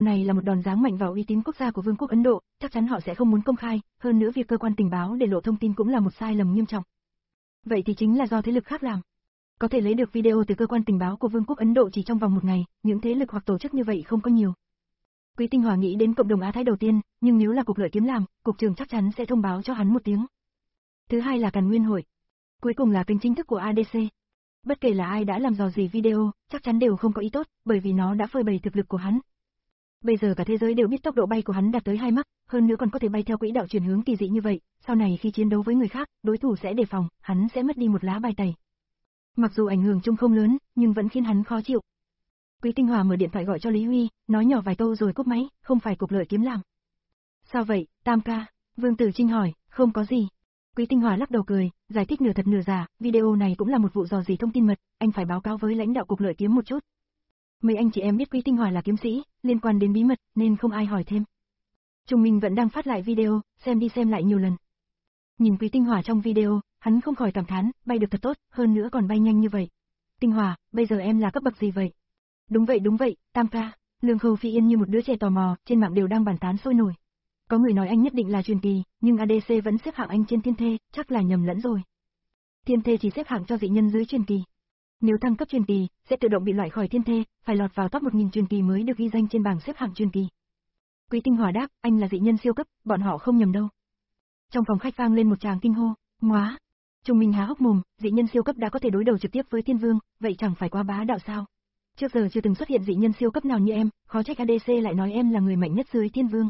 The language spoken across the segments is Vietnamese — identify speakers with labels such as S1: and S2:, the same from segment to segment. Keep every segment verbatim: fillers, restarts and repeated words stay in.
S1: Này là một đòn giáng mạnh vào uy tín quốc gia của Vương quốc Ấn Độ, chắc chắn họ sẽ không muốn công khai, hơn nữa việc cơ quan tình báo để lộ thông tin cũng là một sai lầm nghiêm trọng. Vậy thì chính là do thế lực khác làm. Có thể lấy được video từ cơ quan tình báo của Vương quốc Ấn Độ chỉ trong vòng một ngày, những thế lực hoặc tổ chức như vậy không có nhiều. Quý Tinh Hòa nghĩ đến cộng đồng Á Thái đầu tiên, nhưng nếu là cục lợi kiếm làm, cục trưởng chắc chắn sẽ thông báo cho hắn một tiếng. Thứ hai là Càn Nguyên hội. Cuối cùng là kênh chính thức của a đê xê. Bất kể là ai đã làm dò gì video, chắc chắn đều không có ý tốt, bởi vì nó đã phơi bày thực lực của hắn. Bây giờ cả thế giới đều biết tốc độ bay của hắn đạt tới hai mach, hơn nữa còn có thể bay theo quỹ đạo chuyển hướng kỳ dị như vậy, sau này khi chiến đấu với người khác, đối thủ sẽ đề phòng, hắn sẽ mất đi một lá bài tẩy. Mặc dù ảnh hưởng chung không lớn, nhưng vẫn khiến hắn khó chịu. Quý Tinh Hòa mở điện thoại gọi cho Lý Huy, nói nhỏ vài câu rồi cúp máy, không phải cục lợi kiếm làm. Sao vậy, Tam ca? Vương Tử Trinh hỏi, không có gì. Quý Tinh Hòa lắc đầu cười, giải thích nửa thật nửa giả, video này cũng là một vụ dò dỉ thông tin mật, anh phải báo cáo với lãnh đạo cục lợi kiếm một chút. Mấy anh chị em biết Quý Tinh Hòa là kiếm sĩ, liên quan đến bí mật, nên không ai hỏi thêm. Trung Minh vẫn đang phát lại video, xem đi xem lại nhiều lần. Nhìn Quý Tinh Hòa trong video, hắn không khỏi cảm thán, bay được thật tốt, hơn nữa còn bay nhanh như vậy. Tinh Hòa, bây giờ em là cấp bậc gì vậy? Đúng vậy đúng vậy, Tam ca. Lương Khâu Phi Yên như một đứa trẻ tò mò, trên mạng đều đang bàn tán sôi nổi. Có người nói anh nhất định là truyền kỳ, nhưng a đê xê vẫn xếp hạng anh trên thiên thê, chắc là nhầm lẫn rồi. Thiên thê chỉ xếp hạng cho dị nhân dưới truyền kỳ. Nếu thăng cấp truyền kỳ, sẽ tự động bị loại khỏi thiên thê, phải lọt vào top một nghìn truyền kỳ mới được ghi danh trên bảng xếp hạng truyền kỳ. Quý Tinh Hòa đáp, anh là dị nhân siêu cấp, bọn họ không nhầm đâu. Trong phòng khách vang lên một tràng kinh hô, "Móa!" Trung Minh há hốc mồm, dị nhân siêu cấp đã có thể đối đầu trực tiếp với Thiên Vương, vậy chẳng phải quá bá đạo sao? Trước giờ chưa từng xuất hiện dị nhân siêu cấp nào như em, khó trách a đê xê lại nói em là người mạnh nhất dưới Thiên Vương.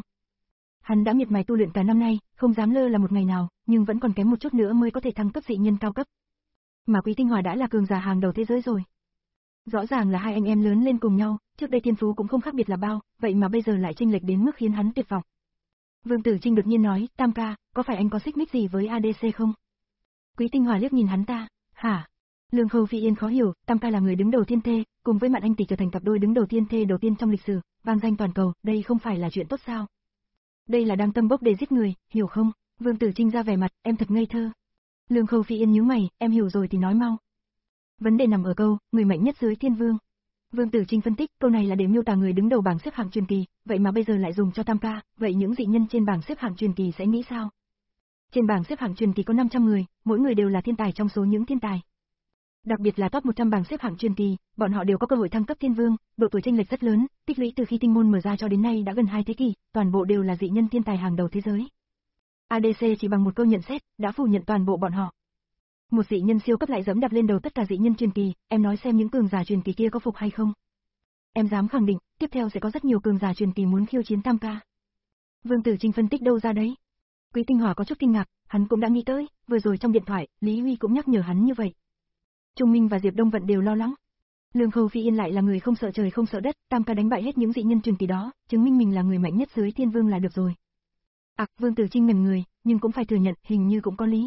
S1: Hắn đã miệt mài tu luyện cả năm nay, không dám lơ là một ngày nào, nhưng vẫn còn kém một chút nữa mới có thể thăng cấp dị nhân cao cấp. Mà Quý Tinh Hòa đã là cường giả hàng đầu thế giới rồi. Rõ ràng là hai anh em lớn lên cùng nhau, trước đây thiên phú cũng không khác biệt là bao, vậy mà bây giờ lại chênh lệch đến mức khiến hắn tuyệt vọng. Vương Tử Trinh đột nhiên nói, Tam ca, có phải anh có xích mích gì với a đê xê không? Quý Tinh Hòa liếc nhìn hắn ta, hả? Lương Khâu Phi Yên khó hiểu, Tam ca là người đứng đầu thiên thê, cùng với Mạn Anh tỷ trở thành cặp đôi đứng đầu thiên thê đầu tiên trong lịch sử, vang danh toàn cầu, đây không phải là chuyện tốt sao? Đây là đang tâm bốc để giết người, hiểu không? Vương Tử Trinh ra vẻ mặt, em thật ngây thơ. Lương Khâu Phi Yên nhíu mày, em hiểu rồi thì nói mau. Vấn đề nằm ở câu, người mạnh nhất dưới Thiên Vương. Vương Tử Trinh phân tích, câu này là để miêu tả người đứng đầu bảng xếp hạng truyền kỳ, vậy mà bây giờ lại dùng cho Tam ca, vậy những dị nhân trên bảng xếp hạng truyền kỳ sẽ nghĩ sao? Trên bảng xếp hạng truyền kỳ có năm trăm người, mỗi người đều là thiên tài trong số những thiên tài. Đặc biệt là top một trăm bảng xếp hạng truyền kỳ, bọn họ đều có cơ hội thăng cấp Thiên Vương, độ tuổi chênh lệch rất lớn, tích lũy từ khi tinh môn mở ra cho đến nay đã gần hai thế kỷ, toàn bộ đều là dị nhân thiên tài hàng đầu thế giới. a đê xê chỉ bằng một câu nhận xét, đã phủ nhận toàn bộ bọn họ. Một dị nhân siêu cấp lại dẫm đạp lên đầu tất cả dị nhân truyền kỳ, em nói xem những cường giả truyền kỳ kia có phục hay không? Em dám khẳng định, tiếp theo sẽ có rất nhiều cường giả truyền kỳ muốn khiêu chiến Tam ca. Vương Tử Trinh phân tích đâu ra đấy? Quý Tinh Hòa có chút kinh ngạc, hắn cũng đã nghĩ tới, vừa rồi trong điện thoại, Lý Huy cũng nhắc nhở hắn như vậy. Trung Minh và Diệp Đông Vận đều lo lắng. Lương Khâu Phi Yên lại là người không sợ trời không sợ đất, Tam ca đánh bại hết những dị nhân truyền kỳ đó, chứng minh mình là người mạnh nhất dưới Thiên Vương là được rồi. À, Vương Tử Trinh ngẩn người, nhưng cũng phải thừa nhận, hình như cũng có lý.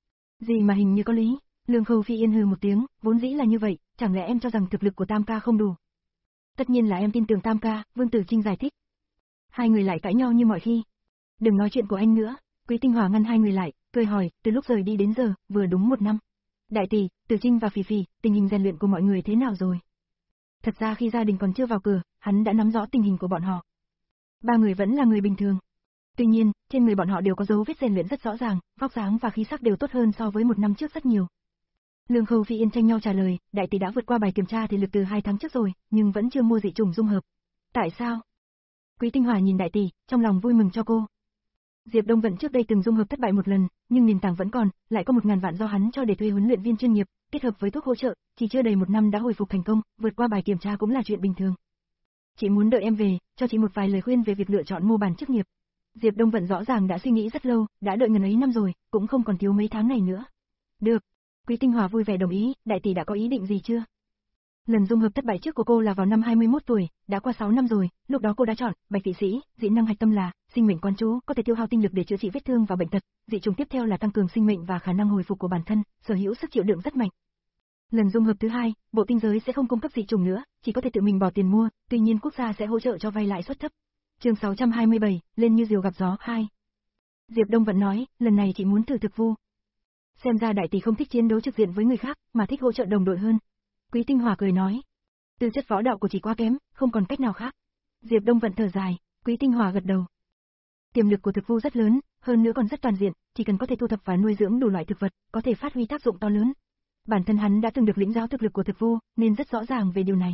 S1: Gì mà hình như có lý? Lương Khâu Phi Yên hừ một tiếng, vốn dĩ là như vậy, chẳng lẽ em cho rằng thực lực của Tam ca không đủ? Tất nhiên là em tin tưởng Tam ca, Vương Tử Trinh giải thích. Hai người lại cãi nhau như mọi khi. Đừng nói chuyện của anh nữa, Quý Tinh Hòa ngăn hai người lại, cười hỏi, từ lúc rời đi đến giờ, vừa đúng một năm. Đại tỷ, Tử Trinh và Phỉ Phỉ, tình hình rèn luyện của mọi người thế nào rồi? Thật ra khi gia đình còn chưa vào cửa, hắn đã nắm rõ tình hình của bọn họ. Ba người vẫn là người bình thường. Tuy nhiên, trên người bọn họ đều có dấu vết rèn luyện rất rõ ràng, vóc dáng và khí sắc đều tốt hơn so với một năm trước rất nhiều. Lương Khâu Phi Yên tranh nhau trả lời, đại tỷ đã vượt qua bài kiểm tra thể lực từ hai tháng trước rồi, nhưng vẫn chưa mua dị trùng dung hợp. Tại sao? Quý Tinh Hòa nhìn đại tỷ, trong lòng vui mừng cho cô. Diệp Đông Vận trước đây từng dung hợp thất bại một lần, nhưng nền tảng vẫn còn, lại có một ngàn vạn do hắn cho để thuê huấn luyện viên chuyên nghiệp, kết hợp với thuốc hỗ trợ, chỉ chưa đầy một năm đã hồi phục thành công, vượt qua bài kiểm tra cũng là chuyện bình thường. Chị muốn đợi em về, cho chị một vài lời khuyên về việc lựa chọn mô bản chức nghiệp. Diệp Đông Vận rõ ràng đã suy nghĩ rất lâu, đã đợi ngần ấy năm rồi, cũng không còn thiếu mấy tháng này nữa. Được. Quý Tinh Hòa vui vẻ đồng ý, đại tỷ đã có ý định gì chưa? Lần dung hợp thất bại trước của cô là vào năm hai mươi mốt tuổi, đã qua sáu năm rồi, lúc đó cô đã chọn Bạch Vị Sĩ, dị năng hạch tâm là sinh mệnh quan chú, có thể tiêu hao tinh lực để chữa trị vết thương và bệnh tật, dị trùng tiếp theo là tăng cường sinh mệnh và khả năng hồi phục của bản thân, sở hữu sức chịu đựng rất mạnh. Lần dung hợp thứ hai, bộ tinh giới sẽ không cung cấp dị trùng nữa, chỉ có thể tự mình bỏ tiền mua, tuy nhiên quốc gia sẽ hỗ trợ cho vay lãi suất thấp. Chương sáu trăm hai mươi bảy, lên như diều gặp gió hai. Diệp Đông Vận nói, lần này chị muốn thử thực vu. Xem ra đại tỷ không thích chiến đấu trực diện với người khác, mà thích hỗ trợ đồng đội hơn. Quý Tinh Hòa cười nói, tư chất võ đạo của chị quá kém, không còn cách nào khác. Diệp Đông Vận thở dài, Quý Tinh Hòa gật đầu. Tiềm lực của thực vu rất lớn, hơn nữa còn rất toàn diện, chỉ cần có thể thu thập và nuôi dưỡng đủ loại thực vật, có thể phát huy tác dụng to lớn. Bản thân hắn đã từng được lĩnh giáo thực lực của thực vu, nên rất rõ ràng về điều này.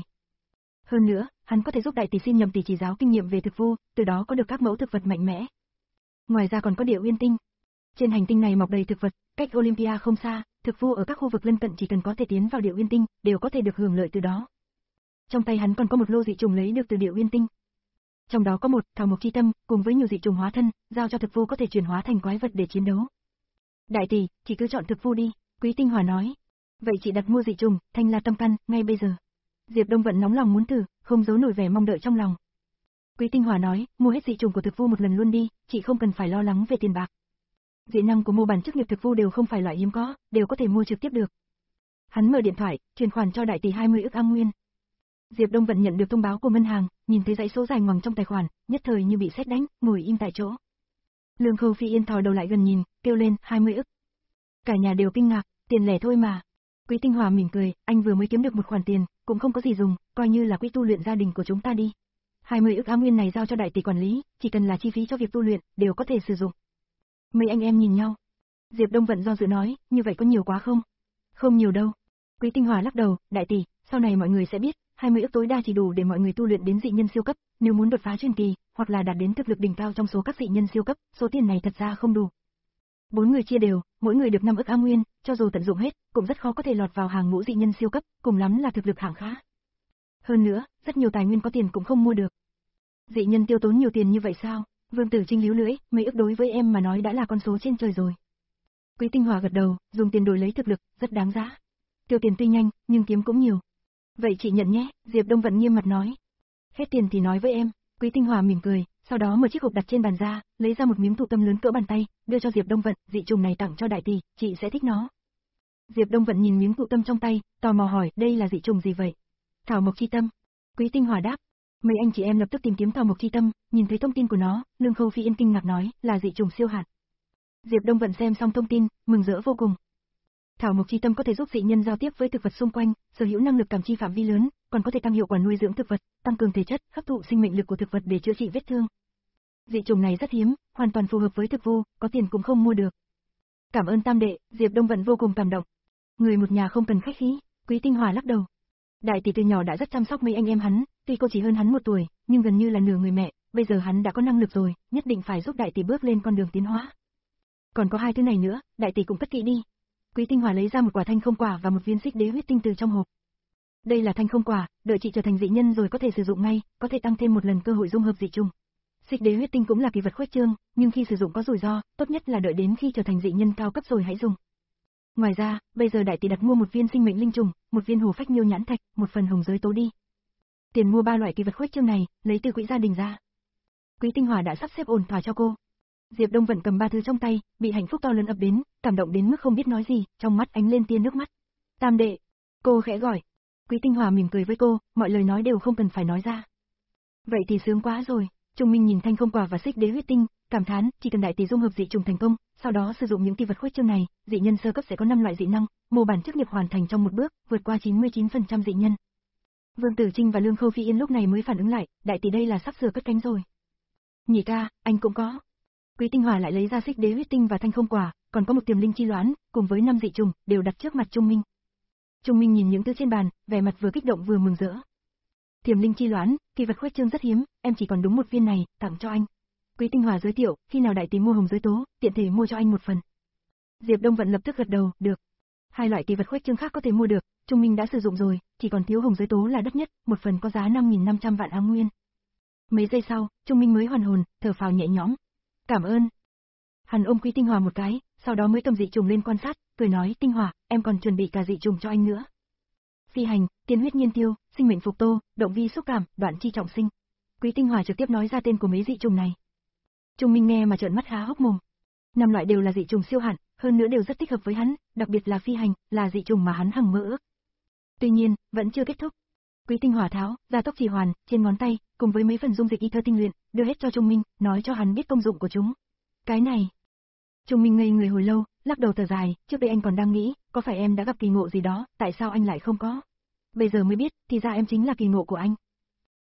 S1: Hơn nữa, hắn có thể giúp đại tỷ xin nhầm tỷ chỉ giáo kinh nghiệm về thực vu, từ đó có được các mẫu thực vật mạnh mẽ. Ngoài ra còn có Địa Uyên Tinh. Trên hành tinh này mọc đầy thực vật, cách Olympia không xa, thực vu ở các khu vực lân cận chỉ cần có thể tiến vào Địa Uyên Tinh, đều có thể được hưởng lợi từ đó. Trong tay hắn còn có một lô dị trùng lấy được từ Địa Uyên Tinh. Trong đó có một thảo mộc chi tâm, cùng với nhiều dị trùng hóa thân, giao cho thực vu có thể chuyển hóa thành quái vật để chiến đấu. Đại tỷ, chỉ cứ chọn thực vu đi, Quý Tinh Hòa nói. Vậy chị đặt mua dị trùng, thanh la tâm căn, ngay bây giờ. Diệp Đông Vận nóng lòng muốn thử, không giấu nổi vẻ mong đợi trong lòng. Quý Tinh Hòa nói, mua hết dị trùng của thực vu một lần luôn đi, chị không cần phải lo lắng về tiền bạc. Dị năng của mô bản chức nghiệp thực vu đều không phải loại hiếm có, đều có thể mua trực tiếp được. Hắn mở điện thoại, chuyển khoản cho đại tỷ hai mươi ức am nguyên. Diệp Đông Vận nhận được thông báo của ngân hàng, nhìn thấy dãy số dài ngoằng trong tài khoản, nhất thời như bị sét đánh, ngồi im tại chỗ. Lương Khâu Phi Yên thò đầu lại gần nhìn, kêu lên, hai mươi ức. Cả nhà đều kinh ngạc, tiền lẻ thôi mà. Quý Tinh Hòa mỉm cười, anh vừa mới kiếm được một khoản tiền, cũng không có gì dùng, coi như là quỹ tu luyện gia đình của chúng ta đi. hai mươi ức am nguyên này giao cho đại tỷ quản lý, chỉ cần là chi phí cho việc tu luyện, đều có thể sử dụng. Mấy anh em nhìn nhau. Diệp Đông Vận do dự nói, như vậy có nhiều quá không? Không nhiều đâu. Quý Tinh Hòa lắc đầu, đại tỷ, sau này mọi người sẽ biết, hai mươi ức tối đa chỉ đủ để mọi người tu luyện đến dị nhân siêu cấp, nếu muốn đột phá truyền kỳ, hoặc là đạt đến thực lực đỉnh cao trong số các dị nhân siêu cấp, số tiền này thật ra không đủ. Bốn người chia đều, mỗi người được năm ức am nguyên, cho dù tận dụng hết, cũng rất khó có thể lọt vào hàng ngũ dị nhân siêu cấp, cùng lắm là thực lực hạng khá. Hơn nữa, rất nhiều tài nguyên có tiền cũng không mua được. Dị nhân tiêu tốn nhiều tiền như vậy sao? Vương Tử Trinh líu lưỡi, mấy ức đối với em mà nói đã là con số trên trời rồi. Quý Tinh Hòa gật đầu, dùng tiền đổi lấy thực lực, rất đáng giá. Tiêu tiền tuy nhanh, nhưng kiếm cũng nhiều. Vậy chị nhận nhé, Diệp Đông Vận nghiêm mặt nói. Hết tiền thì nói với em. Quý Tinh Hòa mỉm cười, sau đó mở chiếc hộp đặt trên bàn ra, lấy ra một miếng thụ tâm lớn cỡ bàn tay, đưa cho Diệp Đông Vận, dị trùng này tặng cho đại tỷ, chị sẽ thích nó. Diệp Đông Vận nhìn miếng thụ tâm trong tay, tò mò hỏi, đây là dị trùng gì vậy? Thảo mộc chi tâm. Quý Tinh Hòa đáp. Mấy anh chị em lập tức tìm kiếm thảo mộc chi tâm, nhìn thấy thông tin của nó, Lương Khâu Phi Yên kinh ngạc nói, là dị trùng siêu hạt. Diệp Đông Vận xem xong thông tin, mừng rỡ vô cùng. Thảo mộc chi tâm có thể giúp dị nhân giao tiếp với thực vật xung quanh, sở hữu năng lực cảm chi phạm vi lớn, còn có thể tăng hiệu quả nuôi dưỡng thực vật, tăng cường thể chất, hấp thụ sinh mệnh lực của thực vật để chữa trị vết thương. Dị trùng này rất hiếm, hoàn toàn phù hợp với thực vu, có tiền cũng không mua được. Cảm ơn tam đệ, Diệp Đông Vận vô cùng cảm động. Người một nhà không cần khách khí, Quý Tinh Hòa lắc đầu. Đại tỷ từ nhỏ đã rất chăm sóc mấy anh em hắn, tuy cô chỉ hơn hắn một tuổi, nhưng gần như là nửa người mẹ, bây giờ hắn đã có năng lực rồi, nhất định phải giúp đại tỷ bước lên con đường tiến hóa. Còn có hai thứ này nữa, đại tỷ cũng cất kỹ đi. Quý Tinh Hòa lấy ra một quả thanh không quả và một viên xích đế huyết tinh từ trong hộp. Đây là thanh không quả, đợi chị trở thành dị nhân rồi có thể sử dụng ngay, có thể tăng thêm một lần cơ hội dung hợp dị trùng. Xích đế huyết tinh cũng là kỳ vật khuếch trương, nhưng khi sử dụng có rủi ro, tốt nhất là đợi đến khi trở thành dị nhân cao cấp rồi hãy dùng. Ngoài ra, bây giờ đại tỷ đặt mua một viên sinh mệnh linh trùng, một viên hồ phách miêu nhãn thạch, một phần hồng giới tố đi. Tiền mua ba loại kỳ vật khuếch trương này, lấy từ quỹ gia đình ra. Quý Tinh Hòa đã sắp xếp ổn thỏa cho cô. Diệp Đông Vận cầm ba thứ trong tay, bị hạnh phúc to lớn ập đến, cảm động đến mức không biết nói gì, trong mắt ánh lên tia nước mắt. Tam đệ, cô khẽ gọi. Quý Tinh Hòa mỉm cười với cô, mọi lời nói đều không cần phải nói ra. Vậy thì sướng quá rồi. Trung Minh nhìn thanh không quả và xích đế huyết tinh, cảm thán, chỉ cần đại tỷ dung hợp dị trùng thành công, sau đó sử dụng những kỳ vật khuếch trương này, dị nhân sơ cấp sẽ có năm loại dị năng, mô bản chức nghiệp hoàn thành trong một bước, vượt qua chín mươi chín phần trăm dị nhân. Vương Tử Trinh và Lương Khâu Phi Yên lúc này mới phản ứng lại, đại tỷ đây là sắp sửa cất cánh rồi. Nhị ca, anh cũng có. Quý Tinh Hòa lại lấy ra xích đế huyết tinh và thanh không quả, còn có một tiềm linh chi loãn, cùng với năm dị trùng, đều đặt trước mặt Trung Minh. Trung Minh nhìn những thứ trên bàn, vẻ mặt vừa kích động vừa mừng rỡ. Tiềm linh chi loãn, kỳ vật khuếch trương rất hiếm, em chỉ còn đúng một viên này, tặng cho anh. Quý Tinh Hòa giới thiệu, khi nào đại tỷ mua hồng giới tố, tiện thể mua cho anh một phần. Diệp Đông Vận lập tức gật đầu, được. Hai loại kỳ vật khuếch trương khác có thể mua được, Trung Minh đã sử dụng rồi, chỉ còn thiếu hồng giới tố là đắt nhất, một phần có giá năm nghìn năm trăm vạn áng nguyên. Mấy giây sau, Trung Minh mới hoàn hồn, thở phào nhẹ nhõm. Cảm ơn. Hắn ôm Quý Tinh Hòa một cái, sau đó mới cầm dị trùng lên quan sát, cười nói, Tinh Hòa, em còn chuẩn bị cả dị trùng cho anh nữa. Phi hành, tiên huyết nhiên tiêu, sinh mệnh phục tô, động vi xúc cảm, đoạn chi trọng sinh. Quý Tinh Hòa trực tiếp nói ra tên của mấy dị trùng này. Trung Minh nghe mà trợn mắt há hốc mồm. Năm loại đều là dị trùng siêu hạn, hơn nữa đều rất thích hợp với hắn, đặc biệt là phi hành, là dị trùng mà hắn hằng mơ ước. Tuy nhiên, vẫn chưa kết thúc. Quý Tinh Hòa tháo ra tốc chỉ hoàn trên ngón tay, cùng với mấy phần dung dịch y thơ tinh luyện, đưa hết cho Trung Minh, nói cho hắn biết công dụng của chúng. Cái này. Trung Minh ngây người hồi lâu, lắc đầu thở dài, trước đây anh còn đang nghĩ, có phải em đã gặp kỳ ngộ gì đó, tại sao anh lại không có? Bây giờ mới biết, thì ra em chính là kỳ ngộ của anh.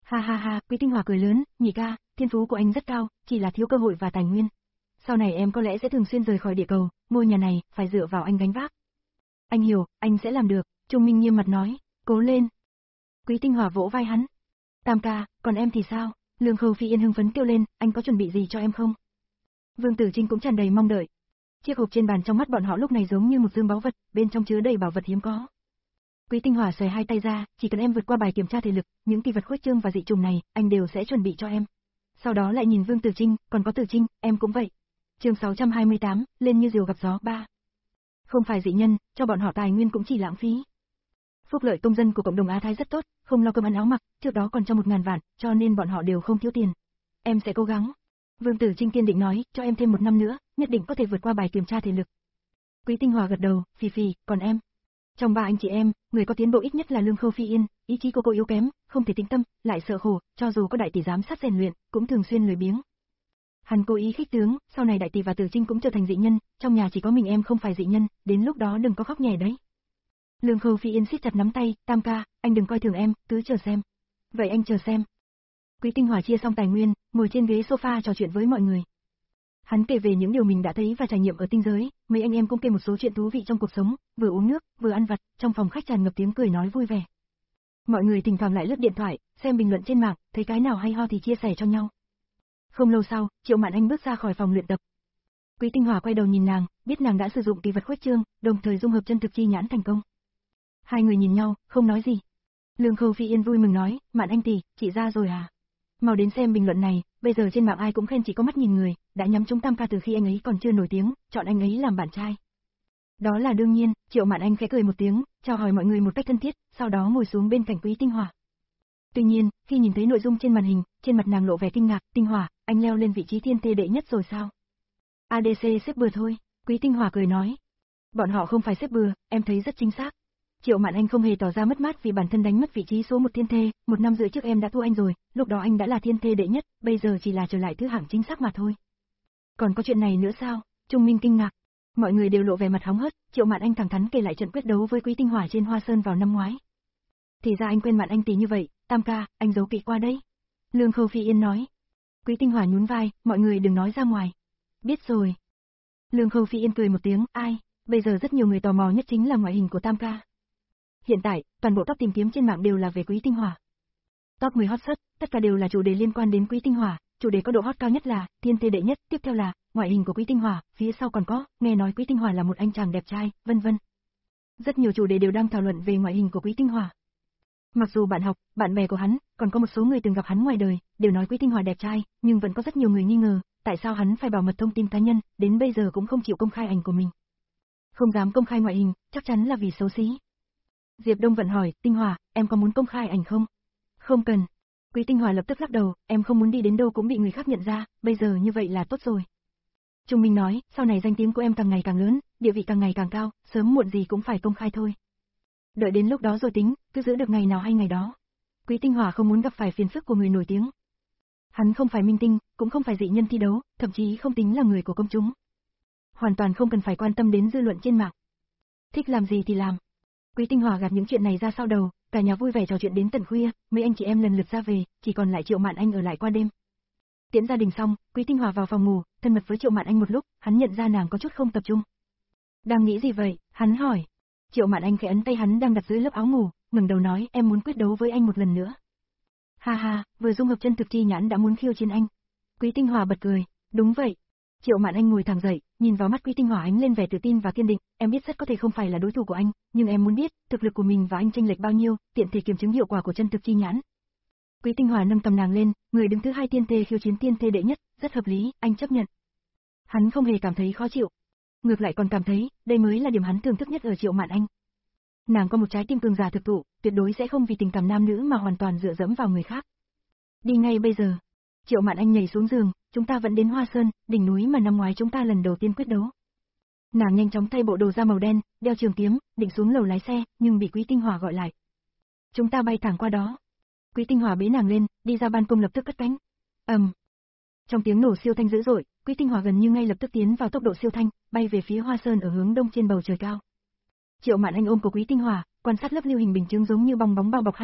S1: Ha ha ha, Quý Tinh Hòa cười lớn, nhị ca, thiên phú của anh rất cao, chỉ là thiếu cơ hội và tài nguyên. Sau này em có lẽ sẽ thường xuyên rời khỏi địa cầu, ngôi nhà này, phải dựa vào anh gánh vác. Anh hiểu, anh sẽ làm được, Trung Minh nghiêm mặt nói, cố lên. Quý Tinh Hòa vỗ vai hắn. Tam ca, còn em thì sao? Lương Khâu Phi Yên hưng phấn kêu lên, anh có chuẩn bị gì cho em không? Vương Tử Trinh cũng tràn đầy mong đợi. Chiếc hộp trên bàn trong mắt bọn họ lúc này giống như một dương báu vật, bên trong chứa đầy bảo vật hiếm có. Quý Tinh Hòa xòe hai tay ra, chỉ cần em vượt qua bài kiểm tra thể lực, những kỳ vật khuếch trương và dị trùng này, anh đều sẽ chuẩn bị cho em. Sau đó lại nhìn Vương Tử Trinh, còn có Tử Trinh, em cũng vậy. Chương sáu trăm hai mươi tám, lên như diều gặp gió ba. Không phải dị nhân, cho bọn họ tài nguyên cũng chỉ lãng phí. Phúc lợi công dân của cộng đồng Á Thái rất tốt, không lo cơm ăn áo mặc, trước đó còn cho một ngàn vạn, cho nên bọn họ đều không thiếu tiền. Em sẽ cố gắng. Vương Tử Trinh kiên định nói, cho em thêm một năm nữa, nhất định có thể vượt qua bài kiểm tra thể lực. Quý Tinh Hòa gật đầu, phì phì, còn em? Trong ba anh chị em, người có tiến bộ ít nhất là Lương Khâu Phi Yên, ý chí của cô yếu kém, không thể tĩnh tâm, lại sợ khổ, cho dù có đại tỷ giám sát rèn luyện, cũng thường xuyên lười biếng. Hắn cố ý khích tướng, sau này đại tỷ và Tử Trinh cũng trở thành dị nhân, trong nhà chỉ có mình em không phải dị nhân, đến lúc đó đừng có khóc nhè đấy. Lương Khâu Phi Yên siết chặt nắm tay, Tam ca, anh đừng coi thường em, cứ chờ xem. Vậy anh chờ xem. Quý Tinh Hòa chia xong tài nguyên, ngồi trên ghế sofa trò chuyện với mọi người. Hắn kể về những điều mình đã thấy và trải nghiệm ở tinh giới, mấy anh em cũng kể một số chuyện thú vị trong cuộc sống, vừa uống nước, vừa ăn vặt, trong phòng khách tràn ngập tiếng cười nói vui vẻ. Mọi người thỉnh thoảng lại lướt điện thoại, xem bình luận trên mạng, thấy cái nào hay ho thì chia sẻ cho nhau. Không lâu sau, Triệu Mạn Anh bước ra khỏi phòng luyện tập. Quý Tinh Hòa quay đầu nhìn nàng, biết nàng đã sử dụng kỳ vật khuếch trương, đồng thời dung hợp chân thực chi nhãn thành công. Hai người nhìn nhau, không nói gì. Lương Khâu Phi Yên vui mừng nói, Mạn Anh tỷ, chị ra rồi à? Mau đến xem bình luận này, bây giờ trên mạng ai cũng khen chị có mắt nhìn người, đã nhắm trúng Tam ca từ khi anh ấy còn chưa nổi tiếng, chọn anh ấy làm bạn trai. Đó là đương nhiên, Triệu Mạn Anh khẽ cười một tiếng, chào hỏi mọi người một cách thân thiết, sau đó ngồi xuống bên cạnh Quý Tinh Hòa. Tuy nhiên, khi nhìn thấy nội dung trên màn hình, trên mặt nàng lộ vẻ kinh ngạc, Tinh Hòa, anh leo lên vị trí thiên thê đệ nhất rồi sao? a đê xê xếp bừa thôi, Quý Tinh Hòa cười nói. Bọn họ không phải xếp bừa, em thấy rất chính xác. Triệu Mạn Anh không hề tỏ ra mất mát vì bản thân đánh mất vị trí số một thiên thê, một năm rưỡi trước em đã thua anh rồi, lúc đó anh đã là thiên thê đệ nhất, bây giờ chỉ là trở lại thứ hạng chính xác mà thôi. Còn có chuyện này nữa sao? Trung Minh kinh ngạc. Mọi người đều lộ vẻ mặt hóng hớt, Triệu Mạn Anh thẳng thắn kể lại trận quyết đấu với Quý Tinh Hòa trên Hoa Sơn vào năm ngoái. Thì ra anh quên Mạn Anh tỷ như vậy, Tam ca, anh giấu kỹ qua đây. Lương Khâu Phi Yên nói. Quý Tinh Hòa nhún vai, mọi người đừng nói ra ngoài. Biết rồi. Lương Khâu Phi Yên cười một tiếng, ai, bây giờ rất nhiều người tò mò nhất chính là ngoại hình của Tam ca. Hiện tại, toàn bộ top tìm kiếm trên mạng đều là về Quý Tinh Hòa. Top mười hot search, tất cả đều là chủ đề liên quan đến Quý Tinh Hòa, chủ đề có độ hot cao nhất là thiên thê đệ nhất, tiếp theo là ngoại hình của Quý Tinh Hòa, phía sau còn có nghe nói Quý Tinh Hòa là một anh chàng đẹp trai, vân vân. Rất nhiều chủ đề đều đang thảo luận về ngoại hình của Quý Tinh Hòa. Mặc dù bạn học, bạn bè của hắn, còn có một số người từng gặp hắn ngoài đời, đều nói Quý Tinh Hòa đẹp trai, nhưng vẫn có rất nhiều người nghi ngờ, tại sao hắn phải bảo mật thông tin cá nhân, đến bây giờ cũng không chịu công khai ảnh của mình. Không dám công khai ngoại hình, chắc chắn là vì xấu xí. Diệp Đông Vận hỏi, Tinh Hòa, em có muốn công khai ảnh không? Không cần. Quý Tinh Hòa lập tức lắc đầu, em không muốn đi đến đâu cũng bị người khác nhận ra, bây giờ như vậy là tốt rồi. Trung Minh nói, sau này danh tiếng của em càng ngày càng lớn, địa vị càng ngày càng cao, sớm muộn gì cũng phải công khai thôi. Đợi đến lúc đó rồi tính, cứ giữ được ngày nào hay ngày đó. Quý Tinh Hòa không muốn gặp phải phiền phức của người nổi tiếng. Hắn không phải minh tinh, cũng không phải dị nhân thi đấu, thậm chí không tính là người của công chúng. Hoàn toàn không cần phải quan tâm đến dư luận trên mạng. Thích làm gì thì làm. Quý Tinh Hòa gạt những chuyện này ra sau đầu, cả nhà vui vẻ trò chuyện đến tận khuya, mấy anh chị em lần lượt ra về, chỉ còn lại Triệu Mạn Anh ở lại qua đêm. Tiễn gia đình xong, Quý Tinh Hòa vào phòng ngủ, thân mật với Triệu Mạn Anh một lúc, hắn nhận ra nàng có chút không tập trung. Đang nghĩ gì vậy? Hắn hỏi. Triệu Mạn Anh khẽ ấn tay hắn đang đặt dưới lớp áo ngủ, ngẩng đầu nói, em muốn quyết đấu với anh một lần nữa. Ha ha, vừa dung hợp chân thực chi nhãn đã muốn khiêu chiến anh. Quý Tinh Hòa bật cười, đúng vậy. Triệu Mạn Anh ngồi thẳng dậy, nhìn vào mắt Quý Tinh Hòa ánh lên vẻ tự tin và kiên định, em biết rất có thể không phải là đối thủ của anh, nhưng em muốn biết, thực lực của mình và anh chênh lệch bao nhiêu, tiện thể kiểm chứng hiệu quả của chân thực chi nhãn. Quý Tinh Hòa nâng cầm nàng lên, người đứng thứ hai tiên thê khiêu chiến tiên thê đệ nhất, rất hợp lý, anh chấp nhận. Hắn không hề cảm thấy khó chịu, ngược lại còn cảm thấy, đây mới là điểm hắn thưởng thức nhất ở Triệu Mạn Anh. Nàng có một trái tim cường giả thực thụ, tuyệt đối sẽ không vì tình cảm nam nữ mà hoàn toàn dựa dẫm vào người khác. Đi ngay bây giờ. Triệu Mạn Anh nhảy xuống giường, chúng ta vẫn đến Hoa Sơn, đỉnh núi mà năm ngoái chúng ta lần đầu tiên quyết đấu. Nàng nhanh chóng thay bộ đồ da màu đen, đeo trường kiếm, định xuống lầu lái xe, nhưng bị Quý Tinh Hòa gọi lại. Chúng ta bay thẳng qua đó. Quý Tinh Hòa bế nàng lên, đi ra ban công lập tức cất cánh. ầm. Um. Trong tiếng nổ siêu thanh dữ dội, Quý Tinh Hòa gần như ngay lập tức tiến vào tốc độ siêu thanh, bay về phía Hoa Sơn ở hướng đông trên bầu trời cao. Triệu Mạn Anh ôm cổ Quý Tinh Hòa, quan sát lớp lưu hình bình chứng giống như bong bóng bao bọc hai người,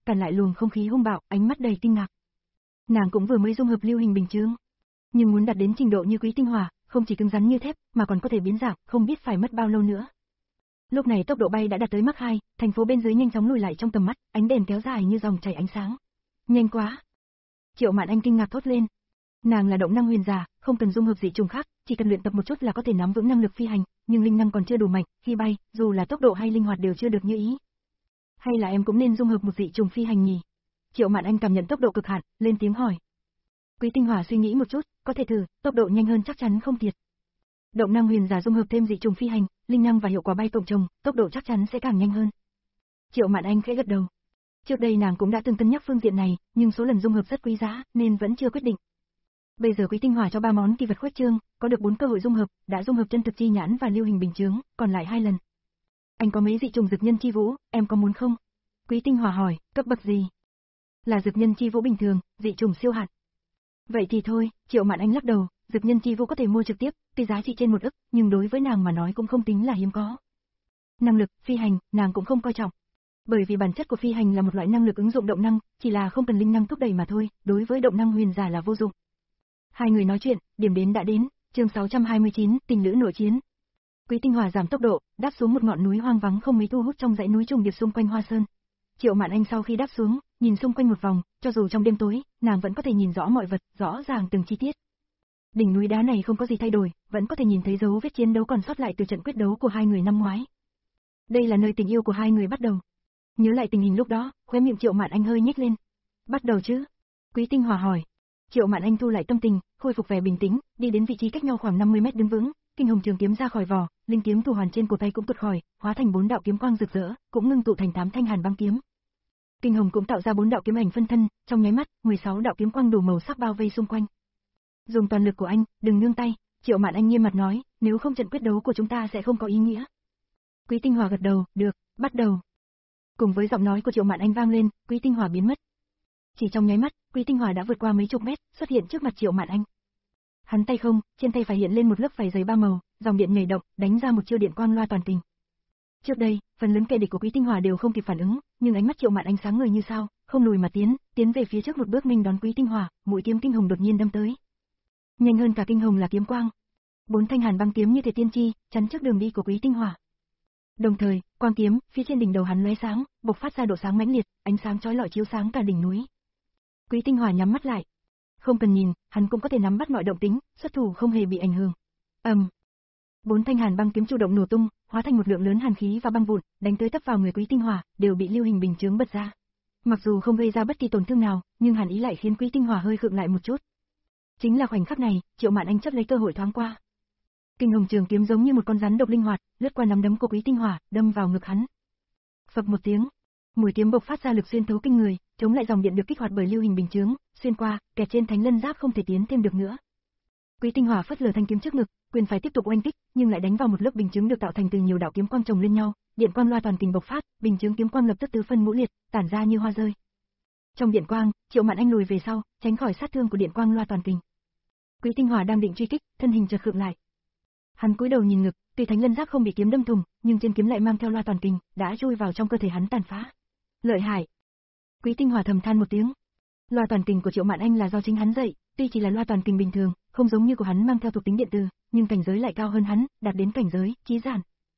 S1: cản lại luồng không khí hung bạo, ánh mắt đầy kinh ngạc. Nàng cũng vừa mới dung hợp lưu hình bình chướng, nhưng muốn đạt đến trình độ như Quý Tinh Hỏa, không chỉ cứng rắn như thép, mà còn có thể biến dạng, không biết phải mất bao lâu nữa. Lúc này tốc độ bay đã đạt tới Mach hai, thành phố bên dưới nhanh chóng lùi lại trong tầm mắt, ánh đèn kéo dài như dòng chảy ánh sáng. Nhanh quá! Triệu Mạn Anh kinh ngạc thốt lên. Nàng là động năng huyền giả, không cần dung hợp dị trùng khác, chỉ cần luyện tập một chút là có thể nắm vững năng lực phi hành, nhưng linh năng còn chưa đủ mạnh, khi bay, dù là tốc độ hay linh hoạt đều chưa được như ý. Hay là em cũng nên dung hợp một dị trùng phi hành nhỉ? Triệu Mạn Anh cảm nhận tốc độ cực hạn, lên tiếng hỏi. Quý Tinh Hỏa suy nghĩ một chút, có thể thử, tốc độ nhanh hơn chắc chắn không thiệt. Động năng huyền giả dung hợp thêm dị trùng phi hành, linh năng và hiệu quả bay cộng chồng, tốc độ chắc chắn sẽ càng nhanh hơn. Triệu Mạn Anh khẽ gật đầu. Trước đây nàng cũng đã từng cân nhắc phương diện này, nhưng số lần dung hợp rất quý giá, nên vẫn chưa quyết định. Bây giờ Quý Tinh Hỏa cho ba món kỳ vật khuếch trương, có được bốn cơ hội dung hợp, đã dung hợp chân thực chi nhãn và lưu hình bình chướng, còn lại hai lần. Anh có mấy dị trùng dực nhân chi vũ, em có muốn không? Quý Tinh Hỏa hỏi, cấp bậc gì? Là dực nhân chi vũ bình thường, dị trùng siêu hạn. Vậy thì thôi, Triệu Mạn Anh lắc đầu, dực nhân chi vũ có thể mua trực tiếp, tuy giá trị trên một ức, nhưng đối với nàng mà nói cũng không tính là hiếm có. Năng lực, phi hành, nàng cũng không coi trọng. Bởi vì bản chất của phi hành là một loại năng lực ứng dụng động năng, chỉ là không cần linh năng thúc đẩy mà thôi, đối với động năng huyền giả là vô dụng. Hai người nói chuyện, điểm đến đã đến, chương sáu trăm hai mươi chín, tình lữ nội chiến. Quý Tinh Hỏa giảm tốc độ, đáp xuống một ngọn núi hoang vắng không mấy thu hút trong dãy núi trùng điệp xung quanh Hoa Sơn. Triệu Mạn Anh sau khi đáp xuống, nhìn xung quanh một vòng, cho dù trong đêm tối, nàng vẫn có thể nhìn rõ mọi vật, rõ ràng từng chi tiết. Đỉnh núi đá này không có gì thay đổi, vẫn có thể nhìn thấy dấu vết chiến đấu còn sót lại từ trận quyết đấu của hai người năm ngoái. Đây là nơi tình yêu của hai người bắt đầu. Nhớ lại tình hình lúc đó, khóe miệng Triệu Mạn Anh hơi nhếch lên. Bắt đầu chứ? Quý Tinh Hỏa hỏi. Triệu Mạn Anh thu lại tâm tình, khôi phục vẻ bình tĩnh, đi đến vị trí cách nhau khoảng năm mươi mét đứng vững, kinh hồng trường kiếm ra khỏi vỏ, linh kiếm thủ hoàn trên cổ tay cũng tuột khỏi, hóa thành bốn đạo kiếm quang rực rỡ, cũng ngưng tụ thành tám thanh hàn băng kiếm. Kinh hồng cũng tạo ra bốn đạo kiếm ảnh phân thân, trong nháy mắt, mười sáu đạo kiếm quang đủ màu sắc bao vây xung quanh. Dùng toàn lực của anh, đừng nương tay, Triệu Mạn Anh nghiêm mặt nói, nếu không trận quyết đấu của chúng ta sẽ không có ý nghĩa. Quý Tinh Hỏa gật đầu, được, bắt đầu. Cùng với giọng nói của Triệu Mạn Anh vang lên, Quý Tinh Hỏa biến mất. Chỉ trong nháy mắt, Quý Tinh Hỏa đã vượt qua mấy chục mét, xuất hiện trước mặt Triệu Mạn Anh. Hắn tay không, trên tay phải hiện lên một lớp vảy dày ba màu, dòng điện nhảy động, đánh ra một chiêu điện quang loa toàn kình. Trước đây, phần lớn kẻ địch của Quý Tinh Hỏa đều không kịp phản ứng, nhưng ánh mắt Triệu Mạn Anh sáng ngời như sao, không lùi mà tiến, tiến về phía trước một bước nghênh đón Quý Tinh Hỏa, mũi kiếm kinh hồng đột nhiên đâm tới. Nhanh hơn cả kinh hồng là kiếm quang. Bốn thanh hàn băng kiếm như thể tiên tri, chắn trước đường đi của Quý Tinh Hỏa. Đồng thời, quang kiếm, phía trên đỉnh đầu hắn lóe sáng, bộc phát ra độ sáng mãnh liệt, ánh sáng chói lọi chiếu sáng cả đỉnh núi. Quý Tinh Hỏa nhắm mắt lại. Không cần nhìn, hắn cũng có thể nắm bắt mọi động tĩnh, xuất thủ không hề bị ảnh hưởng. Ầm. Um. Bốn thanh hàn băng kiếm chủ động nổ tung, hóa thành một lượng lớn hàn khí và băng vụn, đánh tới tấp vào người Quý Tinh Hỏa, đều bị lưu hình bình chướng bật ra. Mặc dù không gây ra bất kỳ tổn thương nào, nhưng hàn ý lại khiến Quý Tinh Hỏa hơi khựng lại một chút. Chính là khoảnh khắc này, Triệu Mạn Anh chấp lấy cơ hội thoáng qua. Kinh hồng trường kiếm giống như một con rắn độc linh hoạt, lướt qua nắm đấm của Quý Tinh Hỏa, đâm vào ngực hắn. Phập một tiếng, mũi kiếm bộc phát ra lực xuyên thấu kinh người, chống lại dòng điện được kích hoạt bởi lưu hình bình chướng, xuyên qua, kẹt trên thánh lân giáp không thể tiến thêm được nữa. Quý Tinh Hỏa phất lờ thanh kiếm trước ngực, quyền phải tiếp tục oanh kích, nhưng lại đánh vào một lớp bình chướng được tạo thành từ nhiều đạo kiếm quang chồng lên nhau, điện quang loa toàn kình bộc phát, bình chướng kiếm quang lập tức tứ phân ngũ liệt, tản ra như hoa rơi. Trong điện quang, Triệu Mạn Anh lùi về sau, tránh khỏi sát thương của điện quang loa toàn kình. Quý Tinh Hỏa đang định truy kích, thân hình chợt khựng lại. Hắn cúi đầu nhìn ngực, tuy thánh lân giáp không bị kiếm đâm thủng, nhưng trên kiếm lại mang theo loa toàn kình, đã chui vào trong cơ thể hắn tàn phá. Lợi hại. Quý Tinh Hỏa thầm than một tiếng. Loa toàn kình của Triệu Mạn Anh là do chính hắn dạy, tuy chỉ là loa toàn kình bình thường, không giống như của hắn mang theo thuộc tính điện từ, nhưng cảnh giới lại cao hơn hắn, đạt đến cảnh giới chí giản.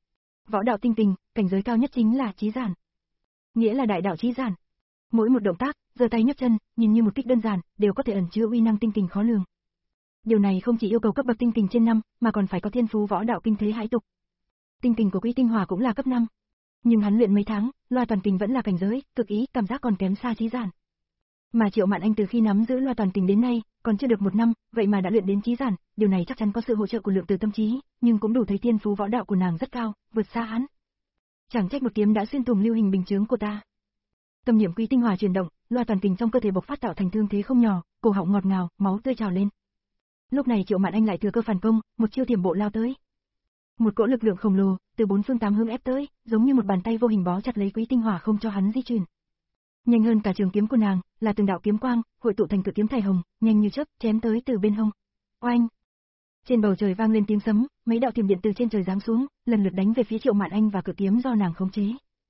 S1: Võ đạo tinh kình, cảnh giới cao nhất chính là chí giản. Nghĩa là đại đạo chí giản. Mỗi một động tác, giơ tay nhấc chân, nhìn như một kích đơn giản, đều có thể ẩn chứa uy năng tinh kình khó lường. Điều này không chỉ yêu cầu cấp bậc tinh kình trên năm, mà còn phải có thiên phú võ đạo kinh thế hãi tục. Tinh kình của Quý Tinh Hỏa cũng là cấp năm, nhưng hắn luyện mấy tháng, loa toàn kình vẫn là cảnh giới, cực ý, cảm giác còn kém xa chí giản. Mà Triệu Mạn Anh từ khi nắm giữ loa toàn kình đến nay, còn chưa được một năm, vậy mà đã luyện đến chí giản, điều này chắc chắn có sự hỗ trợ của lượng từ tâm trí, nhưng cũng đủ thấy thiên phú võ đạo của nàng rất cao, vượt xa hắn. Chẳng trách một kiếm đã xuyên thủng lưu hình bình chướng của ta. Tâm niệm Quý Tinh Hỏa chuyển động, loa toàn kình trong cơ thể bộc phát tạo thành thương thế không nhỏ, cổ họng ngọt ngào, máu tươi trào lên. Lúc này Triệu Mạn Anh lại thừa cơ phản công, một chiêu thiểm bộ lao tới. Một cỗ lực lượng khổng lồ từ bốn phương tám hướng ép tới, giống như một bàn tay vô hình bó chặt lấy Quý Tinh Hỏa không cho hắn di chuyển. Nhanh hơn cả trường kiếm của nàng, là từng đạo kiếm quang, hội tụ thành cự kiếm thải hồng, nhanh như chớp, chém tới từ bên hông. Oanh! Trên bầu trời vang lên tiếng sấm, mấy đạo thiểm điện từ trên trời giáng xuống, lần lượt đánh về phía Triệu Mạn Anh và cự kiếm do nàng khống chế.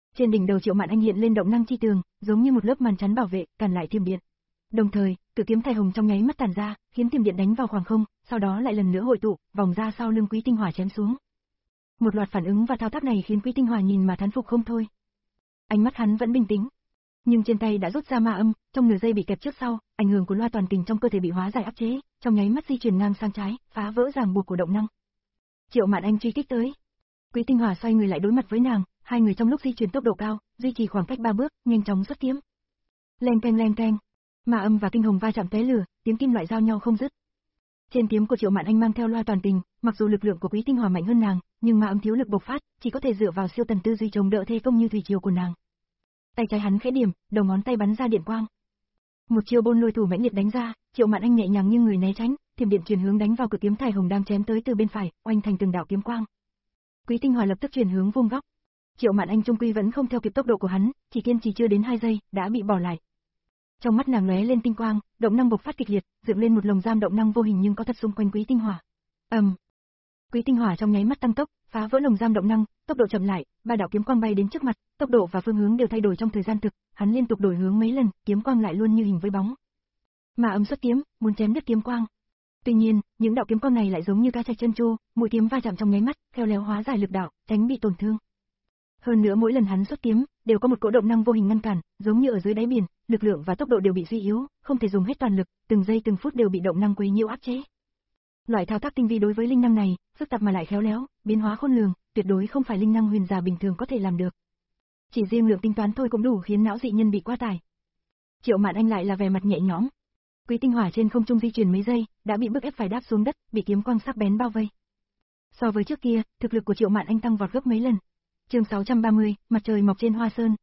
S1: Trên đỉnh đầu Triệu Mạn Anh hiện lên động năng chi tường, giống như một lớp màn chắn bảo vệ, cản lại thiểm điện. Đồng thời, cự kiếm thải hồng trong nháy mắt tản ra, khiến thiểm điện đánh vào khoảng không, sau đó lại lần nữa hội tụ, vòng ra sau lưng Quý Tinh Hỏa chém xuống. Một loạt phản ứng và thao tác này khiến Quý Tinh Hỏa nhìn mà thán phục không thôi. Ánh mắt hắn vẫn bình tĩnh, nhưng trên tay đã rút ra ma âm, trong nửa giây bị kẹp trước sau, ảnh hưởng của loa toàn kình trong cơ thể bị hóa giải áp chế, trong nháy mắt di chuyển ngang sang trái, phá vỡ ràng buộc của động năng. Triệu Mạn Anh truy kích tới. Quý Tinh Hỏa xoay người lại đối mặt với nàng, hai người trong lúc di chuyển tốc độ cao, duy trì khoảng cách ba bước, nhanh chóng xuất kiếm. Leng keng leng keng, ma âm và kinh hồng va chạm tóe lửa, tiếng kim loại giao nhau không dứt. Trên kiếm của Triệu Mạn Anh mang theo loa toàn kình, mặc dù lực lượng của Quý Tinh Hỏa mạnh hơn nàng, nhưng ma âm thiếu lực bộc phát, chỉ có thể dựa vào siêu tần tư duy chống đỡ thế công như thủy triều của nàng. Tay trái hắn khẽ điểm, đầu ngón tay bắn ra điện quang. Một chiêu bôn lôi thủ mãnh liệt đánh ra, Triệu Mạn Anh nhẹ nhàng như người né tránh, thiểm điện chuyển hướng đánh vào cực kiếm thải hồng đang chém tới từ bên phải, oanh thành từng đạo kiếm quang. Quý Tinh Hỏa lập tức chuyển hướng vuông góc. Triệu Mạn Anh trung quy vẫn không theo kịp tốc độ của hắn, chỉ kiên trì chưa đến hai giây, đã bị bỏ lại. Trong mắt nàng lóe lên tinh quang, động năng bộc phát kịch liệt, dựng lên một lồng giam động năng vô hình nhưng có thật xung quanh Quý Tinh Hỏa. Ầm. Um. Quý Tinh Hỏa trong nháy mắt tăng tốc, phá vỡ lồng giam động năng, tốc độ chậm lại, ba đạo kiếm quang bay đến trước mặt, tốc độ và phương hướng đều thay đổi trong thời gian thực, hắn liên tục đổi hướng mấy lần, kiếm quang lại luôn như hình với bóng. Ma âm xuất kiếm, muốn chém đứt kiếm quang. Tuy nhiên, những đạo kiếm quang này lại giống như cá trạch chân chu, mũi kiếm va chạm trong nháy mắt, khéo léo hóa giải lực đạo, tránh bị tổn thương. Hơn nữa mỗi lần hắn xuất kiếm, đều có một cỗ động năng vô hình ngăn cản, giống như ở dưới đáy biển, lực lượng và tốc độ đều bị suy yếu, không thể dùng hết toàn lực, từng giây từng phút đều bị động năng quấy nhiễu áp chế. Loại thao tác tinh vi đối với linh năng này, phức tạp mà lại khéo léo, biến hóa khôn lường, tuyệt đối không phải linh năng huyền giả bình thường có thể làm được. Chỉ riêng lượng tính toán thôi cũng đủ khiến não dị nhân bị quá tải. Triệu Mạn Anh lại là vẻ mặt nhẹ nhõm. Quý Tinh Hỏa trên không trung di chuyển mấy giây, đã bị bức ép phải đáp xuống đất, bị kiếm quang sắc bén bao vây. So với trước kia, thực lực của Triệu Mạn Anh tăng vọt gấp mấy lần. Chương sáu trăm ba mươi, mặt trời mọc trên Hoa Sơn.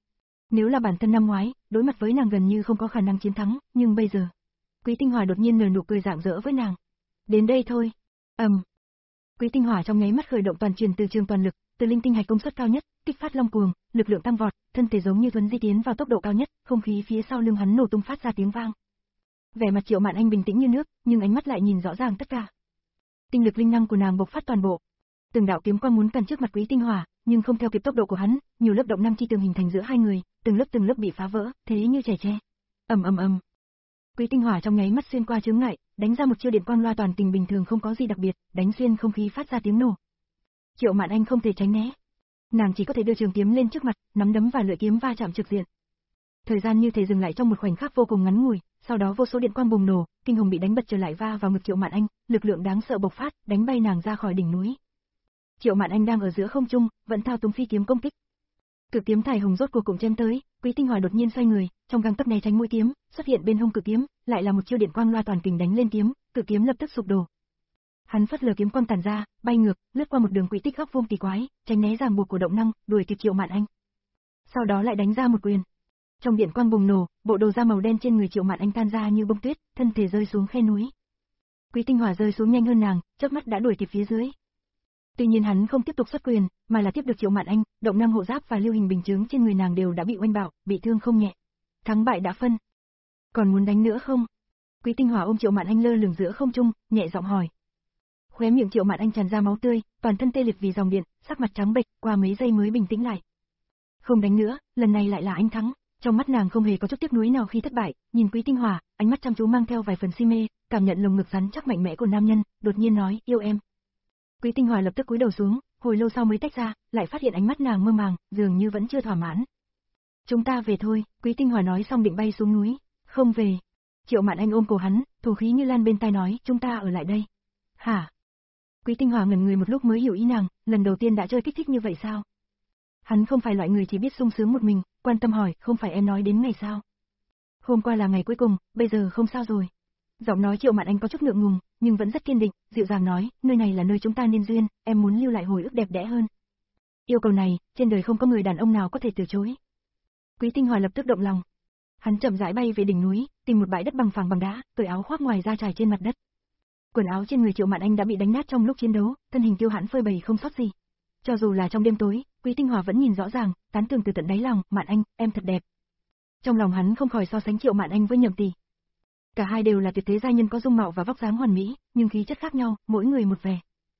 S1: Nếu là bản thân năm ngoái, đối mặt với nàng gần như không có khả năng chiến thắng, nhưng bây giờ, Quý Tinh Hỏa đột nhiên nở nụ cười rạng rỡ với nàng. Đến đây thôi. Ầm. Um. Quý Tinh Hỏa trong nháy mắt khởi động toàn truyền từ trường toàn lực, từ linh tinh hạch công suất cao nhất, kích phát long cuồng, lực lượng tăng vọt, thân thể giống như thuấn di tiến vào tốc độ cao nhất, không khí phía sau lưng hắn nổ tung phát ra tiếng vang. Vẻ mặt Triệu Mạn Anh bình tĩnh như nước, nhưng ánh mắt lại nhìn rõ ràng tất cả. Tinh lực linh năng của nàng bộc phát toàn bộ. Từng đạo kiếm quang muốn cản trước mặt Quý Tinh Hỏa, nhưng không theo kịp tốc độ của hắn, nhiều lớp động năng chi tường hình thành giữa hai người, từng lớp từng lớp bị phá vỡ, thế như chẻ tre. Ầm ầm ầm. Quý Tinh Hỏa trong nháy mắt xuyên qua chướng ngại, đánh ra một chiêu điện quang loa toàn kình bình thường không có gì đặc biệt, đánh xuyên không khí phát ra tiếng nổ. Triệu Mạn Anh không thể tránh né. Nàng chỉ có thể đưa trường kiếm lên trước mặt, nắm đấm và lưỡi kiếm va chạm trực diện. Thời gian như thể dừng lại trong một khoảnh khắc vô cùng ngắn ngủi, sau đó vô số điện quang bùng nổ, kinh hồng bị đánh bật trở lại va vào ngực Triệu Mạn Anh, lực lượng đáng sợ bộc phát, đánh bay nàng ra khỏi đỉnh núi. Triệu Mạn Anh đang ở giữa không trung, vẫn thao túng phi kiếm công kích. Cực kiếm thải hồng rốt cuộc cũng chém tới, Quý Tinh Hỏa đột nhiên xoay người, trong gang tấc né tránh mũi kiếm, xuất hiện bên hông cực kiếm, lại là một chiêu điện quang loa toàn kình đánh lên kiếm, cực kiếm lập tức sụp đổ. Hắn phất lờ kiếm quang tản ra, bay ngược, lướt qua một đường quỹ tích góc vuông kỳ quái, tránh né ràng buộc của động năng, đuổi kịp Triệu Mạn Anh. Sau đó lại đánh ra một quyền. Trong điện quang bùng nổ, bộ đồ da màu đen trên người Triệu Mạn Anh tan ra như bông tuyết, thân thể rơi xuống khe núi. Quý Tinh Hỏa rơi xuống nhanh hơn nàng, chớp mắt đã đuổi kịp phía dưới. Tuy nhiên hắn không tiếp tục xuất quyền, mà là tiếp được Triệu Mạn Anh, động năng hộ giáp và lưu hình bình chứng trên người nàng đều đã bị oanh bạo, bị thương không nhẹ. Thắng bại đã phân. Còn muốn đánh nữa không? Quý Tinh Hỏa ôm Triệu Mạn Anh lơ lửng giữa không trung, nhẹ giọng hỏi. Khóe miệng Triệu Mạn Anh tràn ra máu tươi, toàn thân tê liệt vì dòng điện, sắc mặt trắng bệch, qua mấy giây mới bình tĩnh lại. Không đánh nữa, lần này lại là anh thắng. Trong mắt nàng không hề có chút tiếc nuối nào khi thất bại, nhìn Quý Tinh Hỏa, ánh mắt chăm chú mang theo vài phần si mê, cảm nhận lồng ngực rắn chắc mạnh mẽ của nam nhân, đột nhiên nói, yêu em. Quý Tinh Hỏa lập tức cúi đầu xuống, hồi lâu sau mới tách ra, lại phát hiện ánh mắt nàng mơ màng, dường như vẫn chưa thỏa mãn. Chúng ta về thôi, Quý Tinh Hỏa nói xong định bay xuống núi. Không về. Triệu Mạn Anh ôm cổ hắn, thổ khí như lan bên tai nói, chúng ta ở lại đây. Hả? Quý Tinh Hỏa ngẩn người một lúc mới hiểu ý nàng, lần đầu tiên đã chơi kích thích như vậy sao? Hắn không phải loại người chỉ biết sung sướng một mình, quan tâm hỏi, không phải em nói đến ngày sao? Hôm qua là ngày cuối cùng, bây giờ không sao rồi. Giọng nói Triệu Mạn Anh có chút ngượng ngùng, nhưng vẫn rất kiên định, dịu dàng nói, nơi này là nơi chúng ta nên duyên, em muốn lưu lại hồi ức đẹp đẽ hơn. Yêu cầu này, trên đời không có người đàn ông nào có thể từ chối. Quý Tinh Hỏa lập tức động lòng. Hắn chậm rãi bay về đỉnh núi, tìm một bãi đất bằng phẳng bằng đá, cởi áo khoác ngoài ra trải trên mặt đất. Quần áo trên người Triệu Mạn Anh đã bị đánh nát trong lúc chiến đấu, thân hình kiêu hãn phơi bày không sót gì. Cho dù là trong đêm tối, Quý Tinh Hỏa vẫn nhìn rõ ràng, tán thưởng từ tận đáy lòng, Mạn Anh, em thật đẹp. Trong lòng hắn không khỏi so sánh Triệu Mạn Anh với Nhậm Tỷ. Cả hai đều là tuyệt thế giai nhân có dung mạo và vóc dáng hoàn mỹ, nhưng khí chất khác nhau, mỗi người một vẻ.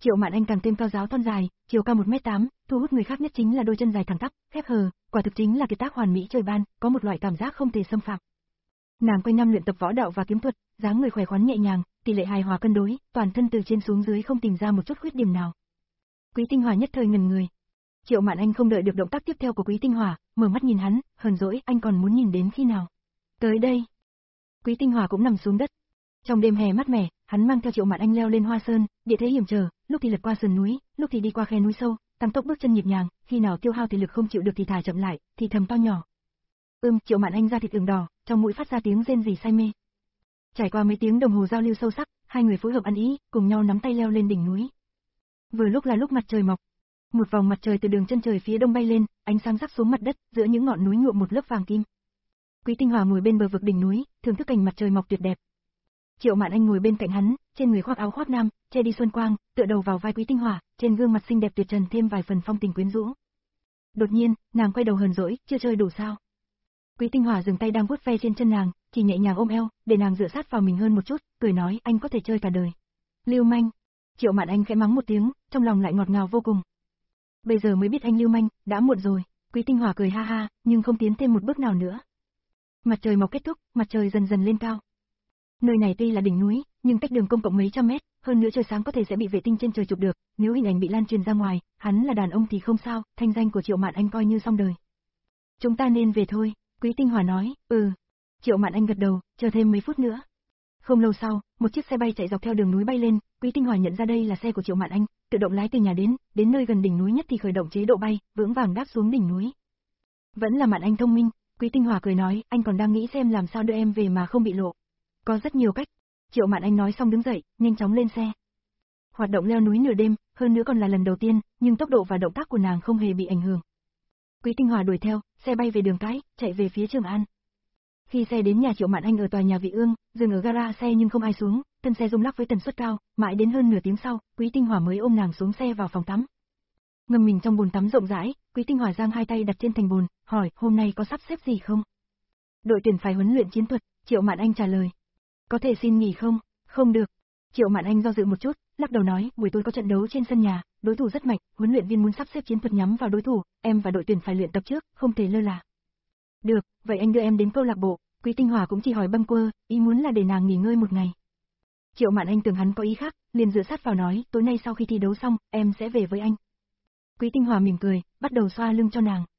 S1: Triệu Mạn Anh càng thêm cao giáo thon dài, chiều cao một mét tám, thu hút người khác nhất chính là đôi chân dài thẳng tắp, khép hờ, quả thực chính là kiệt tác hoàn mỹ trời ban, có một loại cảm giác không thể xâm phạm. Nàng quanh năm luyện tập võ đạo và kiếm thuật, dáng người khỏe khoắn nhẹ nhàng, tỷ lệ hài hòa cân đối, toàn thân từ trên xuống dưới không tìm ra một chút khuyết điểm nào. Quý Tinh Hòa nhất thời ngẩn người. Triệu Mạn Anh không đợi được động tác tiếp theo của Quý Tinh Hòa, mở mắt nhìn hắn, hờn dỗi, anh còn muốn nhìn đến khi nào? Tới đây. Quý Tinh Hòa cũng nằm xuống đất. Trong đêm hè mát mẻ, hắn mang theo Triệu Mạn Anh leo lên Hoa Sơn, địa thế hiểm trở, lúc thì lật qua sườn núi, lúc thì đi qua khe núi sâu, tăng tốc bước chân nhịp nhàng, khi nào tiêu hao thể lực không chịu được thì thả chậm lại, thì thầm to nhỏ. Ưm, Triệu Mạn Anh da thịt ửng đỏ, trong mũi phát ra tiếng rên rỉ say mê. Trải qua mấy tiếng đồng hồ giao lưu sâu sắc, hai người phối hợp ăn ý, cùng nhau nắm tay leo lên đỉnh núi. Vừa lúc là lúc mặt trời mọc. Một vòng mặt trời từ đường chân trời phía đông bay lên, ánh sáng rắc xuống mặt đất, giữa những ngọn núi nhuộm một lớp vàng kim. Quý Tinh Hòa ngồi bên bờ vực đỉnh núi, thưởng thức cảnh mặt trời mọc tuyệt đẹp. Triệu Mạn Anh ngồi bên cạnh hắn, trên người khoác áo khoác nam, che đi xuân quang, tựa đầu vào vai Quý Tinh Hòa, trên gương mặt xinh đẹp tuyệt trần thêm vài phần phong tình quyến rũ. Đột nhiên, nàng quay đầu hờn dỗi, chưa chơi đủ sao? Quý Tinh Hòa dừng tay đang vuốt ve trên chân nàng, chỉ nhẹ nhàng ôm eo, để nàng dựa sát vào mình hơn một chút, cười nói, anh có thể chơi cả đời. Lưu manh. Triệu Mạn Anh khẽ mắng một tiếng, trong lòng lại ngọt ngào vô cùng. Bây giờ mới biết anh lưu manh, đã muộn rồi. Quý Tinh Hòa cười ha ha, nhưng không tiến thêm một bước nào nữa. Mặt trời mọc kết thúc, mặt trời dần dần lên cao. Nơi này tuy là đỉnh núi, nhưng cách đường công cộng mấy trăm mét, hơn nữa trời sáng có thể sẽ bị vệ tinh trên trời chụp được, nếu hình ảnh bị lan truyền ra ngoài, hắn là đàn ông thì không sao, thanh danh của Triệu Mạn Anh coi như xong đời. Chúng ta nên về thôi, Quý Tinh Hòa nói, ừ. Triệu Mạn Anh gật đầu, chờ thêm mấy phút nữa. Không lâu sau, một chiếc xe bay chạy dọc theo đường núi bay lên, Quý Tinh Hòa nhận ra đây là xe của Triệu Mạn Anh, tự động lái từ nhà đến, đến nơi gần đỉnh núi nhất thì khởi động chế độ bay, vững vàng đáp xuống đỉnh núi. Vẫn là Mạn Anh thông minh, Quý Tinh Hòa cười nói, anh còn đang nghĩ xem làm sao đưa em về mà không bị lộ. Có rất nhiều cách. Triệu Mạn Anh nói xong đứng dậy, nhanh chóng lên xe. Hoạt động leo núi nửa đêm, hơn nữa còn là lần đầu tiên, nhưng tốc độ và động tác của nàng không hề bị ảnh hưởng. Quý Tinh Hòa đuổi theo, xe bay về đường cái, chạy về phía Trường An. Khi xe đến nhà Triệu Mạn Anh ở tòa nhà Vị Ương, dừng ở gara xe nhưng không ai xuống, thân xe rung lắc với tần suất cao, mãi đến hơn nửa tiếng sau, Quý Tinh Hòa mới ôm nàng xuống xe vào phòng tắm. Ngâm mình trong bồn tắm rộng rãi, Quý Tinh Hòa giang hai tay đặt trên thành bồn, hỏi, hôm nay có sắp xếp gì không? Đội tuyển phải huấn luyện chiến thuật, Triệu Mạn Anh trả lời. Có thể xin nghỉ không? Không được. Triệu Mạn Anh do dự một chút, lắc đầu nói, buổi tối có trận đấu trên sân nhà, đối thủ rất mạnh, huấn luyện viên muốn sắp xếp chiến thuật nhắm vào đối thủ, em và đội tuyển phải luyện tập trước, không thể lơ là. Được, vậy anh đưa em đến câu lạc bộ. Quý Tinh Hòa cũng chỉ hỏi bâng quơ, ý muốn là để nàng nghỉ ngơi một ngày. Triệu Mạn Anh tưởng hắn có ý khác, liền dựa sát vào nói, tối nay sau khi thi đấu xong, em sẽ về với anh. Quý Tinh Hòa mỉm cười, bắt đầu xoa lưng cho nàng.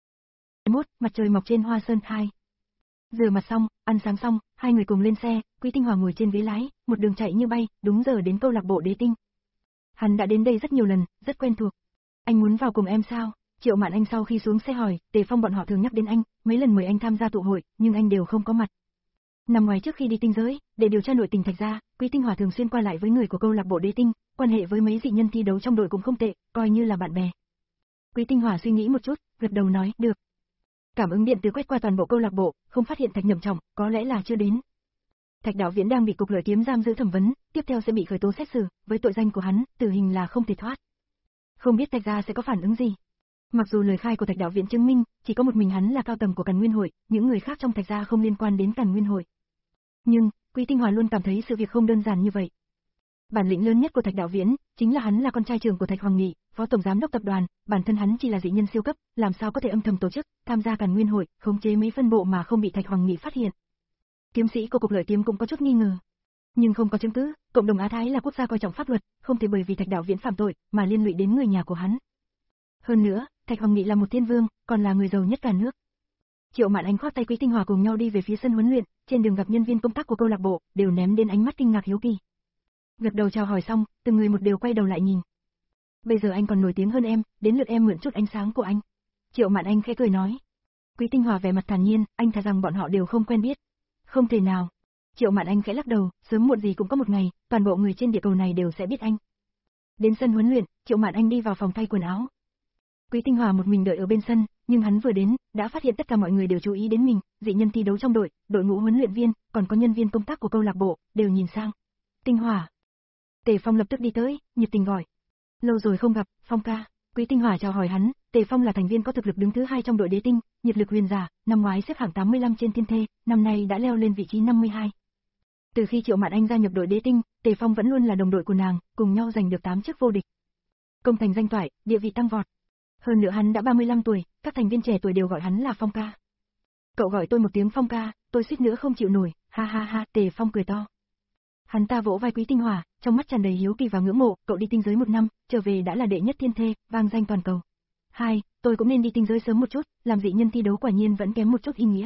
S1: Mốt, mặt trời mọc trên Hoa Sơn hai. Rửa mặt xong, ăn sáng xong, hai người cùng lên xe, Quý Tinh Hòa ngồi trên ghế lái, một đường chạy như bay, đúng giờ đến câu lạc bộ Đế Tinh. Hắn đã đến đây rất nhiều lần, rất quen thuộc. Anh muốn vào cùng em sao? Triệu Mạn Anh sau khi xuống xe hỏi, Tề Phong bọn họ thường nhắc đến anh, mấy lần mời anh tham gia tụ hội, nhưng anh đều không có mặt. Năm ngoái trước khi đi tinh giới, để điều tra nội tình Thạch Gia, Quý Tinh Hòa thường xuyên qua lại với người của câu lạc bộ Đế Tinh, quan hệ với mấy dị nhân thi đấu trong đội cũng không tệ, coi như là bạn bè. Quý Tinh Hòa suy nghĩ một chút, gật đầu nói, được. Cảm ứng điện từ quét qua toàn bộ câu lạc bộ, không phát hiện Thạch Nhậm Trọng, có lẽ là chưa đến. Thạch Đạo Viễn đang bị cục lợi kiếm giam giữ thẩm vấn, tiếp theo sẽ bị khởi tố xét xử, với tội danh của hắn, tử hình là không thể thoát. Không biết Thạch Gia sẽ có phản ứng gì. Mặc dù lời khai của Thạch Đạo Viễn chứng minh, chỉ có một mình hắn là cao tầng của Càn Nguyên hội, những người khác trong Thạch Gia không liên quan đến Càn Nguyên hội. Nhưng, Quý Tinh Hòa luôn cảm thấy sự việc không đơn giản như vậy. Bản lĩnh lớn nhất của Thạch Đạo Viễn, chính là hắn là con trai trưởng của Thạch Hoàng Nghị, phó tổng giám đốc tập đoàn, bản thân hắn chỉ là dị nhân siêu cấp, làm sao có thể âm thầm tổ chức, tham gia Càn Nguyên hội, khống chế mấy phân bộ mà không bị Thạch Hoàng Nghị phát hiện. Kiếm sĩ của cục lợi kiếm cũng có chút nghi ngờ. Nhưng không có chứng cứ, cộng đồng Á Thái là quốc gia coi trọng pháp luật, không thể bởi vì Thạch Đạo Viễn phạm tội mà liên lụy đến người nhà của hắn. Hơn nữa, Thạch Hoàng Nghị là một thiên vương, còn là người giàu nhất cả nước. Triệu Mạn Anh khoác tay Quý Tinh Hòa cùng nhau đi về phía sân huấn luyện, trên đường gặp nhân viên công tác của câu lạc bộ, đều ném đến ánh mắt kinh ngạc hiếu kỳ. Gật đầu chào hỏi xong, từng người một đều quay đầu lại nhìn. Bây giờ anh còn nổi tiếng hơn em, đến lượt em mượn chút ánh sáng của anh. Triệu Mạn Anh khẽ cười nói. Quý Tinh Hòa vẻ mặt thản nhiên, anh thà rằng bọn họ đều không quen biết. Không thể nào. Triệu Mạn Anh khẽ lắc đầu, sớm muộn gì cũng có một ngày, toàn bộ người trên địa cầu này đều sẽ biết anh. Đến sân huấn luyện, Triệu Mạn Anh đi vào phòng thay quần áo. Quý Tinh Hòa một mình đợi ở bên sân, nhưng hắn vừa đến, đã phát hiện tất cả mọi người đều chú ý đến mình, dị nhân thi đấu trong đội, đội ngũ huấn luyện viên, còn có nhân viên công tác của câu lạc bộ, đều nhìn sang. Tinh Hòa. Tề Phong lập tức đi tới, nhiệt tình gọi. Lâu rồi không gặp, Phong ca. Quý Tinh Hòa chào hỏi hắn, Tề Phong là thành viên có thực lực đứng thứ hai trong đội Đế Tinh, nhiệt lực huyền giả, năm ngoái xếp hạng tám mươi lăm trên thiên thê, năm nay đã leo lên vị trí năm mươi hai. Từ khi Triệu Mạn Anh gia nhập đội Đế Tinh, Tề Phong vẫn luôn là đồng đội của nàng, cùng nhau giành được tám chức vô địch. Công thành danh toại, địa vị tăng vọt. Hơn nữa hắn đã ba mươi lăm tuổi, các thành viên trẻ tuổi đều gọi hắn là Phong ca. Cậu gọi tôi một tiếng Phong ca, tôi suýt nữa không chịu nổi, ha ha ha, Tề Phong cười to. Hắn ta vỗ vai Quý Tinh Hỏa, trong mắt tràn đầy hiếu kỳ và ngưỡng mộ, cậu đi tinh giới một năm, trở về đã là đệ nhất thiên thê, vang danh toàn cầu. Hai, tôi cũng nên đi tinh giới sớm một chút, làm dị nhân thi đấu quả nhiên vẫn kém một chút ý nghĩa.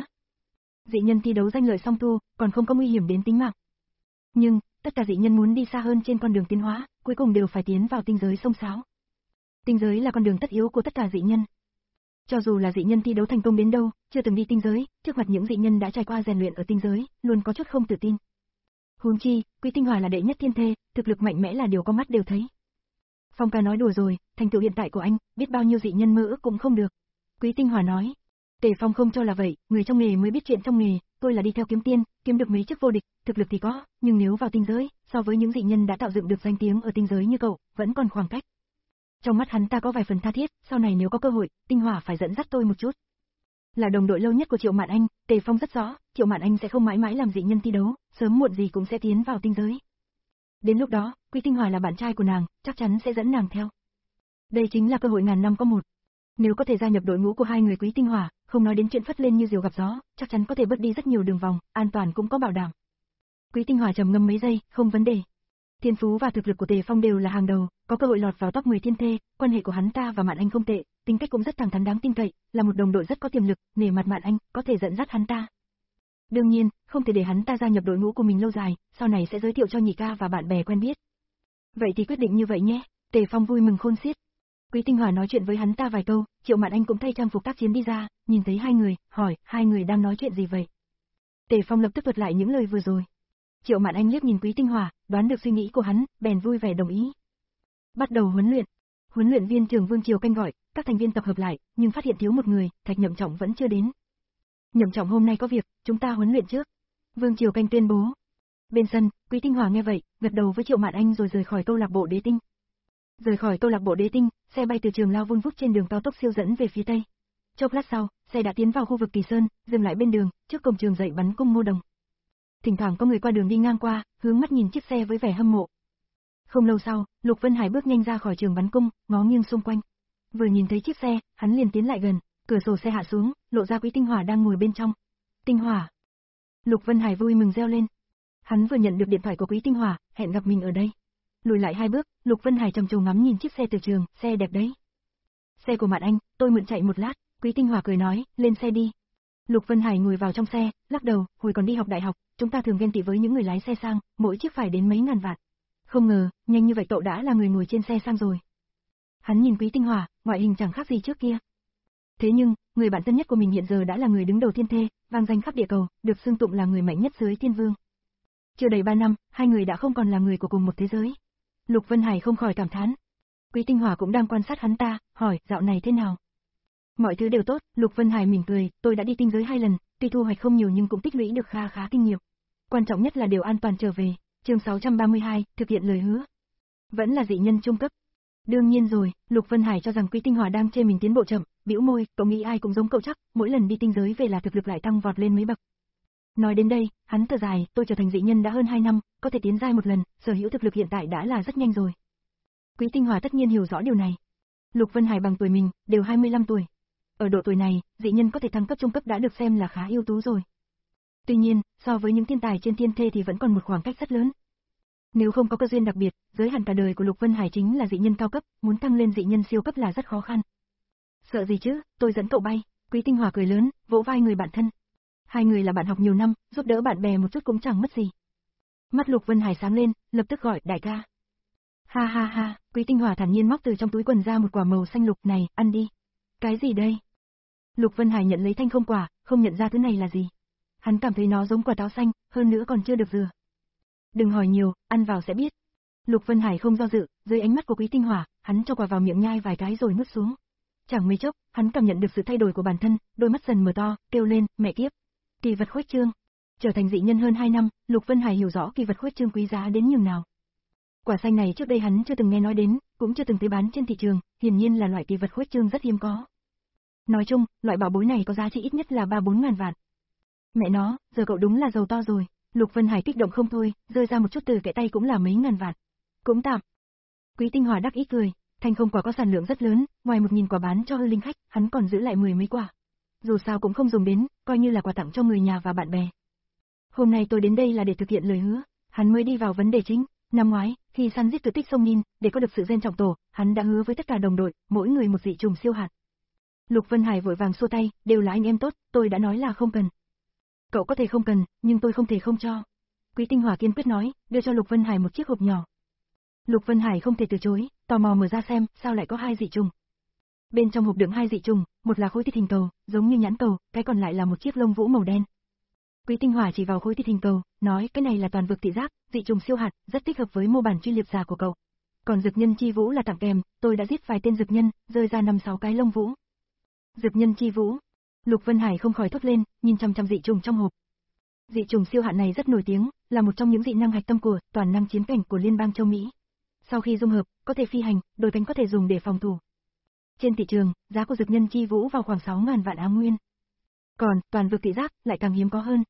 S1: Dị nhân thi đấu danh lợi song thu, còn không có nguy hiểm đến tính mạng. Nhưng, tất cả dị nhân muốn đi xa hơn trên con đường tiến hóa, cuối cùng đều phải tiến vào tinh giới sông sáo. Tinh giới là con đường tất yếu của tất cả dị nhân. Cho dù là dị nhân thi đấu thành công đến đâu, chưa từng đi tinh giới, trước mặt những dị nhân đã trải qua rèn luyện ở tinh giới, luôn có chút không tự tin. Huống chi, Quý Tinh Hỏa là đệ nhất thiên thê, thực lực mạnh mẽ là điều con mắt đều thấy. Phong ca nói đùa rồi, thành tựu hiện tại của anh, biết bao nhiêu dị nhân mơ ước cũng không được. Quý Tinh Hỏa nói. Tề Phong không cho là vậy, người trong nghề mới biết chuyện trong nghề, tôi là đi theo kiếm tiên, kiếm được mấy chức vô địch, thực lực thì có, nhưng nếu vào tinh giới, so với những dị nhân đã tạo dựng được danh tiếng ở tinh giới như cậu, vẫn còn khoảng cách. Trong mắt hắn ta có vài phần tha thiết, sau này nếu có cơ hội, Tinh Hỏa phải dẫn dắt tôi một chút. Là đồng đội lâu nhất của Triệu Mạn Anh, Tề Phong rất rõ, Triệu Mạn Anh sẽ không mãi mãi làm dị nhân thi đấu, sớm muộn gì cũng sẽ tiến vào tinh giới. Đến lúc đó, Quý Tinh Hỏa là bạn trai của nàng, chắc chắn sẽ dẫn nàng theo. Đây chính là cơ hội ngàn năm có một. Nếu có thể gia nhập đội ngũ của hai người Quý Tinh Hỏa, không nói đến chuyện phất lên như diều gặp gió, chắc chắn có thể bớt đi rất nhiều đường vòng, an toàn cũng có bảo đảm. Quý Tinh Hỏa trầm ngâm mấy giây, không vấn đề. Thiên phú và thực lực của Tề Phong đều là hàng đầu, có cơ hội lọt vào top mười thiên thê, quan hệ của hắn ta và Mạn Anh không tệ, tính cách cũng rất thẳng thắn đáng tin cậy, là một đồng đội rất có tiềm lực, nể mặt Mạn Anh, có thể dẫn dắt hắn ta. Đương nhiên, không thể để hắn ta gia nhập đội ngũ của mình lâu dài, sau này sẽ giới thiệu cho nhị ca và bạn bè quen biết. Vậy thì quyết định như vậy nhé, Tề Phong vui mừng khôn xiết. Quý Tinh Hỏa nói chuyện với hắn ta vài câu, Triệu Mạn Anh cũng thay trang phục tác chiến đi ra, nhìn thấy hai người, hỏi, hai người đang nói chuyện gì vậy? Tề Phong lập tức thuật lại những lời vừa rồi. Triệu Mạn Anh liếc nhìn Quý Tinh Hỏa, đoán được suy nghĩ của hắn, bèn vui vẻ đồng ý. Bắt đầu huấn luyện. Huấn luyện viên trưởng Vương Triều canh gọi, các thành viên tập hợp lại, nhưng phát hiện thiếu một người, Thạch Nhậm Trọng vẫn chưa đến. Nhậm Trọng hôm nay có việc, chúng ta huấn luyện trước. Vương Triều canh tuyên bố. Bên sân, Quý Tinh Hỏa nghe vậy, gật đầu với Triệu Mạn Anh rồi rời khỏi câu lạc bộ Đế Tinh. Rời khỏi câu lạc bộ Đế Tinh, xe bay từ trường lao vun vút trên đường cao tốc siêu dẫn về phía tây. Chốc lát sau, xe đã tiến vào khu vực Kỳ Sơn, dừng lại bên đường, trước cổng trường dạy bắn cung Ngô Đồng. Thỉnh thoảng có người qua đường đi ngang qua, hướng mắt nhìn chiếc xe với vẻ hâm mộ. Không lâu sau, Lục Vân Hải bước nhanh ra khỏi trường bắn cung, ngó nghiêng xung quanh. Vừa nhìn thấy chiếc xe, hắn liền tiến lại gần, cửa sổ xe hạ xuống, lộ ra Quý Tinh Hỏa đang ngồi bên trong. Tinh Hỏa. Lục Vân Hải vui mừng reo lên. Hắn vừa nhận được điện thoại của Quý Tinh Hỏa, hẹn gặp mình ở đây. Lùi lại hai bước, Lục Vân Hải trầm trồ ngắm nhìn chiếc xe từ trường, xe đẹp đấy. Xe của Mạn Anh, tôi mượn chạy một lát, Quý Tinh Hỏa cười nói, lên xe đi. Lục Vân Hải ngồi vào trong xe, lắc đầu, hồi còn đi học đại học, chúng ta thường ghen tị với những người lái xe sang, mỗi chiếc phải đến mấy ngàn vạn. Không ngờ, nhanh như vậy cậu đã là người ngồi trên xe sang rồi. Hắn nhìn Quý Tinh Hỏa, ngoại hình chẳng khác gì trước kia. Thế nhưng, người bạn thân nhất của mình hiện giờ đã là người đứng đầu thiên thê, vang danh khắp địa cầu, được xưng tụng là người mạnh nhất dưới thiên vương. Chưa đầy ba năm, hai người đã không còn là người của cùng một thế giới. Lục Vân Hải không khỏi cảm thán. Quý Tinh Hỏa cũng đang quan sát hắn ta, hỏi, dạo này thế nào? Mọi thứ đều tốt, Lục Vân Hải mỉm cười, tôi đã đi tinh giới hai lần, tuy thu hoạch không nhiều nhưng cũng tích lũy được khá khá kinh nghiệm. Quan trọng nhất là đều an toàn trở về. Chương sáu trăm ba mươi hai, thực hiện lời hứa. Vẫn là dị nhân trung cấp. Đương nhiên rồi, Lục Vân Hải cho rằng Quý Tinh Hỏa đang chê mình tiến bộ chậm, bĩu môi, cậu nghĩ ai cũng giống cậu chắc, mỗi lần đi tinh giới về là thực lực lại tăng vọt lên mấy bậc. Nói đến đây, hắn thở dài, tôi trở thành dị nhân đã hơn hai năm, có thể tiến giai một lần, sở hữu thực lực hiện tại đã là rất nhanh rồi. Quý Tinh Hỏa tất nhiên hiểu rõ điều này. Lục Vân Hải bằng tuổi mình, đều hai mươi lăm tuổi. Ở độ tuổi này, dị nhân có thể thăng cấp trung cấp đã được xem là khá ưu tú rồi. Tuy nhiên, so với những thiên tài trên thiên thê thì vẫn còn một khoảng cách rất lớn. Nếu không có cơ duyên đặc biệt, giới hạn cả đời của Lục Vân Hải chính là dị nhân cao cấp, muốn tăng lên dị nhân siêu cấp là rất khó khăn. Sợ gì chứ, tôi dẫn cậu bay, Quý Tinh Hỏa cười lớn, vỗ vai người bạn thân. Hai người là bạn học nhiều năm, giúp đỡ bạn bè một chút cũng chẳng mất gì. Mắt Lục Vân Hải sáng lên, lập tức gọi, đại ca. Ha ha ha, Quý Tinh Hỏa thản nhiên móc từ trong túi quần ra một quả màu xanh lục, này, ăn đi. Cái gì đây? Lục Vân Hải nhận lấy thanh không quả, không nhận ra thứ này là gì. Hắn cảm thấy nó giống quả táo xanh, hơn nữa còn chưa được rửa. Đừng hỏi nhiều, ăn vào sẽ biết. Lục Vân Hải không do dự, dưới ánh mắt của Quý Tinh Hỏa, hắn cho quả vào miệng nhai vài cái rồi nuốt xuống. Chẳng mấy chốc, hắn cảm nhận được sự thay đổi của bản thân, đôi mắt dần mở to, kêu lên, mẹ kiếp. Kỳ vật khuếch trương. Trở thành dị nhân hơn hai năm, Lục Vân Hải hiểu rõ kỳ vật khuếch trương quý giá đến nhường nào. Quả xanh này trước đây hắn chưa từng nghe nói đến, cũng chưa từng thấy bán trên thị trường, hiển nhiên là loại kỳ vật khuếch trương rất hiếm có. Nói chung, loại bảo bối này có giá trị ít nhất là ba bốn ngàn vạn. Mẹ nó, giờ cậu đúng là giàu to rồi. Lục Vân Hải kích động không thôi, rơi ra một chút từ kẽ tay cũng là mấy ngàn vạn. Cũng tạm. Quý Tinh Hòa đắc ý cười, thanh không quả có sản lượng rất lớn, ngoài một nghìn quả bán cho hư linh khách, hắn còn giữ lại mười mấy quả. Dù sao cũng không dùng đến, coi như là quà tặng cho người nhà và bạn bè. Hôm nay tôi đến đây là để thực hiện lời hứa, hắn mới đi vào vấn đề chính. Năm ngoái, khi săn giết cự tích sông Nin, để có được sự gen trọng tổ, hắn đã hứa với tất cả đồng đội, mỗi người một dị trùng siêu hạt. Lục Vân Hải vội vàng xua tay, đều là anh em tốt, tôi đã nói là không cần. Cậu có thể không cần, nhưng tôi không thể không cho. Quý Tinh Hòa kiên quyết nói, đưa cho Lục Vân Hải một chiếc hộp nhỏ. Lục Vân Hải không thể từ chối, tò mò mở ra xem, sao lại có hai dị trùng. Bên trong hộp đựng hai dị trùng, một là khối thịt hình cầu, giống như nhãn cầu, cái còn lại là một chiếc lông vũ màu đen. Quý Tinh Hòa chỉ vào khối thịt hình cầu, nói cái này là toàn vực thị giác, dị trùng siêu hạt, rất thích hợp với mô bản truy liệp giả của cậu. Còn dực nhân chi vũ là tặng kèm, tôi đã giết vài tên dực nhân, rơi ra năm sáu cái lông vũ. Dực nhân chi vũ. Lục Vân Hải không khỏi thốt lên, nhìn chăm chăm dị trùng trong hộp. Dị trùng siêu hạn này rất nổi tiếng, là một trong những dị năng hạch tâm của toàn năng chiến cảnh của Liên bang châu Mỹ. Sau khi dung hợp, có thể phi hành, đôi cánh có thể dùng để phòng thủ. Trên thị trường, giá của dực nhân chi vũ vào khoảng sáu ngàn vạn áo nguyên. Còn toàn vực thị giác lại càng hiếm có hơn.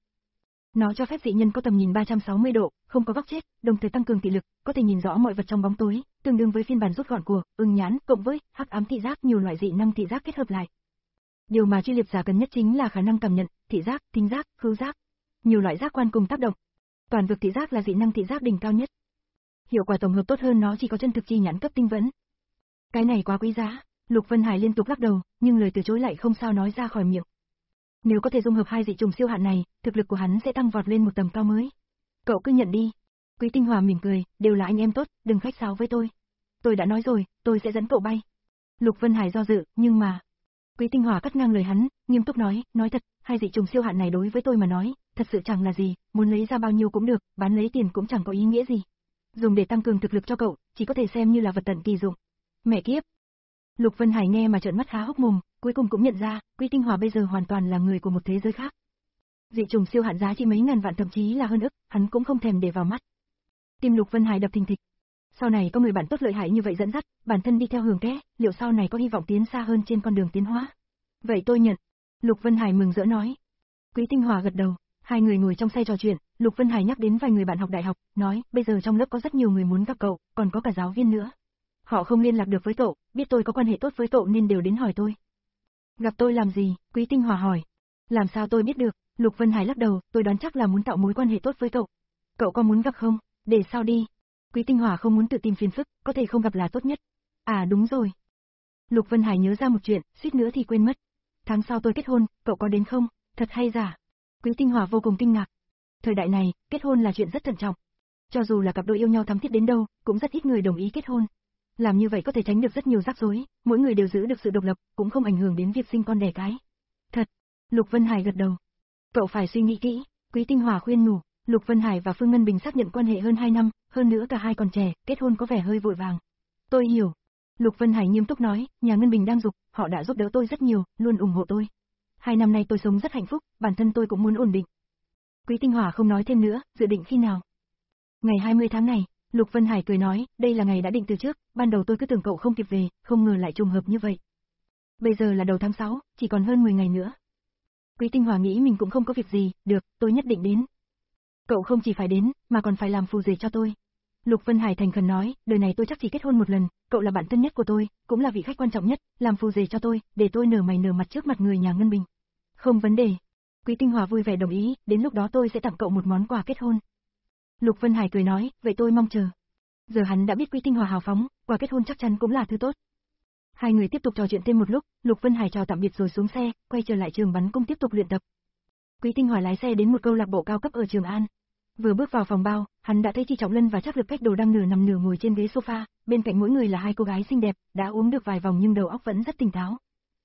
S1: Nó cho phép dị nhân có tầm nhìn ba trăm sáu mươi độ, không có góc chết, đồng thời tăng cường thị lực, có thể nhìn rõ mọi vật trong bóng tối, tương đương với phiên bản rút gọn của ưng nhãn cộng với hắc ám thị giác, nhiều loại dị năng thị giác kết hợp lại. Điều mà truy liệp giả cần nhất chính là khả năng cảm nhận, thị giác, thính giác, khứu giác, nhiều loại giác quan cùng tác động. Toàn vực thị giác là dị năng thị giác đỉnh cao nhất. Hiệu quả tổng hợp tốt hơn nó chỉ có chân thực chi nhãn cấp tinh vẫn. Cái này quá quý giá. Lục Vân Hải liên tục lắc đầu, nhưng lời từ chối lại không sao nói ra khỏi miệng. Nếu có thể dung hợp hai dị trùng siêu hạn này, thực lực của hắn sẽ tăng vọt lên một tầm cao mới. Cậu cứ nhận đi. Quý Tinh Hòa mỉm cười, đều là anh em tốt, đừng khách sáo với tôi. Tôi đã nói rồi, tôi sẽ dẫn cậu bay. Lục Vân Hải do dự, nhưng mà... Quý Tinh Hòa cắt ngang lời hắn, nghiêm túc nói, nói thật, hai dị trùng siêu hạn này đối với tôi mà nói, thật sự chẳng là gì, muốn lấy ra bao nhiêu cũng được, bán lấy tiền cũng chẳng có ý nghĩa gì. Dùng để tăng cường thực lực cho cậu, chỉ có thể xem như là vật tận kỳ dụng. Mẹ kiếp. Lục Vân Hải nghe mà trợn mắt há hốc mồm, cuối cùng cũng nhận ra, Quý Tinh Hòa bây giờ hoàn toàn là người của một thế giới khác. Dị trùng siêu hạn giá trị mấy ngàn vạn thậm chí là hơn ức, hắn cũng không thèm để vào mắt. Tim Lục Vân Hải đập thình thịch. Sau này có người bạn tốt lợi hại như vậy dẫn dắt, bản thân đi theo hướng ké, liệu sau này có hy vọng tiến xa hơn trên con đường tiến hóa? Vậy tôi nhận. Lục Vân Hải mừng rỡ nói. Quý Tinh Hòa gật đầu, hai người ngồi trong xe trò chuyện, Lục Vân Hải nhắc đến vài người bạn học đại học, nói, bây giờ trong lớp có rất nhiều người muốn gặp cậu, còn có cả giáo viên nữa. Họ không liên lạc được với cậu, biết tôi có quan hệ tốt với cậu nên đều đến hỏi tôi. Gặp tôi làm gì? Quý Tinh Hòa hỏi. Làm sao tôi biết được? Lục Vân Hải lắc đầu, tôi đoán chắc là muốn tạo mối quan hệ tốt với cậu. Cậu có muốn gặp không? Để sao đi? Quý Tinh Hòa không muốn tự tìm phiền phức, có thể không gặp là tốt nhất. À đúng rồi. Lục Vân Hải nhớ ra một chuyện, suýt nữa thì quên mất. Tháng sau tôi kết hôn, cậu có đến không? Thật hay giả? Quý Tinh Hòa vô cùng kinh ngạc. Thời đại này, kết hôn là chuyện rất thận trọng. Cho dù là cặp đôi yêu nhau thắm thiết đến đâu, cũng rất ít người đồng ý kết hôn. Làm như vậy có thể tránh được rất nhiều rắc rối, mỗi người đều giữ được sự độc lập, cũng không ảnh hưởng đến việc sinh con đẻ cái. Thật. Lục Vân Hải gật đầu. Cậu phải suy nghĩ kỹ, Quý Tinh Hòa khuyên nhủ. Lục Vân Hải và Phương Ngân Bình xác nhận quan hệ hơn hai năm, hơn nữa cả hai còn trẻ, kết hôn có vẻ hơi vội vàng. Tôi hiểu. Lục Vân Hải nghiêm túc nói, nhà Ngân Bình đang dục, họ đã giúp đỡ tôi rất nhiều, luôn ủng hộ tôi. Hai năm nay tôi sống rất hạnh phúc, bản thân tôi cũng muốn ổn định. Quý Tinh Hòa không nói thêm nữa, dự định khi nào? Ngày hai mươi tháng này, Lục Vân Hải cười nói, đây là ngày đã định từ trước, ban đầu tôi cứ tưởng cậu không kịp về, không ngờ lại trùng hợp như vậy. Bây giờ là đầu tháng sáu, chỉ còn hơn mười ngày nữa. Quý Tinh Hòa nghĩ mình cũng không có việc gì, được, tôi nhất định đến. Cậu không chỉ phải đến, mà còn phải làm phù rể cho tôi. Lục Vân Hải thành khẩn nói, đời này tôi chắc chỉ kết hôn một lần, cậu là bạn thân nhất của tôi, cũng là vị khách quan trọng nhất, làm phù rể cho tôi, để tôi nở mày nở mặt trước mặt người nhà Ngân Bình. Không vấn đề. Quý Tinh Hòa vui vẻ đồng ý, đến lúc đó tôi sẽ tặng cậu một món quà kết hôn. Lục Vân Hải cười nói, vậy tôi mong chờ. Giờ hắn đã biết Quý Tinh Hòa hào phóng, quà kết hôn chắc chắn cũng là thứ tốt. Hai người tiếp tục trò chuyện thêm một lúc, Lục Vân Hải chào tạm biệt rồi xuống xe, quay trở lại trường bắn cung tiếp tục luyện tập. Quý Tinh Hòa lái xe đến một câu lạc bộ cao cấp ở Trường An. Vừa bước vào phòng bao, hắn đã thấy Chi Trọng Lân và Trác Lực Cách Đồ đang nửa nằm nửa ngồi trên ghế sofa, bên cạnh mỗi người là hai cô gái xinh đẹp, đã uống được vài vòng nhưng đầu óc vẫn rất tỉnh táo.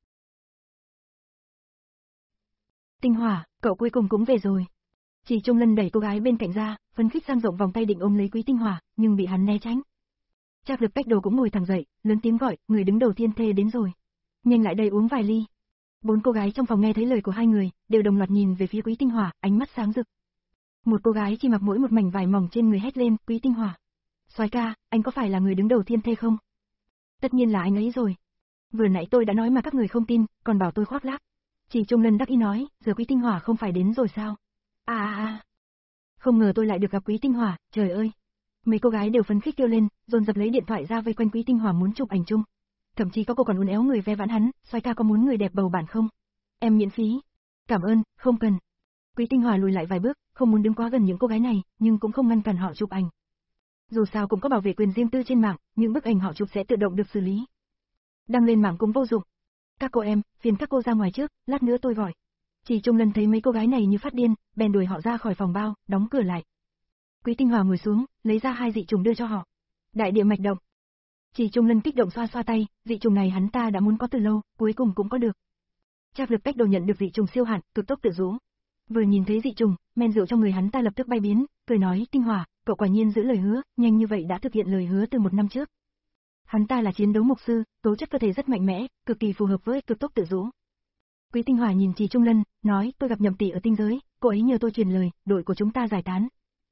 S1: Tinh Hòa, cậu cuối cùng cũng về rồi. Chỉ Trung Lân đẩy cô gái bên cạnh ra, phấn khích dang rộng vòng tay định ôm lấy Quý Tinh Hòa, nhưng bị hắn né tránh. Trác Lực Cách Đồ cũng ngồi thẳng dậy, lớn tiếng gọi, người đứng đầu thiên thê đến rồi. Nhanh lại đây uống vài ly. Bốn cô gái trong phòng nghe thấy lời của hai người, đều đồng loạt nhìn về phía Quý Tinh Hòa, ánh mắt sáng rực. Một cô gái chỉ mặc mỗi một mảnh vải mỏng trên người hét lên, Quý Tinh Hòa. Soái ca, anh có phải là người đứng đầu thiên thê không? Tất nhiên là anh ấy rồi. Vừa nãy tôi đã nói mà các người không tin, còn bảo tôi khoác lác. Chỉ Trung Lân đắc ý nói, giờ Quý Tinh Hòa không phải đến rồi sao? À à à. Không ngờ tôi lại được gặp Quý Tinh Hỏa, trời ơi. Mấy cô gái đều phấn khích kêu lên, dồn dập lấy điện thoại ra vây quanh Quý Tinh Hỏa muốn chụp ảnh chung. Thậm chí có cô còn uốn éo người ve vãn hắn, xoay ca có muốn người đẹp bầu bạn không? Em miễn phí. Cảm ơn, không cần. Quý Tinh Hỏa lùi lại vài bước, không muốn đứng quá gần những cô gái này, nhưng cũng không ngăn cản họ chụp ảnh. Dù sao cũng có bảo vệ quyền riêng tư trên mạng, những bức ảnh họ chụp sẽ tự động được xử lý. Đăng lên mạng cũng vô dụng. Các cô em, phiền các cô ra ngoài trước, lát nữa tôi gọi. Chỉ Trung Lân thấy mấy cô gái này như phát điên, bèn đuổi họ ra khỏi phòng bao, đóng cửa lại. Quý Tinh Hỏa ngồi xuống, lấy ra hai dị trùng đưa cho họ. Đại địa mạch động. Chỉ Trung Lân kích động xoa xoa tay, dị trùng này hắn ta đã muốn có từ lâu, cuối cùng cũng có được. Trác Lực Cách Đồ nhận được dị trùng siêu hạn, cực tốc tự rũ. Vừa nhìn thấy dị trùng, men rượu trong người hắn ta lập tức bay biến, cười nói, Tinh Hỏa, cậu quả nhiên giữ lời hứa, nhanh như vậy đã thực hiện lời hứa từ một năm trước. Hắn ta là chiến đấu mục sư, tố chất cơ thể rất mạnh mẽ, cực kỳ phù hợp với cực tốc tự rũ. Quý Tinh Hỏa nhìn Trì Trung Lân, nói, tôi gặp Nhậm tỷ ở tinh giới, cô ấy nhờ tôi truyền lời, đội của chúng ta giải tán.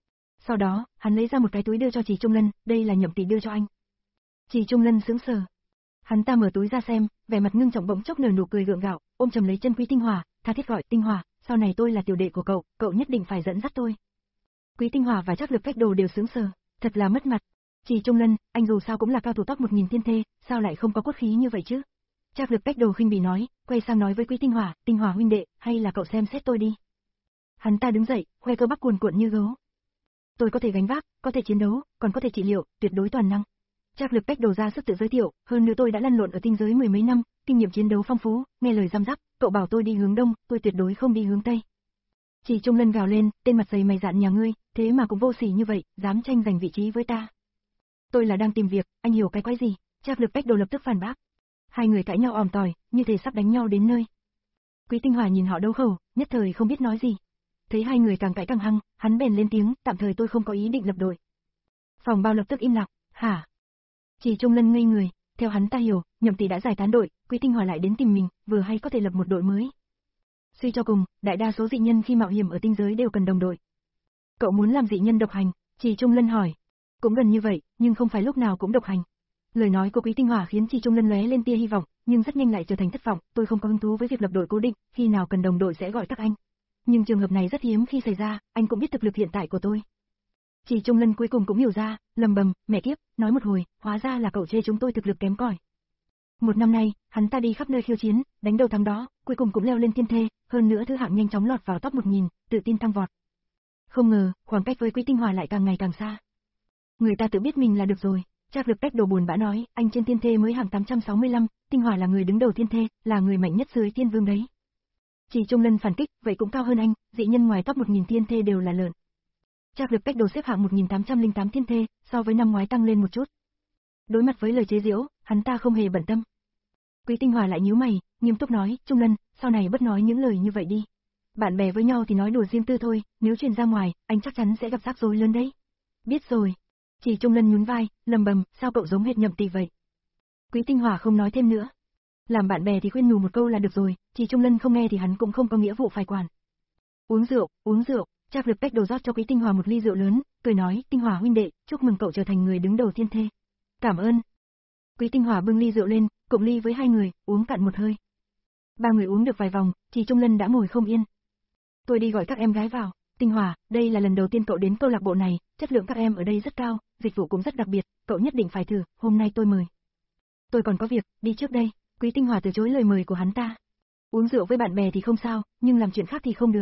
S1: Sau đó, hắn lấy ra một cái túi đưa cho Trì Trung Lân, đây là Nhậm tỷ đưa cho anh. Trì Trung Lân sững sờ. Hắn ta mở túi ra xem, vẻ mặt ngưng trọng bỗng chốc nở nụ cười gượng gạo, ôm chầm lấy chân Quý Tinh Hỏa, tha thiết gọi, Tinh Hỏa, sau này tôi là tiểu đệ của cậu, cậu nhất định phải dẫn dắt tôi. Quý Tinh Hỏa và Trác Lực Cách Đồ đều sững sờ, thật là mất mặt. Trì Trung Lân, anh dù sao cũng là cao thủ top một nghìn thiên thê, sao lại không có cốt khí như vậy chứ? Trác Lực Cách Đồ khinh bỉ nói, quay sang nói với Quý Tinh Hỏa, Tinh Hỏa huynh đệ, hay là cậu xem xét tôi đi. Hắn ta đứng dậy, khoe cơ bắp cuồn cuộn như gấu. Tôi có thể gánh vác, có thể chiến đấu, còn có thể trị liệu, tuyệt đối toàn năng. Trác Lực Cách Đồ ra sức tự giới thiệu, hơn nữa tôi đã lăn lộn ở tinh giới mười mấy năm, kinh nghiệm chiến đấu phong phú, nghe lời răm rắp, cậu bảo tôi đi hướng đông, tôi tuyệt đối không đi hướng tây. Chỉ Trung Lân gào lên, tên mặt dày mày dạn nhà ngươi, thế mà cũng vô sỉ như vậy, dám tranh giành vị trí với ta. Tôi là đang tìm việc, anh hiểu cái quái gì? Trác Lực Cách Đồ lập tức phản bác. Hai người cãi nhau òm tỏi, như thể sắp đánh nhau đến nơi. Quý Tinh Hỏa nhìn họ đấu khẩu, nhất thời không biết nói gì. Thấy hai người càng cãi càng hăng, hắn bèn lên tiếng, tạm thời tôi không có ý định lập đội. Phòng bao lập tức im lặng, hả? Chỉ Trung Lân ngây người, theo hắn ta hiểu, Nhậm tỷ đã giải tán đội, Quý Tinh Hỏa lại đến tìm mình, vừa hay có thể lập một đội mới. Suy cho cùng, đại đa số dị nhân khi mạo hiểm ở tinh giới đều cần đồng đội. Cậu muốn làm dị nhân độc hành? Chỉ Trung Lân hỏi. Cũng gần như vậy, nhưng không phải lúc nào cũng độc hành. Lời nói của Quý Tinh Hỏa khiến Chỉ Trung Lân lóe lên tia hy vọng, nhưng rất nhanh lại trở thành thất vọng, tôi không có hứng thú với việc lập đội cố định, khi nào cần đồng đội sẽ gọi các anh. Nhưng trường hợp này rất hiếm khi xảy ra, anh cũng biết thực lực hiện tại của tôi. Chỉ Trung Lân cuối cùng cũng hiểu ra, lầm bầm, mẹ kiếp, nói một hồi, hóa ra là cậu chê chúng tôi thực lực kém cỏi. Một năm nay, hắn ta đi khắp nơi khiêu chiến, đánh đầu thắng đó, cuối cùng cũng leo lên thiên thê, hơn nữa thứ hạng nhanh chóng lọt vào top một nghìn, tự tin tăng vọt. Không ngờ, khoảng cách với Quý Tinh Hỏa lại càng ngày càng xa. Người ta tự biết mình là được rồi. Trác Lực Cách Đồ buồn bã nói, anh trên thiên thê mới hạng tám trăm sáu mươi lăm, Tinh Hỏa là người đứng đầu thiên thê, là người mạnh nhất dưới tiên vương đấy. Chỉ Trung Lân phản kích, vậy cũng cao hơn anh, dị nhân ngoài top một nghìn thiên thê đều là lợn. Trác Lực Cách Đồ xếp hạng một nghìn tám trăm lẻ tám thiên thê, so với năm ngoái tăng lên một chút. Đối mặt với lời chế giễu, hắn ta không hề bận tâm. Quý Tinh Hỏa lại nhíu mày, nghiêm túc nói, Trung Lân, sau này bất nói những lời như vậy đi. Bạn bè với nhau thì nói đùa riêng tư thôi, nếu truyền ra ngoài, anh chắc chắn sẽ gặp rắc rối lớn đấy. Biết rồi. Chỉ Trung Lân nhún vai, lầm bầm, sao cậu giống hệt Nhậm tỷ vậy? Quý Tinh Hỏa không nói thêm nữa. Làm bạn bè thì khuyên nhủ một câu là được rồi, Chỉ Trung Lân không nghe thì hắn cũng không có nghĩa vụ phải quản. Uống rượu, uống rượu, Trác Lực Cách Đồ rót cho Quý Tinh Hỏa một ly rượu lớn, cười nói, Tinh Hỏa huynh đệ, chúc mừng cậu trở thành người đứng đầu thiên thê. Cảm ơn. Quý Tinh Hỏa bưng ly rượu lên, cộng ly với hai người, uống cạn một hơi. Ba người uống được vài vòng, Chỉ Trung Lân đã ngồi không yên. Tôi đi gọi các em gái vào. Tinh Hỏa, đây là lần đầu tiên cậu đến câu lạc bộ này, chất lượng các em ở đây rất cao, dịch vụ cũng rất đặc biệt, cậu nhất định phải thử, hôm nay tôi mời. Tôi còn có việc, đi trước đây. Quý Tinh Hỏa từ chối lời mời của hắn ta. Uống rượu với bạn bè thì không sao, nhưng làm chuyện khác thì không được.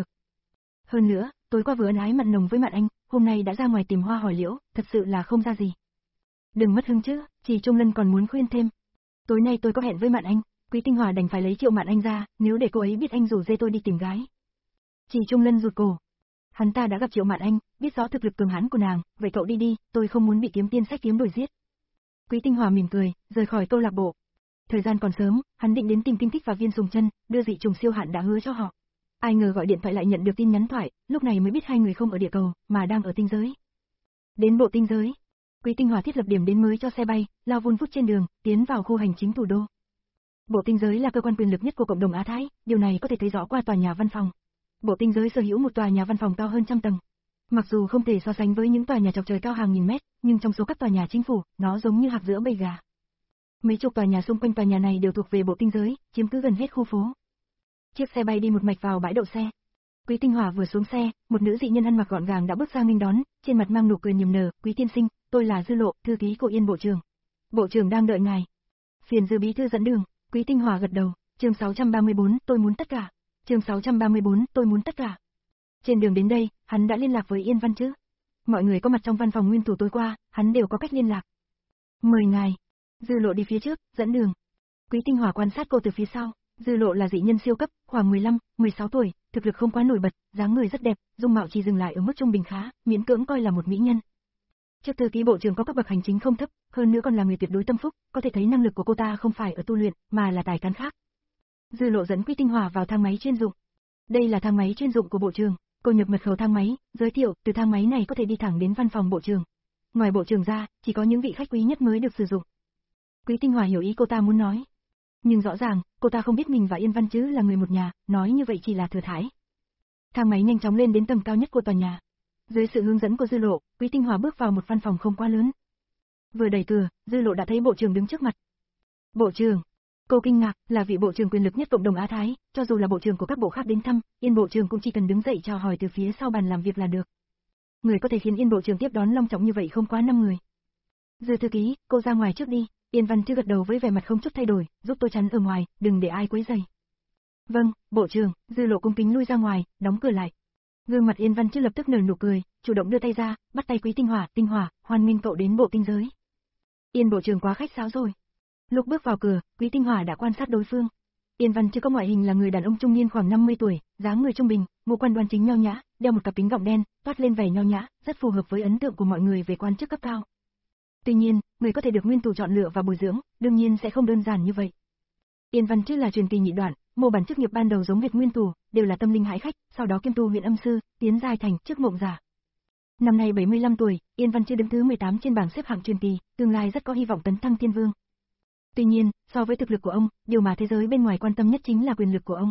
S1: Hơn nữa, tối qua vừa ân ái mặn nồng với Mạn Anh, hôm nay đã ra ngoài tìm hoa hỏi liễu, thật sự là không ra gì. Đừng mất hứng chứ, Chỉ Trung Lân còn muốn khuyên thêm. Tối nay tôi có hẹn với Mạn Anh, Quý Tinh Hỏa đành phải lấy Triệu Mạn Anh ra, nếu để cô ấy biết anh rủ dê tôi đi tìm gái. Chỉ Trung Lân rụt cổ. Hắn ta đã gặp Triệu Mạn Anh, biết rõ thực lực cường hãn của nàng, vậy cậu đi đi, tôi không muốn bị kiếm tiên sách kiếm đuổi giết. Quý Tinh Hỏa mỉm cười, rời khỏi câu lạc bộ. Thời gian còn sớm, hắn định đến tìm Tinh Thích và Viên Sùng Chân, đưa dị trùng siêu hạn đã hứa cho họ. Ai ngờ gọi điện thoại lại nhận được tin nhắn thoại, lúc này mới biết hai người không ở địa cầu, mà đang ở tinh giới. Đến bộ tinh giới, Quý Tinh Hỏa thiết lập điểm đến mới cho xe bay, lao vun vút trên đường, tiến vào khu hành chính thủ đô. Bộ tinh giới là cơ quan quyền lực nhất của cộng đồng Á Thái, điều này có thể thấy rõ qua tòa nhà văn phòng. Bộ tinh giới sở hữu một tòa nhà văn phòng cao hơn trăm tầng. Mặc dù không thể so sánh với những tòa nhà chọc trời cao hàng nghìn mét, nhưng trong số các tòa nhà chính phủ, nó giống như hạt giữa bầy gà. Mấy chục tòa nhà xung quanh tòa nhà này đều thuộc về bộ tinh giới, chiếm cứ gần hết khu phố. Chiếc xe bay đi một mạch vào bãi đậu xe. Quý Tinh Hỏa vừa xuống xe, một nữ dị nhân ăn mặc gọn gàng đã bước ra nghênh đón, trên mặt mang nụ cười niềm nở, "Quý tiên sinh, tôi là Dư Lộ, thư ký của Yên bộ trưởng. Bộ trưởng đang đợi ngài." "Phiền Dư bí thư dẫn đường." Quý Tinh Hỏa gật đầu. Chương sáu trăm ba mươi bốn, tôi muốn tất cả. Chương sáu trăm ba mươi bốn, tôi muốn tất cả. Trên đường đến đây, hắn đã liên lạc với Yên Văn chứ? Mọi người có mặt trong văn phòng nguyên thủ tối qua, hắn đều có cách liên lạc. "Mời ngài." Dư Lộ đi phía trước, dẫn đường. Quý Tinh Hỏa quan sát cô từ phía sau. Dư Lộ là dị nhân siêu cấp, khoảng mười lăm, mười sáu tuổi, thực lực không quá nổi bật, dáng người rất đẹp, dung mạo chỉ dừng lại ở mức trung bình khá, miễn cưỡng coi là một mỹ nhân. Trước thư ký bộ trưởng có cấp bậc hành chính không thấp, hơn nữa còn là người tuyệt đối tâm phúc, có thể thấy năng lực của cô ta không phải ở tu luyện, mà là tài cán khác. Dư Lộ dẫn Quý Tinh Hỏa vào thang máy chuyên dụng. Đây là thang máy chuyên dụng của bộ trưởng. Cô nhập mật khẩu thang máy, giới thiệu, từ thang máy này có thể đi thẳng đến văn phòng bộ trưởng. Ngoài bộ trưởng ra, chỉ có những vị khách quý nhất mới được sử dụng. Quý Tinh Hỏa hiểu ý cô ta muốn nói. Nhưng rõ ràng, cô ta không biết mình và Yên Văn Chứ là người một nhà, nói như vậy chỉ là thừa thãi. Thang máy nhanh chóng lên đến tầng cao nhất của tòa nhà. Dưới sự hướng dẫn của Dư Lộ, Quý Tinh Hỏa bước vào một văn phòng không quá lớn. Vừa đẩy cửa, Dư Lộ đã thấy bộ trưởng đứng trước mặt. "Bộ trưởng." Cô kinh ngạc, là vị bộ trưởng quyền lực nhất cộng đồng Á Thái, cho dù là bộ trưởng của các bộ khác đến thăm, Yên bộ trưởng cũng chỉ cần đứng dậy chào hỏi từ phía sau bàn làm việc là được. Người có thể khiến Yên bộ trưởng tiếp đón long trọng như vậy không quá năm người. "Dư thư ký, cô ra ngoài trước đi." Yên Văn Chứ gật đầu với vẻ mặt không chút thay đổi, "Giúp tôi chắn ở ngoài, đừng để ai quấy rầy." "Vâng, bộ trưởng." Dư Lộ cung kính lui ra ngoài, đóng cửa lại. Gương mặt Yên Văn Chứ lập tức nở nụ cười, chủ động đưa tay ra, bắt tay Quý Tinh Hỏa, "Tinh Hỏa, hoan nghênh cậu đến bộ tinh giới." Yên bộ trưởng quá khách sáo rồi. Lúc bước vào cửa, Quý Tinh Hỏa đã quan sát đối phương. Yên Văn Chứ có ngoại hình là người đàn ông trung niên khoảng năm mươi tuổi, dáng người trung bình, ngũ quan đoan chính nho nhã, đeo một cặp kính gọng đen, toát lên vẻ nho nhã, rất phù hợp với ấn tượng của mọi người về quan chức cấp cao. Tuy nhiên, người có thể được nguyên thủ chọn lựa và bồi dưỡng, đương nhiên sẽ không đơn giản như vậy. Yên Văn Chứ là truyền kỳ nhị đoạn, mô bản chức nghiệp ban đầu giống hệt nguyên thủ, đều là tâm linh hải khách, sau đó kiêm tu huyện âm sư, tiến giai thành chức mộng giả. Năm nay bảy mươi lăm tuổi, Yên Văn Chứ đứng thứ mười tám trên bảng xếp hạng truyền kỳ, tương lai rất có hy vọng tấn thăng thiên vương. Tuy nhiên, so với thực lực của ông, điều mà thế giới bên ngoài quan tâm nhất chính là quyền lực của ông.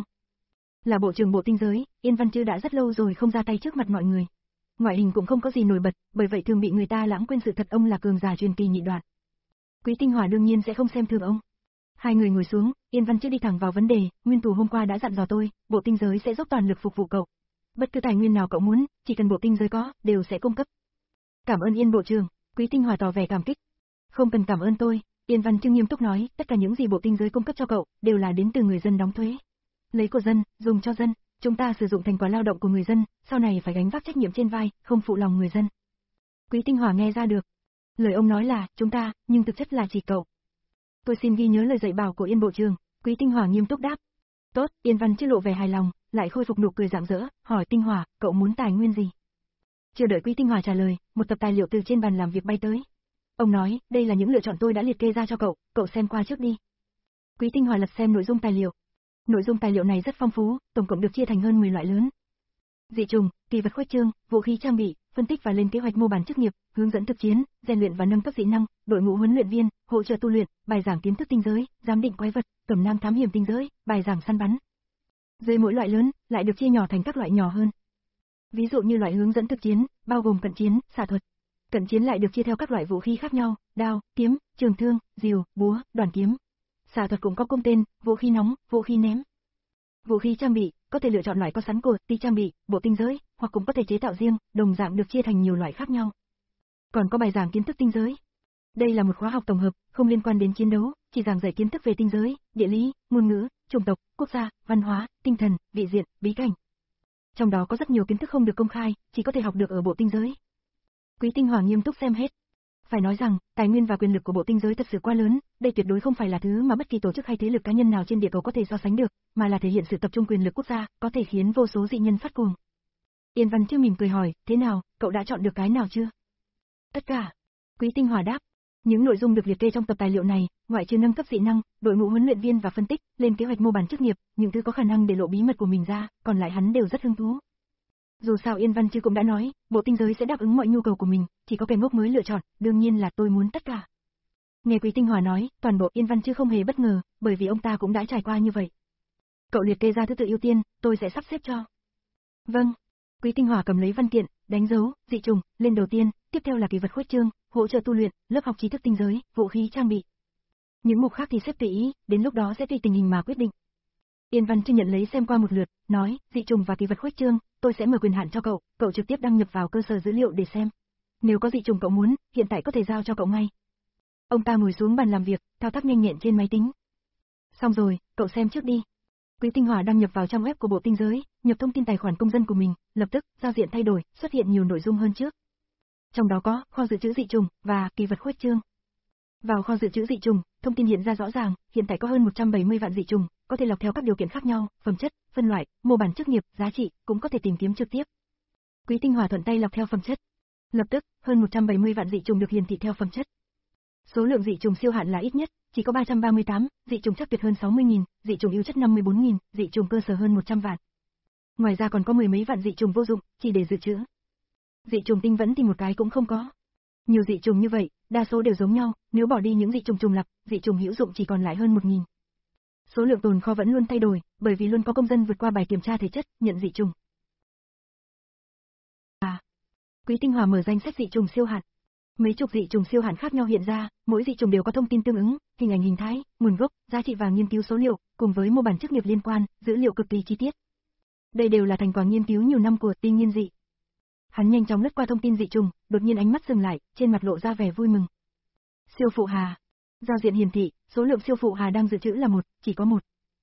S1: Là bộ trưởng bộ tinh giới, Yên Văn Chứ đã rất lâu rồi không ra tay trước mặt mọi người. Ngoại hình cũng không có gì nổi bật, bởi vậy thường bị người ta lãng quên sự thật ông là cường giả truyền kỳ nhị đoạn. Quý Tinh Hỏa đương nhiên sẽ không xem thường ông. Hai người ngồi xuống, Yên Văn Chứ đi thẳng vào vấn đề, "Nguyên thủ hôm qua đã dặn dò tôi, bộ tinh giới sẽ dốc toàn lực phục vụ cậu. Bất cứ tài nguyên nào cậu muốn, chỉ cần bộ tinh giới có, đều sẽ cung cấp." "Cảm ơn Yên bộ trưởng." Quý Tinh Hỏa tỏ vẻ cảm kích. "Không cần cảm ơn tôi." Yên Văn Chứ nghiêm túc nói, "Tất cả những gì bộ tinh giới cung cấp cho cậu, đều là đến từ người dân đóng thuế. Lấy của dân, dùng cho dân, chúng ta sử dụng thành quả lao động của người dân, sau này phải gánh vác trách nhiệm trên vai, không phụ lòng người dân." Quý Tinh Hỏa nghe ra được. Lời ông nói là, chúng ta, nhưng thực chất là chỉ cậu. "Tôi xin ghi nhớ lời dạy bảo của Yên bộ trưởng." Quý Tinh Hỏa nghiêm túc đáp. "Tốt." Yên Văn Chứ lộ vẻ hài lòng, lại khôi phục nụ cười rạng rỡ, hỏi Tinh Hỏa, "Cậu muốn tài nguyên gì?" Chưa đợi Quý Tinh Hỏa trả lời, một tập tài liệu từ trên bàn làm việc bay tới. Ông nói, "Đây là những lựa chọn tôi đã liệt kê ra cho cậu, cậu xem qua trước đi." Quý Tinh Hỏa lật xem nội dung tài liệu. Nội dung tài liệu này rất phong phú, tổng cộng được chia thành hơn mười loại lớn. Dị trùng, kỳ vật khuếch trương, vũ khí trang bị, phân tích và lên kế hoạch mô bản chức nghiệp, hướng dẫn thực chiến, rèn luyện và nâng cấp dị năng, đội ngũ huấn luyện viên, hỗ trợ tu luyện, bài giảng kiến thức tinh giới, giám định quái vật, cẩm nang thám hiểm tinh giới, bài giảng săn bắn. Dưới mỗi loại lớn, lại được chia nhỏ thành các loại nhỏ hơn. Ví dụ như loại hướng dẫn thực chiến, bao gồm cận chiến, xạ thuật. Cận chiến lại được chia theo các loại vũ khí khác nhau, đao, kiếm, trường thương, rìu, búa, đoàn kiếm. Xạ thuật cũng có cung tên, vũ khí nóng, vũ khí ném. Vũ khí trang bị, có thể lựa chọn loại có sẵn của ti trang bị, bộ tinh giới, hoặc cũng có thể chế tạo riêng, đồng dạng được chia thành nhiều loại khác nhau. Còn có bài giảng kiến thức tinh giới. Đây là một khóa học tổng hợp, không liên quan đến chiến đấu, chỉ giảng dạy kiến thức về tinh giới, địa lý, ngôn ngữ, chủng tộc, quốc gia, văn hóa, tinh thần, vị diện, bí cảnh. Trong đó có rất nhiều kiến thức không được công khai, chỉ có thể học được ở bộ tinh giới. Quý Tinh Hỏa nghiêm túc xem hết. Phải nói rằng, tài nguyên và quyền lực của bộ tinh giới thật sự quá lớn, đây tuyệt đối không phải là thứ mà bất kỳ tổ chức hay thế lực cá nhân nào trên địa cầu có thể so sánh được, mà là thể hiện sự tập trung quyền lực quốc gia, có thể khiến vô số dị nhân phát cuồng. Yên Văn Chứ mỉm cười hỏi, "Thế nào, cậu đã chọn được cái nào chưa?" "Tất cả." Quý Tinh Hỏa đáp. Những nội dung được liệt kê trong tập tài liệu này, ngoại trừ nâng cấp dị năng, đội ngũ huấn luyện viên và phân tích, lên kế hoạch mô bản chức nghiệp, những thứ có khả năng để lộ bí mật của mình ra, còn lại hắn đều rất hứng thú. Dù sao Yên Văn Chứ cũng đã nói, bộ tinh giới sẽ đáp ứng mọi nhu cầu của mình, chỉ có kẻ ngốc mới lựa chọn, đương nhiên là tôi muốn tất cả. Nghe Quý Tinh Hỏa nói, toàn bộ Yên Văn Chứ không hề bất ngờ, bởi vì ông ta cũng đã trải qua như vậy. "Cậu liệt kê ra thứ tự ưu tiên, tôi sẽ sắp xếp cho." "Vâng." Quý Tinh Hỏa cầm lấy văn kiện, đánh dấu, dị trùng, lên đầu tiên, tiếp theo là kỳ vật khuếch trương, hỗ trợ tu luyện, lớp học trí thức tinh giới, vũ khí trang bị. Những mục khác thì xếp tùy ý, đến lúc đó sẽ tùy tình hình mà quyết định. Yên Văn chưa nhận lấy xem qua một lượt, nói, dị trùng và kỳ vật khuếch trương, tôi sẽ mở quyền hạn cho cậu, cậu trực tiếp đăng nhập vào cơ sở dữ liệu để xem. Nếu có dị trùng cậu muốn, hiện tại có thể giao cho cậu ngay. Ông ta ngồi xuống bàn làm việc, thao tác nhanh nhẹn trên máy tính. Xong rồi, cậu xem trước đi. Quý Tinh Hòa đăng nhập vào trang web của Bộ Tinh giới, nhập thông tin tài khoản công dân của mình, lập tức, giao diện thay đổi, xuất hiện nhiều nội dung hơn trước. Trong đó có, kho dự trữ dị trùng, và, kỳ vật khuếch trương. Vào kho dự trữ dị trùng, thông tin hiện ra rõ ràng, hiện tại có hơn một trăm bảy mươi vạn dị trùng, có thể lọc theo các điều kiện khác nhau, phẩm chất, phân loại, mô bản chức nghiệp, giá trị, cũng có thể tìm kiếm trực tiếp. Quý Tinh Hòa thuận tay lọc theo phẩm chất. Lập tức, hơn một trăm bảy mươi vạn dị trùng được hiển thị theo phẩm chất. Số lượng dị trùng siêu hạn là ít nhất, chỉ có ba trăm ba mươi tám, dị trùng chắc tuyệt hơn sáu mươi nghìn, dị trùng ưu chất năm mươi bốn nghìn, dị trùng cơ sở hơn một trăm vạn. Ngoài ra còn có mười mấy vạn dị trùng vô dụng, chỉ để dự trữ. Dị trùng tinh vẫn thì một cái cũng không có. Nhiều dị trùng như vậy, đa số đều giống nhau, nếu bỏ đi những dị trùng trùng lặp, dị trùng hữu dụng chỉ còn lại hơn một nghìn. Số lượng tồn kho vẫn luôn thay đổi, bởi vì luôn có công dân vượt qua bài kiểm tra thể chất, nhận dị trùng. À. Quý Tinh Hòa mở danh sách dị trùng siêu hạn. Mấy chục dị trùng siêu hạn khác nhau hiện ra, mỗi dị trùng đều có thông tin tương ứng, hình ảnh hình thái, nguồn gốc, giá trị và nghiên cứu số liệu, cùng với mô bản chức nghiệp liên quan, dữ liệu cực kỳ chi tiết. Đây đều là thành quả nghiên cứu nhiều năm của Tinh Nghiên Dị. Hắn nhanh chóng lướt qua thông tin dị trùng, đột nhiên ánh mắt dừng lại, trên mặt lộ ra vẻ vui mừng. Siêu phụ hà. Giao diện hiển thị, số lượng siêu phụ hà đang dự trữ là một, chỉ có một.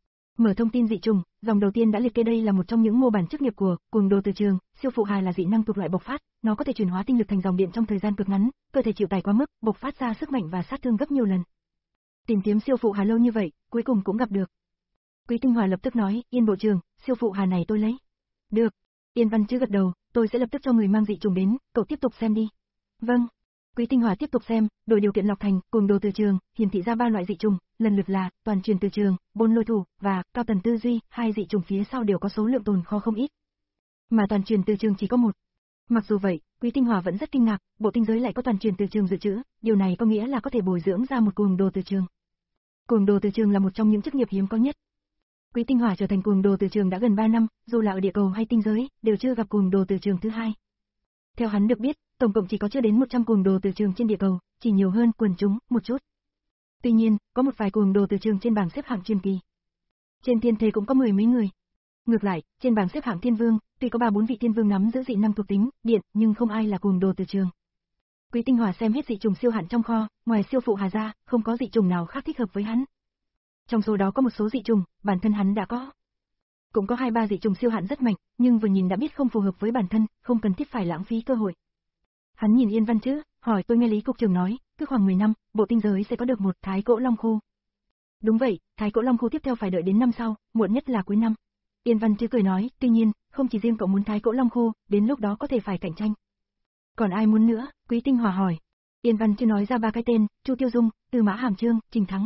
S1: Mở thông tin dị trùng, dòng đầu tiên đã liệt kê đây là một trong những mô bản chức nghiệp của Cuồng Đồ Từ Trường, siêu phụ hà là dị năng thuộc loại bộc phát, nó có thể chuyển hóa tinh lực thành dòng điện trong thời gian cực ngắn, cơ thể chịu tải quá mức, bộc phát ra sức mạnh và sát thương gấp nhiều lần. Tìm kiếm siêu phụ hà lâu như vậy, cuối cùng cũng gặp được. Quý Tinh Hòa lập tức nói, Yên bộ trưởng, siêu phụ hà này tôi lấy. Được. Yên Văn Chữ gật đầu, tôi sẽ lập tức cho người mang dị trùng đến, cậu tiếp tục xem đi. Vâng. Quý Tinh Hòa tiếp tục xem, đổi điều kiện lọc thành Cuồng Đồ Từ Trường, hiển thị ra ba loại dị trùng, lần lượt là toàn truyền từ trường, bôn lôi thủ và cao tần tư duy, hai dị trùng phía sau đều có số lượng tồn kho không ít. Mà toàn truyền từ trường chỉ có một. Mặc dù vậy, Quý Tinh Hòa vẫn rất kinh ngạc, Bộ Tinh giới lại có toàn truyền từ trường dự trữ, điều này có nghĩa là có thể bồi dưỡng ra một Cuồng Đồ Từ Trường. Cuồng Đồ Từ Trường là một trong những chức nghiệp hiếm có nhất. Quý Tinh Hòa trở thành Cuồng Đồ Từ Trường đã gần ba năm, dù là ở địa cầu hay tinh giới, đều chưa gặp Cuồng Đồ Từ Trường thứ hai. Theo hắn được biết, tổng cộng chỉ có chưa đến một trăm Cuồng Đồ Từ Trường trên địa cầu, chỉ nhiều hơn quần chúng một chút. Tuy nhiên, có một vài Cuồng Đồ Từ Trường trên bảng xếp hạng truyền kỳ. Trên thiên thế cũng có mười mấy người. Ngược lại, trên bảng xếp hạng thiên vương, tuy có ba bốn vị thiên vương nắm giữ dị năng thuộc tính điện, nhưng không ai là Cuồng Đồ Từ Trường. Quý Tinh Hòa xem hết dị trùng siêu hạn trong kho, ngoài siêu phụ hà ra, không có dị trùng nào khác thích hợp với hắn. Trong số đó có một số dị trùng, bản thân hắn đã có. Cũng có hai ba dị trùng siêu hạn rất mạnh, nhưng vừa nhìn đã biết không phù hợp với bản thân, không cần thiết phải lãng phí cơ hội. Hắn nhìn Yên Văn Chữ, hỏi tôi nghe Lý cục trưởng nói, cứ khoảng mười năm, Bộ Tinh giới sẽ có được một Thái Cỗ Long Khu. Đúng vậy, Thái Cỗ Long Khu tiếp theo phải đợi đến năm sau, muộn nhất là cuối năm. Yên Văn Chữ cười nói, tuy nhiên, không chỉ riêng cậu muốn Thái Cỗ Long Khu, đến lúc đó có thể phải cạnh tranh. Còn ai muốn nữa? Quý Tinh Hòa hỏi. Yên Văn Chữ nói ra ba cái tên, Chu Tiêu Dung, Tư Mã Hàm Trương, Trình Thắng.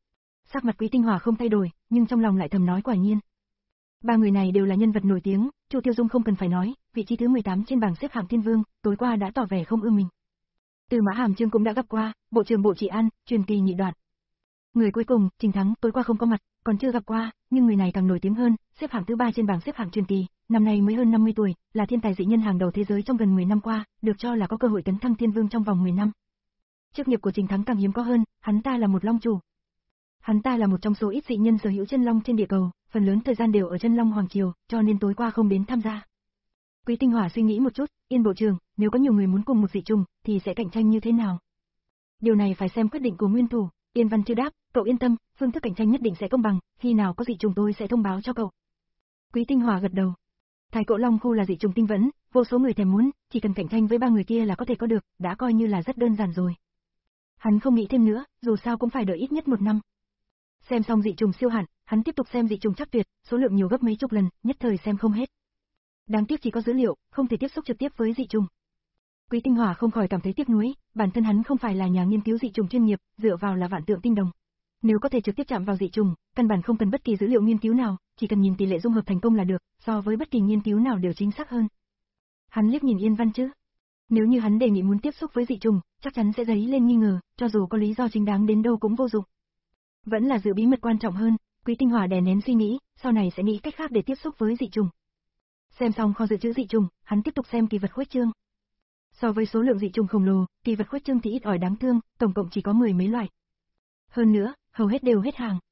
S1: Sắc mặt Quý Tinh Hòa không thay đổi, nhưng trong lòng lại thầm nói quả nhiên. Ba người này đều là nhân vật nổi tiếng, Chu Tiêu Dung không cần phải nói, vị trí thứ mười tám trên bảng xếp hạng thiên vương, tối qua đã tỏ vẻ không ưa mình. Tư Mã Hàm Trương cũng đã gặp qua, bộ trưởng Bộ Trị An, truyền kỳ nhị đoạn. Người cuối cùng, Trình Thắng, tối qua không có mặt, còn chưa gặp qua, nhưng người này càng nổi tiếng hơn, xếp hạng thứ ba trên bảng xếp hạng truyền kỳ, năm nay mới hơn năm mươi tuổi, là thiên tài dị nhân hàng đầu thế giới trong gần mười năm qua, được cho là có cơ hội tấn thăng thiên vương trong vòng mười năm. Chức nghiệp của Trình Thắng càng hiếm có hơn, hắn ta là một long chủ. Hắn ta là một trong số ít dị nhân sở hữu chân long trên địa cầu, phần lớn thời gian đều ở chân long hoàng triều, cho nên tối qua không đến tham gia. Quý Tinh Hòa suy nghĩ một chút, Yên bộ trưởng, nếu có nhiều người muốn cùng một dị trùng, thì sẽ cạnh tranh như thế nào? Điều này phải xem quyết định của nguyên thủ. Yên Văn Chữ đáp, cậu yên tâm, phương thức cạnh tranh nhất định sẽ công bằng, khi nào có dị trùng tôi sẽ thông báo cho cậu. Quý Tinh Hòa gật đầu. Thái Cỗ Long Khu là dị trùng tinh vẫn, vô số người thèm muốn, chỉ cần cạnh tranh với ba người kia là có thể có được, đã coi như là rất đơn giản rồi. Hắn không nghĩ thêm nữa, dù sao cũng phải đợi ít nhất một năm. Xem xong dị trùng siêu hạn, hắn tiếp tục xem dị trùng chắc tuyệt, số lượng nhiều gấp mấy chục lần, nhất thời xem không hết. Đáng tiếc chỉ có dữ liệu, không thể tiếp xúc trực tiếp với dị trùng. Quý Tinh Hòa không khỏi cảm thấy tiếc nuối, bản thân hắn không phải là nhà nghiên cứu dị trùng chuyên nghiệp, dựa vào là vạn tượng tinh đồng. Nếu có thể trực tiếp chạm vào dị trùng, căn bản không cần bất kỳ dữ liệu nghiên cứu nào, chỉ cần nhìn tỷ lệ dung hợp thành công là được, so với bất kỳ nghiên cứu nào đều chính xác hơn. Hắn liếc nhìn Yên Văn Chữ. Nếu như hắn đề nghị muốn tiếp xúc với dị trùng, chắc chắn sẽ dấy lên nghi ngờ, cho dù có lý do chính đáng đến đâu cũng vô dụng. Vẫn là giữ bí mật quan trọng hơn, Quý Tinh Hòa đè nén suy nghĩ, sau này sẽ nghĩ cách khác để tiếp xúc với dị trùng. Xem xong kho dự trữ dị trùng, hắn tiếp tục xem kỳ vật khuếch trương. So với số lượng dị trùng khổng lồ, kỳ vật khuếch trương thì ít ỏi đáng thương, tổng cộng chỉ có mười mấy loại. Hơn nữa, hầu hết đều hết hàng.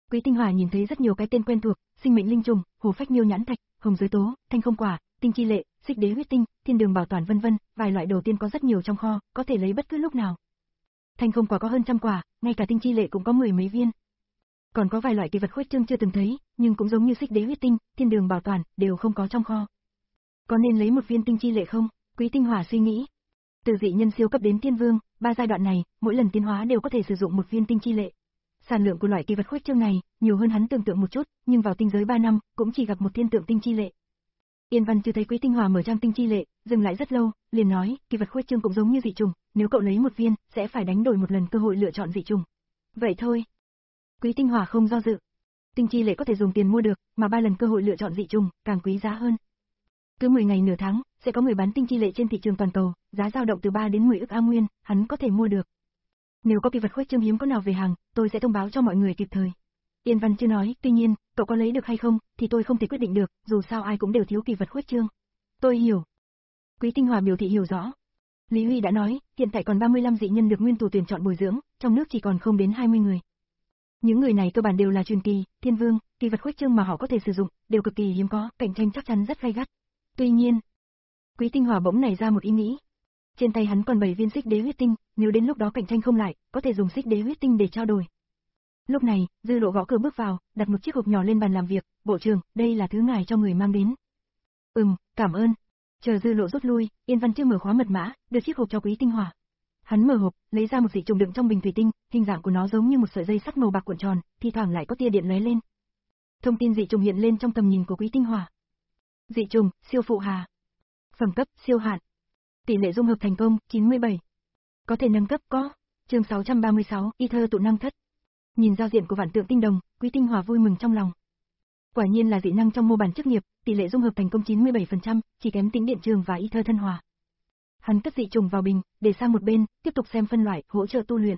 S1: Quý Tinh Hòa nhìn thấy rất nhiều cái tên quen thuộc, sinh mệnh linh trùng, hồ phách miêu nhãn thạch, hồng giới tố, thanh không quả, tinh chi lệ, xích đế huyết tinh, thiên đường bảo toàn vân vân, vài loại đầu tiên có rất nhiều trong kho, có thể lấy bất cứ lúc nào. Thanh không quả có hơn trăm quả, ngay cả tinh chi lệ cũng có mười mấy viên. Còn có vài loại kỳ vật khuếch trương chưa từng thấy, nhưng cũng giống như xích đế huyết tinh, thiên đường bảo toàn, đều không có trong kho. Có nên lấy một viên tinh chi lệ không? Quý Tinh Hòa suy nghĩ. Từ dị nhân siêu cấp đến tiên vương, ba giai đoạn này, mỗi lần tiến hóa đều có thể sử dụng một viên tinh chi lệ. Sản lượng của loại kỳ vật khuếch trương này, nhiều hơn hắn tưởng tượng một chút, nhưng vào tinh giới ba năm, cũng chỉ gặp một thiên tượng tinh chi lệ. Yên Văn chưa thấy Quý Tinh Hòa mở trang tinh chi lệ, dừng lại rất lâu, liền nói, kỳ vật khuếch trương cũng giống như dị trùng, nếu cậu lấy một viên, sẽ phải đánh đổi một lần cơ hội lựa chọn dị trùng. Vậy thôi. Quý Tinh Hòa không do dự. Tinh chi lệ có thể dùng tiền mua được, mà ba lần cơ hội lựa chọn dị trùng, càng quý giá hơn. Cứ mười ngày nửa tháng, sẽ có người bán tinh chi lệ trên thị trường toàn cầu, giá dao động từ ba đến mười ức A nguyên, hắn có thể mua được. Nếu có kỳ vật khuếch trương hiếm có nào về hàng, tôi sẽ thông báo cho mọi người kịp thời. Yên Văn chưa nói, tuy nhiên, cậu có lấy được hay không, thì tôi không thể quyết định được, dù sao ai cũng đều thiếu kỳ vật khuếch trương. Tôi hiểu. Quý Tinh Hòa biểu thị hiểu rõ. Lý Huy đã nói, hiện tại còn ba mươi lăm dị nhân được nguyên tù tuyển chọn bồi dưỡng, trong nước chỉ còn không đến hai mươi người. Những người này cơ bản đều là truyền kỳ, thiên vương, kỳ vật khuếch trương mà họ có thể sử dụng, đều cực kỳ hiếm có, cạnh tranh chắc chắn rất gay gắt. Tuy nhiên, Quý Tinh Hòa bỗng nảy ra một ý nghĩ. Trên tay hắn còn bảy viên xích đế huyết tinh, nếu đến lúc đó cạnh tranh không lại, có thể dùng xích đế huyết tinh để trao đổi. Lúc này, Dư Lộ gõ cửa bước vào, đặt một chiếc hộp nhỏ lên bàn làm việc, "Bộ trưởng, đây là thứ ngài cho người mang đến." "Ừm, cảm ơn." Chờ Dư Lộ rút lui, Yên Văn chưa mở khóa mật mã, đưa chiếc hộp cho Quý Tinh Hòa. Hắn mở hộp, lấy ra một dị trùng đựng trong bình thủy tinh, hình dạng của nó giống như một sợi dây sắt màu bạc cuộn tròn, thi thoảng lại có tia điện lóe lên. Thông tin dị trùng hiện lên trong tầm nhìn của Quý Tinh Hòa. Dị trùng, siêu phụ hà. Phẩm cấp, siêu hạn. Tỷ lệ dung hợp thành công, chín mươi bảy. Có thể nâng cấp có. Chương sáu trăm ba mươi sáu, Ether tụ năng thất. Nhìn giao diện của vạn tượng tinh đồng, Quý Tinh Hòa vui mừng trong lòng. Quả nhiên là dị năng trong mô bản chức nghiệp, tỷ lệ dung hợp thành công chín mươi bảy phần trăm, chỉ kém tính điện trường và Ether thân hòa. Hắn cất dị trùng vào bình, để sang một bên, tiếp tục xem phân loại, hỗ trợ tu luyện.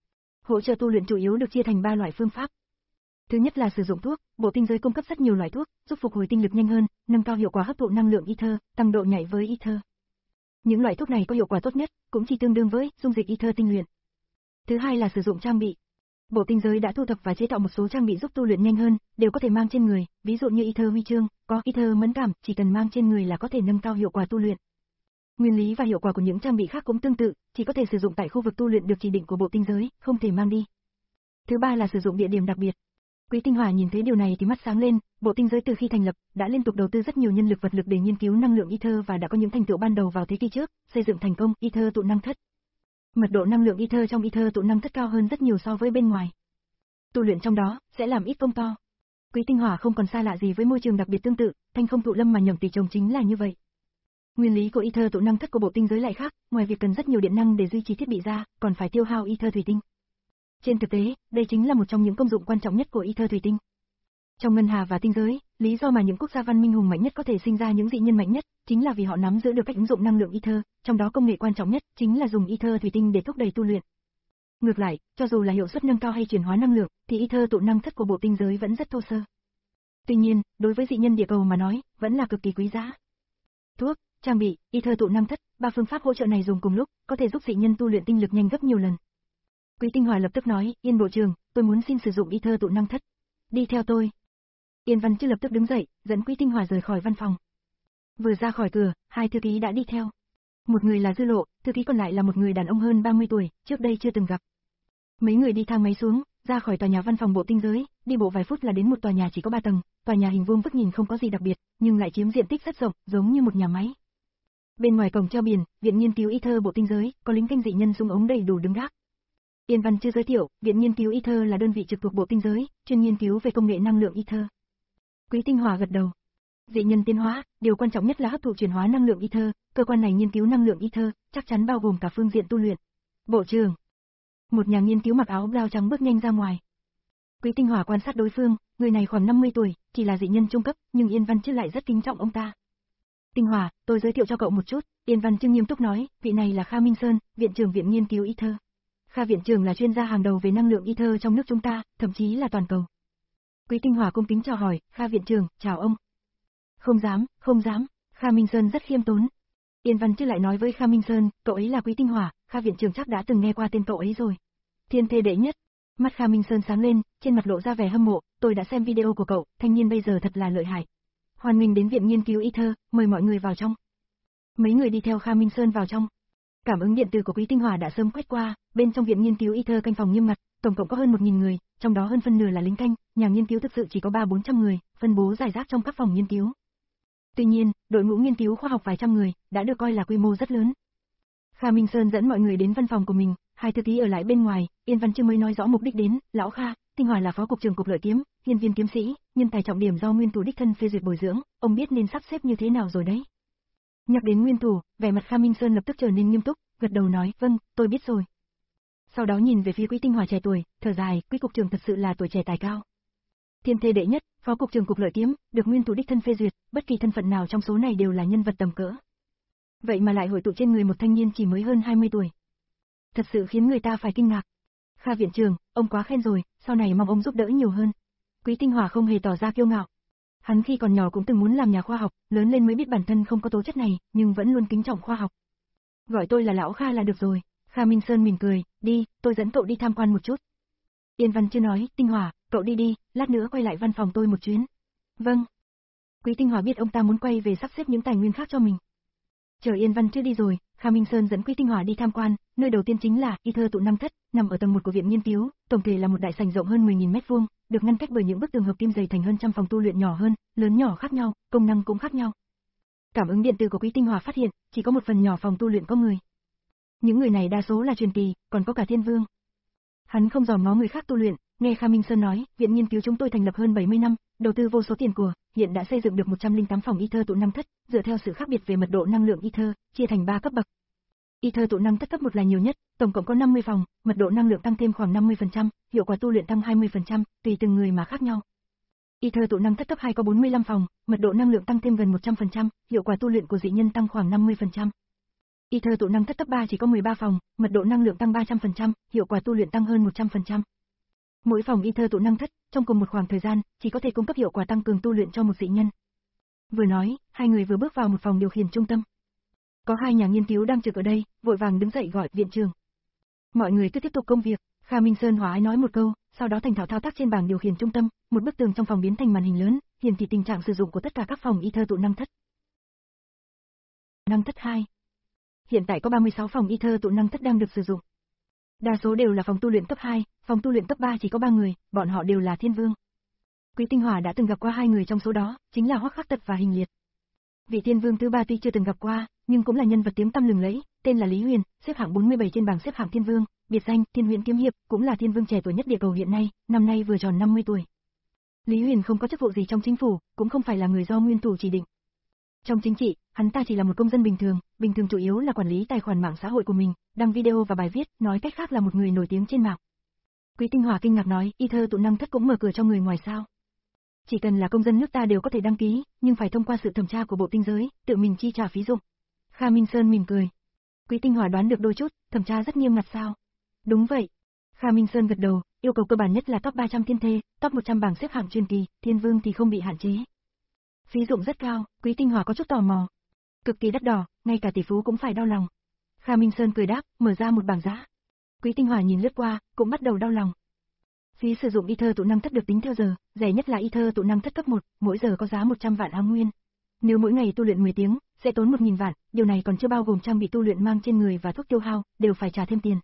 S1: Hỗ trợ tu luyện chủ yếu được chia thành ba loại phương pháp. Thứ nhất là sử dụng thuốc, bộ tinh giới cung cấp rất nhiều loại thuốc, giúp phục hồi tinh lực nhanh hơn, nâng cao hiệu quả hấp thụ năng lượng Ether, tăng độ nhạy với Ether. Những loại thuốc này có hiệu quả tốt nhất, cũng chỉ tương đương với dung dịch Ether tinh luyện. Thứ hai là sử dụng trang bị. Bộ tinh giới đã thu thập và chế tạo một số trang bị giúp tu luyện nhanh hơn, đều có thể mang trên người, ví dụ như Ether huy chương, có Ether mẫn cảm, chỉ cần mang trên người là có thể nâng cao hiệu quả tu luyện. Nguyên lý và hiệu quả của những trang bị khác cũng tương tự, chỉ có thể sử dụng tại khu vực tu luyện được chỉ định của bộ tinh giới, không thể mang đi. Thứ ba là sử dụng địa điểm đặc biệt. Quý Tinh Hòa nhìn thấy điều này thì mắt sáng lên, bộ tinh giới từ khi thành lập, đã liên tục đầu tư rất nhiều nhân lực vật lực để nghiên cứu năng lượng Ether và đã có những thành tựu ban đầu vào thế kỷ trước, xây dựng thành công Ether tụ năng thất. Mật độ năng lượng Ether trong Ether tụ năng thất cao hơn rất nhiều so với bên ngoài. Tu luyện trong đó sẽ làm ít công to. Quý Tinh Hòa không còn xa lạ gì với môi trường đặc biệt tương tự, thanh không tụ lâm mà Nhậm Tỷ trồng chính là như vậy. Nguyên lý của Ether tụ năng thất của bộ tinh giới lại khác, ngoài việc cần rất nhiều điện năng để duy trì thiết bị ra, còn phải tiêu hao Ether thủy tinh. Trên thực tế, đây chính là một trong những công dụng quan trọng nhất của Ether thủy tinh. Trong ngân hà và tinh giới, lý do mà những quốc gia văn minh hùng mạnh nhất có thể sinh ra những dị nhân mạnh nhất, chính là vì họ nắm giữ được cách ứng dụng năng lượng Ether, trong đó công nghệ quan trọng nhất chính là dùng Ether thủy tinh để thúc đẩy tu luyện. Ngược lại, cho dù là hiệu suất nâng cao hay chuyển hóa năng lượng, thì Ether tụ năng thất của bộ tinh giới vẫn rất thô sơ. Tuy nhiên, đối với dị nhân địa cầu mà nói, vẫn là cực kỳ quý giá. Thuốc, trang bị, Ether tụ năng thất, ba phương pháp hỗ trợ này dùng cùng lúc, có thể giúp dị nhân tu luyện tinh lực nhanh gấp nhiều lần. Quý Tinh Hòa lập tức nói, Yên bộ trưởng, tôi muốn xin sử dụng Ether tụ năng thất. Đi theo tôi. Yên Văn Chứ lập tức đứng dậy, dẫn Quý Tinh Hòa rời khỏi văn phòng. Vừa ra khỏi cửa, hai thư ký đã đi theo. Một người là Dư Lộ, thư ký còn lại là một người đàn ông hơn ba mươi tuổi, trước đây chưa từng gặp. Mấy người đi thang máy xuống, ra khỏi tòa nhà văn phòng bộ tinh giới, đi bộ vài phút là đến một tòa nhà chỉ có ba tầng, tòa nhà hình vuông vức nhìn không có gì đặc biệt, nhưng lại chiếm diện tích rất rộng, giống như một nhà máy. Bên ngoài cổng treo biển, viện nghiên cứu Ether bộ tinh giới, có lính canh dị nhân súng ống đầy đủ đứng gác. Yên Văn Chứ giới thiệu, viện nghiên cứu Ether là đơn vị trực thuộc bộ tinh giới, chuyên nghiên cứu về công nghệ năng lượng Ether. Quý Tinh Hòa gật đầu. Dị nhân tiến hóa, điều quan trọng nhất là hấp thụ chuyển hóa năng lượng Ether, cơ quan này nghiên cứu năng lượng Ether, chắc chắn bao gồm cả phương diện tu luyện. Bộ trưởng. Một nhà nghiên cứu mặc áo blau trắng bước nhanh ra ngoài. Quý Tinh Hòa quan sát đối phương, người này khoảng năm mươi tuổi, chỉ là dị nhân trung cấp, nhưng Yên Văn Chứ lại rất kính trọng ông ta. Tinh Hòa, tôi giới thiệu cho cậu một chút, Yên Văn Chứ nghiêm túc nói, vị này là Kha Minh Sơn, viện trưởng viện nghiên cứu Ether. Kha viện trưởng là chuyên gia hàng đầu về năng lượng Ether trong nước chúng ta, thậm chí là toàn cầu. Quý Tinh Hòa cung kính chào hỏi, Kha viện trưởng, chào ông. Không dám, không dám, Kha Minh Sơn rất khiêm tốn. Yên Văn Chứ lại nói với Kha Minh Sơn, cậu ấy là Quý Tinh Hòa, Kha viện trưởng chắc đã từng nghe qua tên cậu ấy rồi. Thiên thê đệ nhất. Mắt Kha Minh Sơn sáng lên, trên mặt lộ ra vẻ hâm mộ, tôi đã xem video của cậu, thanh niên bây giờ thật là lợi hại. Hoan nghênh đến viện nghiên cứu y thơ, mời mọi người vào trong. Mấy người đi theo Kha Minh Sơn vào trong. Cảm ứng điện từ của Quý Tinh Hòa đã sớm quét qua, bên trong viện nghiên cứu y thơ canh phòng nghiêm ngặt, tổng cộng có hơn một nghìn người, trong đó hơn phân nửa là lính canh, nhà nghiên cứu thực sự chỉ có ba bốn trăm người, phân bố rải rác trong các phòng nghiên cứu. Tuy nhiên, đội ngũ nghiên cứu khoa học vài trăm người, đã được coi là quy mô rất lớn. Kha Minh Sơn dẫn mọi người đến văn phòng của mình, hai thư ký ở lại bên ngoài, Yên Văn Trương mới nói rõ mục đích đến, lão Kha, Tinh Hòa là phó cục trưởng cục lợi kiếm, hiên viên kiếm sĩ, nhân tài trọng điểm do nguyên thủ đích thân phê duyệt bồi dưỡng, ông biết nên sắp xếp như thế nào rồi đấy. Nhắc đến nguyên thủ, vẻ mặt Kha Minh Sơn lập tức trở nên nghiêm túc, gật đầu nói, vâng, tôi biết rồi. Sau đó nhìn về phía Quý Tinh Hòa trẻ tuổi, thở dài, Quý cục trưởng thật sự là tuổi trẻ tài cao. Thiên thê đệ nhất, phó cục trưởng cục lợi kiếm, được nguyên thủ đích thân phê duyệt, bất kỳ thân phận nào trong số này đều là nhân vật tầm cỡ. Vậy mà lại hội tụ trên người một thanh niên chỉ mới hơn hai mươi tuổi. Thật sự khiến người ta phải kinh ngạc. Kha viện trưởng, ông quá khen rồi, sau này mong ông giúp đỡ nhiều hơn. Quý Tinh Hòa không hề tỏ ra kiêu ngạo. Hắn khi còn nhỏ cũng từng muốn làm nhà khoa học, lớn lên mới biết bản thân không có tố chất này, nhưng vẫn luôn kính trọng khoa học. Gọi tôi là lão Kha là được rồi. Kha Minh Sơn mỉm cười, đi, tôi dẫn cậu đi tham quan một chút. Yên Văn chưa nói, Tinh Hòa, cậu đi đi, lát nữa quay lại văn phòng tôi một chuyến. Vâng. Quý Tinh Hòa biết ông ta muốn quay về sắp xếp những tài nguyên khác cho mình. Chờ Yên Văn chưa đi rồi, Kha Minh Sơn dẫn Quý Tinh Hòa đi tham quan, nơi đầu tiên chính là y thơ tụ năng thất, nằm ở tầng một của viện nghiên cứu, tổng thể là một đại sảnh rộng hơn mười nghìn mét vuông, được ngăn cách bởi những bức tường hợp kim dày thành hơn trăm phòng tu luyện nhỏ hơn, lớn nhỏ khác nhau, công năng cũng khác nhau. Cảm ứng điện tử của Quý Tinh Hòa phát hiện, chỉ có một phần nhỏ phòng tu luyện có người. Những người này đa số là truyền kỳ, còn có cả thiên vương. Hắn không dòm ngó người khác tu luyện, nghe Kha Minh Sơn nói, viện nghiên cứu chúng tôi thành lập hơn bảy mươi năm, đầu tư vô số tiền của, hiện đã xây dựng được một trăm lẻ tám phòng y thơ tụ năng thất, dựa theo sự khác biệt về mật độ năng lượng y thơ, chia thành ba cấp bậc. Y thơ tụ năng thất cấp một là nhiều nhất, tổng cộng có năm mươi phòng, mật độ năng lượng tăng thêm khoảng năm mươi phần trăm, hiệu quả tu luyện tăng hai mươi phần trăm, tùy từng người mà khác nhau. Y thơ tụ năng thất cấp hai có bốn mươi lăm phòng, mật độ năng lượng tăng thêm gần một trăm phần trăm, hiệu quả tu luyện của dị nhân tăng khoảng năm mươi phần trăm. Y thơ tụ năng thất cấp ba chỉ có mười ba phòng, mật độ năng lượng tăng ba trăm phần trăm, hiệu quả tu luyện tăng hơn một trăm phần trăm. Mỗi phòng y thơ tụ năng thất, trong cùng một khoảng thời gian, chỉ có thể cung cấp hiệu quả tăng cường tu luyện cho một dị nhân. Vừa nói, hai người vừa bước vào một phòng điều khiển trung tâm. Có hai nhà nghiên cứu đang trực ở đây, vội vàng đứng dậy gọi viện trưởng. Mọi người cứ tiếp tục công việc, Kha Minh Sơn hòa ái nói một câu, sau đó thành thạo thao tác trên bảng điều khiển trung tâm, một bức tường trong phòng biến thành màn hình lớn, hiển thị tình trạng sử dụng của tất cả các phòng y thơ tụ năng thất. Năng thất hai. Hiện tại có ba mươi sáu phòng y thơ tụ năng thất đang được sử dụng. Đa số đều là phòng tu luyện cấp hai, phòng tu luyện cấp ba chỉ có ba người, bọn họ đều là thiên vương. Quý Tinh Hòa đã từng gặp qua hai người trong số đó, chính là Hoắc Khắc Tật và Hình Liệt. Vị thiên vương thứ ba tuy chưa từng gặp qua, nhưng cũng là nhân vật tiếng tăm lừng lẫy, tên là Lý Huyền, xếp hạng bốn mươi bảy trên bảng xếp hạng thiên vương, biệt danh Thiên Huyền Kiếm Hiệp, cũng là thiên vương trẻ tuổi nhất địa cầu hiện nay, năm nay vừa tròn năm mươi tuổi. Lý Huyền không có chức vụ gì trong chính phủ, cũng không phải là người do nguyên thủ chỉ định. Trong chính trị, hắn ta chỉ là một công dân bình thường, bình thường chủ yếu là quản lý tài khoản mạng xã hội của mình, đăng video và bài viết, nói cách khác là một người nổi tiếng trên mạng. Quý Tinh Hòa kinh ngạc nói, y thơ tụ năng thất cũng mở cửa cho người ngoài sao? Chỉ cần là công dân nước ta đều có thể đăng ký, nhưng phải thông qua sự thẩm tra của Bộ Tinh giới, tự mình chi trả phí dụng. Kha Minh Sơn mỉm cười. Quý Tinh Hòa đoán được đôi chút, thẩm tra rất nghiêm ngặt sao? Đúng vậy. Kha Minh Sơn gật đầu, yêu cầu cơ bản nhất là top ba trăm thiên thê, top một trăm bảng xếp hạng truyền kỳ, thiên vương thì không bị hạn chế. Phí dụng rất cao, Quý Tinh Hòa có chút tò mò. Cực kỳ đắt đỏ, ngay cả tỷ phú cũng phải đau lòng. Kha Minh Sơn cười đáp, mở ra một bảng giá. Quý Tinh Hòa nhìn lướt qua, cũng bắt đầu đau lòng. Phí sử dụng y thơ tụ năng thất được tính theo giờ, rẻ nhất là y thơ tụ năng thất cấp một, mỗi giờ có giá một trăm vạn ám nguyên. Nếu mỗi ngày tu luyện mười tiếng, sẽ tốn một nghìn vạn, điều này còn chưa bao gồm trang bị tu luyện mang trên người và thuốc tiêu hao, đều phải trả thêm tiền.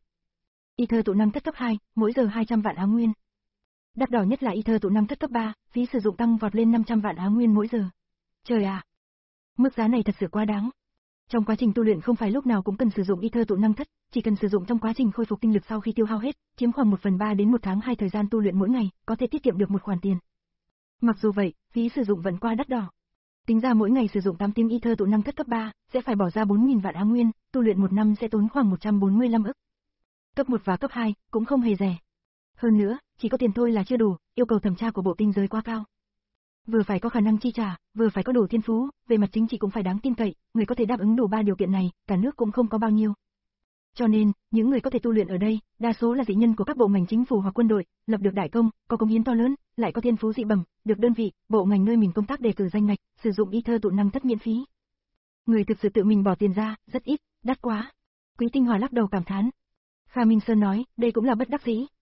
S1: Y thơ tụ năng thất cấp hai, mỗi giờ hai trăm vạn ám nguyên. Đắt đỏ nhất là y thơ tụ năng thất cấp ba, phí sử dụng tăng vọt lên năm trăm vạn ám nguyên mỗi giờ. Trời ạ! Mức giá này thật sự quá đáng. Trong quá trình tu luyện không phải lúc nào cũng cần sử dụng y thơ tụ năng thất, chỉ cần sử dụng trong quá trình khôi phục tinh lực sau khi tiêu hao hết, chiếm khoảng một phần ba đến một tháng hai thời gian tu luyện mỗi ngày, có thể tiết kiệm được một khoản tiền. Mặc dù vậy, phí sử dụng vẫn quá đắt đỏ. Tính ra mỗi ngày sử dụng tám tiếng y thơ tụ năng thất cấp ba, sẽ phải bỏ ra bốn nghìn vạn ám nguyên, tu luyện một năm sẽ tốn khoảng một trăm bốn mươi lăm ức. Cấp một và cấp hai cũng không hề rẻ. Hơn nữa, chỉ có tiền thôi là chưa đủ, yêu cầu thẩm tra của Bộ Tinh giới quá cao. Vừa phải có khả năng chi trả, vừa phải có đủ thiên phú, về mặt chính trị cũng phải đáng tin cậy, người có thể đáp ứng đủ ba điều kiện này, cả nước cũng không có bao nhiêu. Cho nên, những người có thể tu luyện ở đây, đa số là dị nhân của các bộ ngành chính phủ hoặc quân đội, lập được đại công, có công hiến to lớn, lại có thiên phú dị bẩm, được đơn vị, bộ ngành nơi mình công tác đề cử danh ngạch, sử dụng y thơ tụ năng thất miễn phí. Người thực sự tự mình bỏ tiền ra, rất ít, đắt quá. Quý Tinh Hòa lắc đầu cảm thán. Kha Minh Sơn nói, đây cũng là bất đắc dĩ,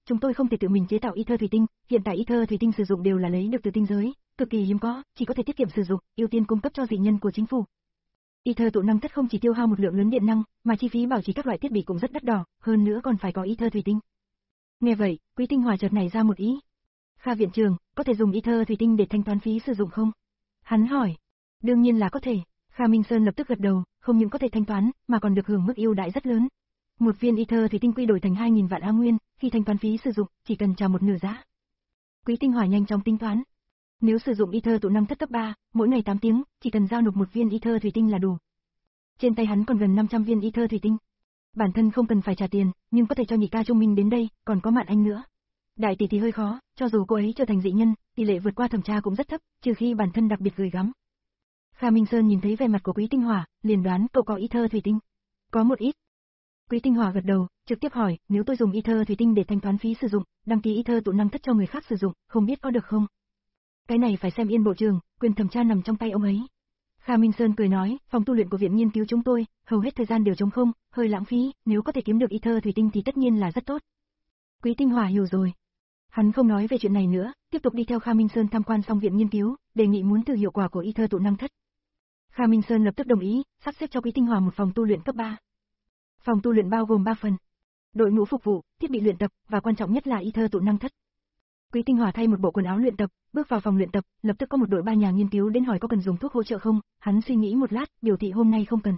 S1: chúng tôi không thể tự mình chế tạo ether thủy tinh, hiện tại ether thủy tinh sử dụng đều là lấy được từ tinh giới, cực kỳ hiếm có, chỉ có thể tiết kiệm sử dụng, ưu tiên cung cấp cho dị nhân của chính phủ. Ether tụ năng thất không chỉ tiêu hao một lượng lớn điện năng, mà chi phí bảo trì các loại thiết bị cũng rất đắt đỏ, hơn nữa còn phải có ether thủy tinh. Nghe vậy, Quý Tinh Hòa chợt nảy ra một ý. Kha viện trưởng, có thể dùng ether thủy tinh để thanh toán phí sử dụng không? Hắn hỏi. Đương nhiên là có thể. Kha Minh Sơn lập tức gật đầu, không những có thể thanh toán, mà còn được hưởng mức ưu đãi rất lớn. Một viên ether thủy tinh quy đổi thành hai nghìn vạn A Nguyên, khi thanh toán phí sử dụng, chỉ cần trả một nửa giá. Quý Tinh Hòa nhanh chóng tính toán. Nếu sử dụng ether tụ năng thất cấp ba, mỗi ngày tám tiếng, chỉ cần giao nộp một viên ether thủy tinh là đủ. Trên tay hắn còn gần năm trăm viên ether thủy tinh. Bản thân không cần phải trả tiền, nhưng có thể cho nhị ca Trung Minh đến đây, còn có Mạn Anh nữa. Đại tỷ thì hơi khó, cho dù cô ấy trở thành dị nhân, tỷ lệ vượt qua thẩm tra cũng rất thấp, trừ khi bản thân đặc biệt gửi gắm. Kha Minh Sơn nhìn thấy vẻ mặt của Quý Tinh Hòa, liền đoán cậu có ether thủy tinh. Có một ít. Quý Tinh Hòa gật đầu, trực tiếp hỏi, nếu tôi dùng ether thủy tinh để thanh toán phí sử dụng, đăng ký ether tụ năng thất cho người khác sử dụng, không biết có được không? Cái này phải xem Yên bộ trưởng, quyền thẩm tra nằm trong tay ông ấy. Kha Minh Sơn cười nói, phòng tu luyện của viện nghiên cứu chúng tôi, hầu hết thời gian đều trống không, hơi lãng phí, nếu có thể kiếm được ether thủy tinh thì tất nhiên là rất tốt. Quý Tinh Hòa hiểu rồi. Hắn không nói về chuyện này nữa, tiếp tục đi theo Kha Minh Sơn tham quan xong viện nghiên cứu, đề nghị muốn thử hiệu quả của ether tụ năng thất. Kha Minh Sơn lập tức đồng ý, sắp xếp cho Quý Tinh Hòa một phòng tu luyện cấp ba. Phòng tu luyện bao gồm ba phần: đội ngũ phục vụ, thiết bị luyện tập và quan trọng nhất là ether tụ năng thất. Quý Tinh Hòa thay một bộ quần áo luyện tập, bước vào phòng luyện tập, lập tức có một đội ba nhà nghiên cứu đến hỏi có cần dùng thuốc hỗ trợ không, hắn suy nghĩ một lát, biểu thị hôm nay không cần.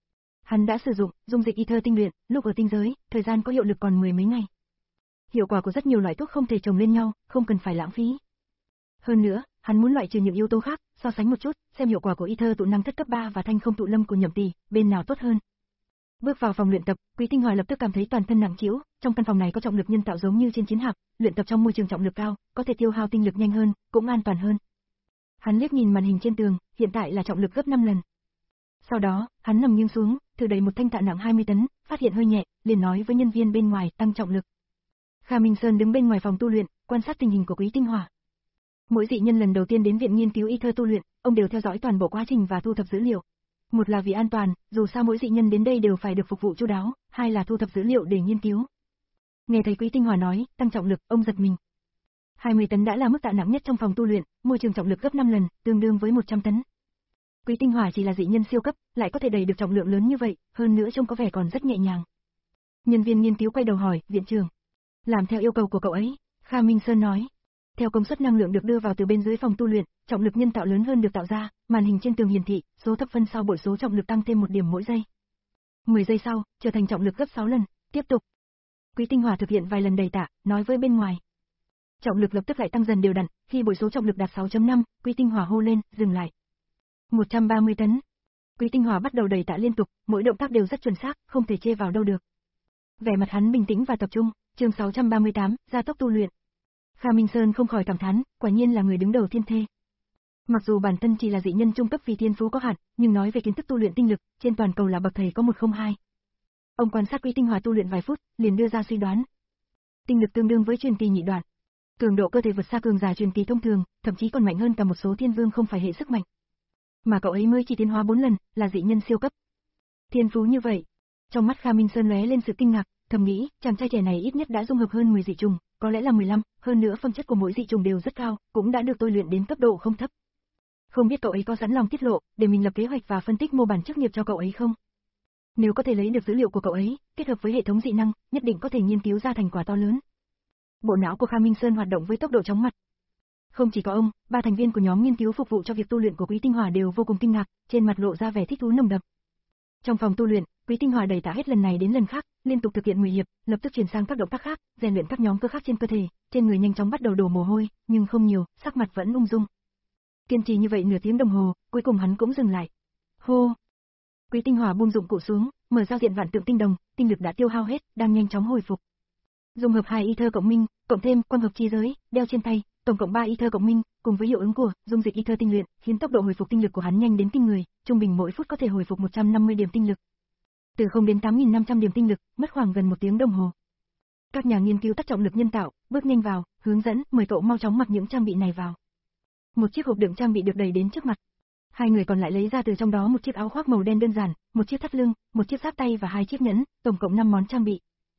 S1: Hắn đã sử dụng dung dịch ether tinh luyện, lúc ở tinh giới, thời gian có hiệu lực còn mười mấy ngày. Hiệu quả của rất nhiều loại thuốc không thể chồng lên nhau, không cần phải lãng phí. Hơn nữa, hắn muốn loại trừ những yếu tố khác, so sánh một chút, xem hiệu quả của ether tụ năng thất cấp ba và thanh không tụ lâm của Nhậm Tỷ, bên nào tốt hơn. Bước vào phòng luyện tập, Quý Tinh Hòa lập tức cảm thấy toàn thân nặng trĩu, trong căn phòng này có trọng lực nhân tạo giống như trên chiến hạm, luyện tập trong môi trường trọng lực cao, có thể tiêu hao tinh lực nhanh hơn, cũng an toàn hơn. Hắn liếc nhìn màn hình trên tường, hiện tại là trọng lực gấp năm lần. Sau đó, hắn nằm nghiêng xuống, thử đẩy một thanh tạ nặng hai mươi tấn, phát hiện hơi nhẹ, liền nói với nhân viên bên ngoài tăng trọng lực. Kha Minh Sơn đứng bên ngoài phòng tu luyện, quan sát tình hình của Quý Tinh Hòa. Mỗi dị nhân lần đầu tiên đến viện nghiên cứu ether tu luyện, ông đều theo dõi toàn bộ quá trình và thu thập dữ liệu. Một là vì an toàn, dù sao mỗi dị nhân đến đây đều phải được phục vụ chu đáo, hai là thu thập dữ liệu để nghiên cứu. Nghe thấy Quý Tinh Hòa nói, tăng trọng lực, ông giật mình. hai mươi tấn đã là mức tạ nặng nhất trong phòng tu luyện, môi trường trọng lực gấp năm lần, tương đương với một trăm tấn. Quý Tinh Hòa chỉ là dị nhân siêu cấp, lại có thể đẩy được trọng lượng lớn như vậy, hơn nữa trông có vẻ còn rất nhẹ nhàng. Nhân viên nghiên cứu quay đầu hỏi, viện trưởng, làm theo yêu cầu của cậu ấy. Kha Minh Sơn nói, theo công suất năng lượng được đưa vào từ bên dưới phòng tu luyện, trọng lực nhân tạo lớn hơn được tạo ra, màn hình trên tường hiển thị, số thấp phân sau bội số trọng lực tăng thêm một điểm mỗi giây. mười giây sau, trở thành trọng lực gấp sáu lần, tiếp tục. Quý Tinh Hòa thực hiện vài lần đầy tạ, nói với bên ngoài. Trọng lực lập tức lại tăng dần đều đặn, khi bội số trọng lực đạt sáu chấm năm, Quý Tinh Hòa hô lên, dừng lại. một trăm ba mươi tấn. Quý Tinh Hòa bắt đầu đầy tạ liên tục, mỗi động tác đều rất chuẩn xác, không thể chê vào đâu được. Vẻ mặt hắn bình tĩnh và tập trung, chương sáu trăm ba mươi tám, gia tốc tu luyện. Kha Minh Sơn không khỏi cảm thán, quả nhiên là người đứng đầu thiên thê. Mặc dù bản thân chỉ là dị nhân trung cấp vì thiên phú có hạn, nhưng nói về kiến thức tu luyện tinh lực, trên toàn cầu là bậc thầy có một không hai. Ông quan sát Quý Tinh Hòa tu luyện vài phút, liền đưa ra suy đoán. Tinh lực tương đương với truyền kỳ nhị đoạn. Cường độ cơ thể vượt xa cường giả truyền kỳ thông thường, thậm chí còn mạnh hơn cả một số thiên vương không phải hệ sức mạnh. Mà cậu ấy mới chỉ tiến hóa bốn lần, là dị nhân siêu cấp. Thiên phú như vậy. Trong mắt Kha Minh Sơn lóe lên sự kinh ngạc, thầm nghĩ, chàng trai trẻ này ít nhất đã dung hợp hơn mười dị trùng, có lẽ là mười lăm, hơn nữa phẩm chất của mỗi dị trùng đều rất cao, cũng đã được tôi luyện đến cấp độ không thấp. Không biết cậu ấy có sẵn lòng tiết lộ, để mình lập kế hoạch và phân tích mô bản chức nghiệp cho cậu ấy không? Nếu có thể lấy được dữ liệu của cậu ấy, kết hợp với hệ thống dị năng, nhất định có thể nghiên cứu ra thành quả to lớn. Bộ não của Kha Minh Sơn hoạt động với tốc độ chóng mặt. Không chỉ có ông, ba thành viên của nhóm nghiên cứu phục vụ cho việc tu luyện của Quý Tinh Hòa đều vô cùng kinh ngạc, trên mặt lộ ra vẻ thích thú nồng đậm. Trong phòng tu luyện, Quý Tinh Hòa đẩy tạ hết lần này đến lần khác, liên tục thực hiện mười hiệp, lập tức chuyển sang các động tác khác, rèn luyện các nhóm cơ khác trên cơ thể, trên người nhanh chóng bắt đầu đổ mồ hôi, nhưng không nhiều, sắc mặt vẫn ung dung. Kiên trì như vậy nửa tiếng đồng hồ, cuối cùng hắn cũng dừng lại. Hô! Quý Tinh Hòa buông dụng cụ xuống, mở giao diện vạn tượng tinh đồng, tinh lực đã tiêu hao hết, đang nhanh chóng hồi phục. Dung hợp hai ether cộng minh, cộng thêm quang hợp chi giới, đeo trên tay, tổng cộng ba ether cộng minh, cùng với hiệu ứng của dung dịch ether tinh luyện, khiến tốc độ hồi phục tinh lực của hắn nhanh đến kinh người, trung bình mỗi phút có thể hồi phục một trăm năm mươi điểm tinh lực. Từ không đến tám nghìn năm trăm điểm tinh lực, mất khoảng gần một tiếng đồng hồ. Các nhà nghiên cứu tắt trọng lực nhân tạo, bước nhanh vào, hướng dẫn, mời cậu mau chóng mặc những trang bị này vào. Một chiếc hộp đựng trang bị được đẩy đến trước mặt. Hai người còn lại lấy ra từ trong đó một chiếc áo khoác màu đen đơn giản, một chiếc thắt lưng, một chiếc giáp tay và hai chiếc nhẫn, tổng cộng năm món trang bị.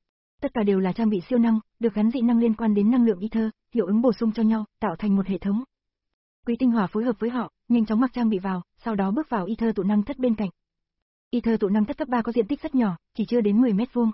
S1: Tất cả đều là trang bị siêu năng, được gắn dị năng liên quan đến năng lượng ether, hiệu ứng bổ sung cho nhau, tạo thành một hệ thống. Quý Tinh Hỏa phối hợp với họ, nhanh chóng mặc trang bị vào, sau đó bước vào ether tụ năng thất bên cạnh. Ether tụ năng thất cấp ba có diện tích rất nhỏ, chỉ chưa đến mười mét vuông.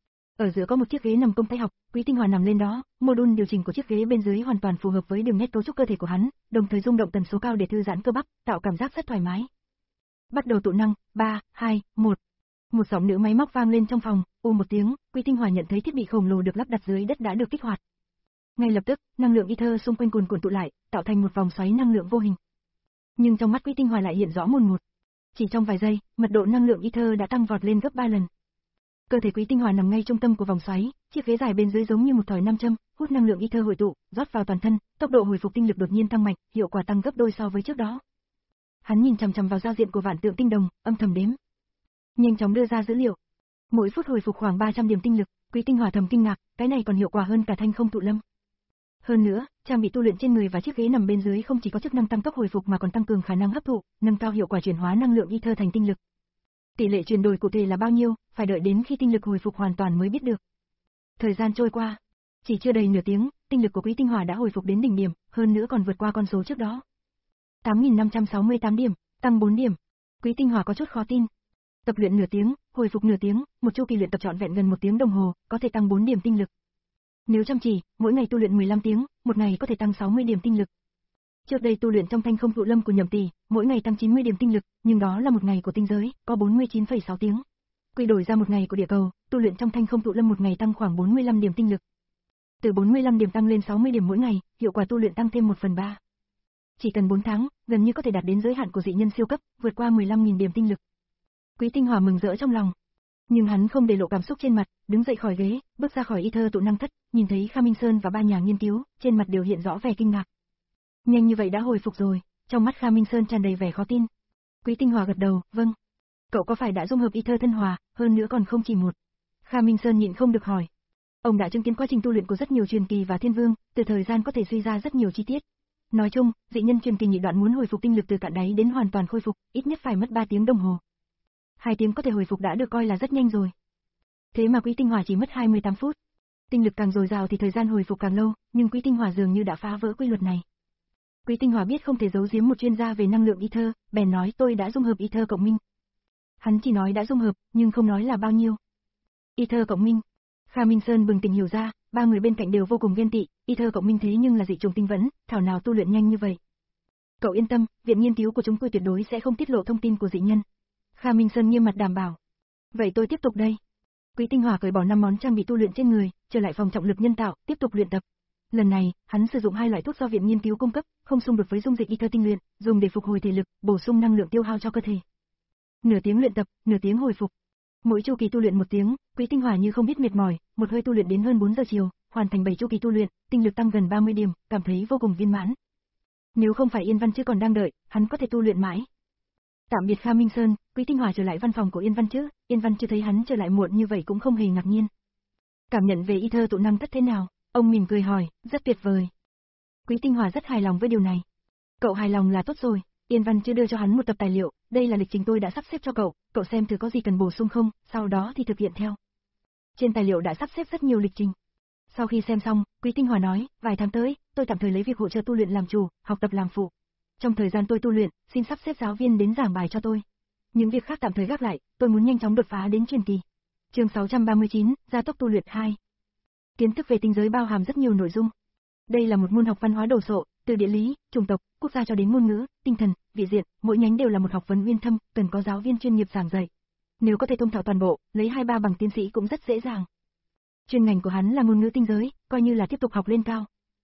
S1: Ở giữa có một chiếc ghế nằm công thái học, Quý Tinh Hỏa nằm lên đó, module điều chỉnh của chiếc ghế bên dưới hoàn toàn phù hợp với đường nét cấu trúc cơ thể của hắn, đồng thời rung động tần số cao để thư giãn cơ bắp, tạo cảm giác rất thoải mái. Bắt đầu tụ năng, ba, hai, một. Một giọng nữ máy móc vang lên trong phòng, u một tiếng, Quý Tinh Hỏa nhận thấy thiết bị khổng lồ được lắp đặt dưới đất đã được kích hoạt. Ngay lập tức, năng lượng ether xung quanh cuồn cuộn tụ lại, tạo thành một vòng xoáy năng lượng vô hình. Nhưng trong mắt Quý Tinh Hỏa lại hiện rõ mồn một. Chỉ trong vài giây, mật độ năng lượng ether đã tăng vọt lên gấp ba lần. Cơ thể Quý Tinh Hỏa nằm ngay trung tâm của vòng xoáy, chiếc ghế dài bên dưới giống như một thỏi nam châm, hút năng lượng ether hội tụ, rót vào toàn thân, tốc độ hồi phục tinh lực đột nhiên tăng mạnh, hiệu quả tăng gấp đôi so với trước đó. Hắn nhìn chằm chằm vào giao diện của vạn tượng tinh đồng, âm thầm đếm. Nhanh chóng đưa ra dữ liệu. Mỗi phút hồi phục khoảng ba trăm điểm tinh lực, Quý Tinh Hỏa thầm kinh ngạc, cái này còn hiệu quả hơn cả thanh không tụ lâm. Hơn nữa, trang bị tu luyện trên người và chiếc ghế nằm bên dưới không chỉ có chức năng tăng tốc hồi phục mà còn tăng cường khả năng hấp thụ, nâng cao hiệu quả chuyển hóa năng lượng ether thành tinh lực. Tỷ lệ chuyển đổi cụ thể là bao nhiêu, phải đợi đến khi tinh lực hồi phục hoàn toàn mới biết được. Thời gian trôi qua, chỉ chưa đầy nửa tiếng, tinh lực của Quý Tinh Hỏa đã hồi phục đến đỉnh điểm, hơn nữa còn vượt qua con số trước đó. tám nghìn năm trăm sáu mươi tám điểm, tăng bốn điểm. Quý Tinh Hỏa có chút khó tin. Tập luyện nửa tiếng, hồi phục nửa tiếng, một chu kỳ luyện tập trọn vẹn gần một tiếng đồng hồ, có thể tăng bốn điểm tinh lực. Nếu chăm chỉ, mỗi ngày tu luyện mười lăm tiếng, một ngày có thể tăng sáu mươi điểm tinh lực. Trước đây tu luyện trong thanh không tụ lâm của Nhậm Tỷ, mỗi ngày tăng chín mươi điểm tinh lực, nhưng đó là một ngày của tinh giới, có bốn mươi chín phẩy sáu tiếng. Quy đổi ra một ngày của địa cầu, tu luyện trong thanh không tụ lâm một ngày tăng khoảng bốn mươi lăm điểm tinh lực. Từ bốn mươi lăm điểm tăng lên sáu mươi điểm mỗi ngày, hiệu quả tu luyện tăng thêm một phần ba. Chỉ cần bốn tháng, gần như có thể đạt đến giới hạn của dị nhân siêu cấp, vượt qua mười lăm nghìn điểm tinh lực. Quý Tinh Hỏa mừng rỡ trong lòng. Nhưng hắn không để lộ cảm xúc trên mặt, đứng dậy khỏi ghế, bước ra khỏi ether tụ năng thất, nhìn thấy Kha Minh Sơn và ba nhà nghiên cứu, trên mặt đều hiện rõ vẻ kinh ngạc. Nhanh như vậy đã hồi phục rồi, trong mắt Kha Minh Sơn tràn đầy vẻ khó tin. Quý Tinh Hỏa gật đầu, vâng. Cậu có phải đã dung hợp ether thân hòa, hơn nữa còn không chỉ một. Kha Minh Sơn nhịn không được hỏi. Ông đã chứng kiến quá trình tu luyện của rất nhiều truyền kỳ và thiên vương, từ thời gian có thể suy ra rất nhiều chi tiết. Nói chung, dị nhân truyền kỳ nhị đoạn muốn hồi phục tinh lực từ cạn đáy đến hoàn toàn khôi phục, ít nhất phải mất ba tiếng đồng hồ. hai tiếng có thể hồi phục đã được coi là rất nhanh rồi. Thế mà Quý Tinh Hỏa chỉ mất hai mươi tám phút. Tinh lực càng dồi dào thì thời gian hồi phục càng lâu, nhưng Quý Tinh Hỏa dường như đã phá vỡ quy luật này. Quý Tinh Hỏa biết không thể giấu giếm một chuyên gia về năng lượng ether, bèn nói tôi đã dung hợp ether cộng minh. Hắn chỉ nói đã dung hợp, nhưng không nói là bao nhiêu. Ether cộng minh. Kha Minh Sơn bừng tỉnh hiểu ra, ba người bên cạnh đều vô cùng ghen tị, ether cộng minh thế nhưng là dị chủng tinh vẫn, thảo nào tu luyện nhanh như vậy. Cậu yên tâm, viện nghiên cứu của chúng tôi tuyệt đối sẽ không tiết lộ thông tin của dị nhân. Kha Minh Sơn nghiêm mặt đảm bảo. Vậy tôi tiếp tục đây. Quý Tinh Hỏa cởi bỏ năm món trang bị tu luyện trên người, trở lại phòng trọng lực nhân tạo, tiếp tục luyện tập. Lần này, hắn sử dụng hai loại thuốc do viện nghiên cứu cung cấp, không xung đột với dung dịch ether tinh luyện, dùng để phục hồi thể lực, bổ sung năng lượng tiêu hao cho cơ thể. Nửa tiếng luyện tập, nửa tiếng hồi phục. Mỗi chu kỳ tu luyện một tiếng, Quý Tinh Hỏa như không biết mệt mỏi, một hơi tu luyện đến hơn bốn giờ chiều, hoàn thành bảy chu kỳ tu luyện, tinh lực tăng gần ba mươi điểm, cảm thấy vô cùng viên mãn. Nếu không phải Yên Văn chứ còn đang đợi, hắn có thể tu luyện mãi. Tạm biệt Kha Minh Sơn, Quý Tinh Hỏa trở lại văn phòng của Yên Văn chứ, Yên Văn chưa thấy hắn trở lại muộn như vậy cũng không hề ngạc nhiên. Cảm nhận về ether tụ năng thất thế nào? Ông mỉm cười hỏi, rất tuyệt vời. Quý Tinh Hỏa rất hài lòng với điều này. Cậu hài lòng là tốt rồi, Yên Văn chưa đưa cho hắn một tập tài liệu, đây là lịch trình tôi đã sắp xếp cho cậu, cậu xem thử có gì cần bổ sung không, sau đó thì thực hiện theo. Trên tài liệu đã sắp xếp rất nhiều lịch trình. Sau khi xem xong, Quý Tinh Hỏa nói, vài tháng tới, tôi tạm thời lấy việc hỗ trợ tu luyện làm chủ, học tập làm phụ. Trong thời gian tôi tu luyện, xin sắp xếp giáo viên đến giảng bài cho tôi. Những việc khác tạm thời gác lại, tôi muốn nhanh chóng đột phá đến truyền kỳ. Chương sáu trăm ba mươi chín, gia tốc tu luyện hai. Kiến thức về tinh giới bao hàm rất nhiều nội dung. Đây là một môn học văn hóa đồ sộ, từ địa lý, chủng tộc, quốc gia cho đến ngôn ngữ, tinh thần, vị diện, mỗi nhánh đều là một học vấn uyên thâm, cần có giáo viên chuyên nghiệp giảng dạy. Nếu có thể thông thạo toàn bộ, lấy hai ba bằng tiến sĩ cũng rất dễ dàng. Chuyên ngành của hắn là ngôn ngữ tinh giới, coi như là tiếp tục học lên cao.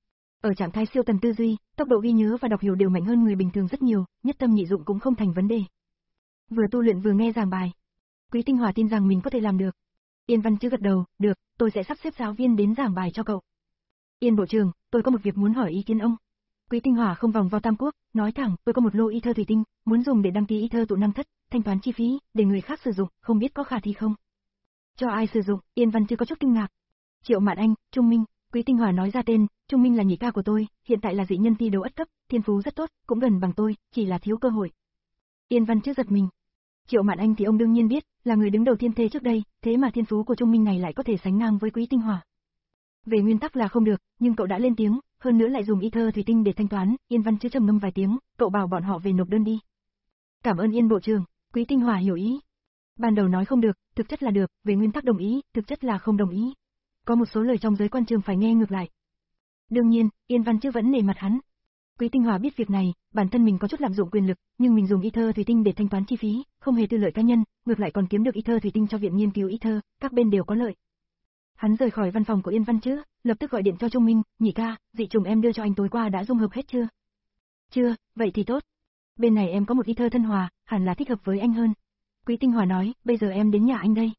S1: Ở trạng thái siêu tần tư duy, tốc độ ghi nhớ và đọc hiểu đều mạnh hơn người bình thường rất nhiều, nhất tâm nhị dụng cũng không thành vấn đề. Vừa tu luyện vừa nghe giảng bài, Quý Tinh Hỏa tin rằng mình có thể làm được. Yên Văn chứ gật đầu, được, tôi sẽ sắp xếp giáo viên đến giảng bài cho cậu. Yên bộ trưởng, tôi có một việc muốn hỏi ý kiến ông. Quý Tinh Hỏa không vòng vo tam quốc, nói thẳng, tôi có một lô ether thủy tinh, muốn dùng để đăng ký ether tụ năng thất, thanh toán chi phí, để người khác sử dụng, không biết có khả thi không? Cho ai sử dụng? Yên Văn chứ có chút kinh ngạc. Triệu Mạn Anh, Trung Minh. Quý Tinh Hỏa nói ra tên, Trung Minh là nhị ca của tôi, hiện tại là dị nhân thi đấu ất cấp, thiên phú rất tốt, cũng gần bằng tôi, chỉ là thiếu cơ hội. Yên Văn chứ giật mình. Triệu Mạn Anh thì ông đương nhiên biết, là người đứng đầu thiên thê trước đây, thế mà thiên phú của Trung Minh này lại có thể sánh ngang với Quý Tinh Hỏa. Về nguyên tắc là không được, nhưng cậu đã lên tiếng, hơn nữa lại dùng ether thủy tinh để thanh toán, Yên Văn chứ trầm ngâm vài tiếng, cậu bảo bọn họ về nộp đơn đi. Cảm ơn Yên bộ trưởng, Quý Tinh Hỏa hiểu ý. Ban đầu nói không được, thực chất là được, về nguyên tắc đồng ý, thực chất là không đồng ý. Có một số lời trong giới quan trường phải nghe ngược lại. Đương nhiên, Yên Văn chứ vẫn nể mặt hắn. Quý Tinh Hỏa biết việc này, bản thân mình có chút lạm dụng quyền lực, nhưng mình dùng ether thủy tinh để thanh toán chi phí, không hề tư lợi cá nhân, ngược lại còn kiếm được ether thủy tinh cho viện nghiên cứu ether, các bên đều có lợi. Hắn rời khỏi văn phòng của Yên Văn chứ, lập tức gọi điện cho Trung Minh, nhị ca, dị trùng em đưa cho anh tối qua đã dung hợp hết chưa? Chưa, vậy thì tốt. Bên này em có một ether thân hòa, hẳn là thích hợp với anh hơn. Quý Tinh Hỏa nói, bây giờ em đến nhà anh đây.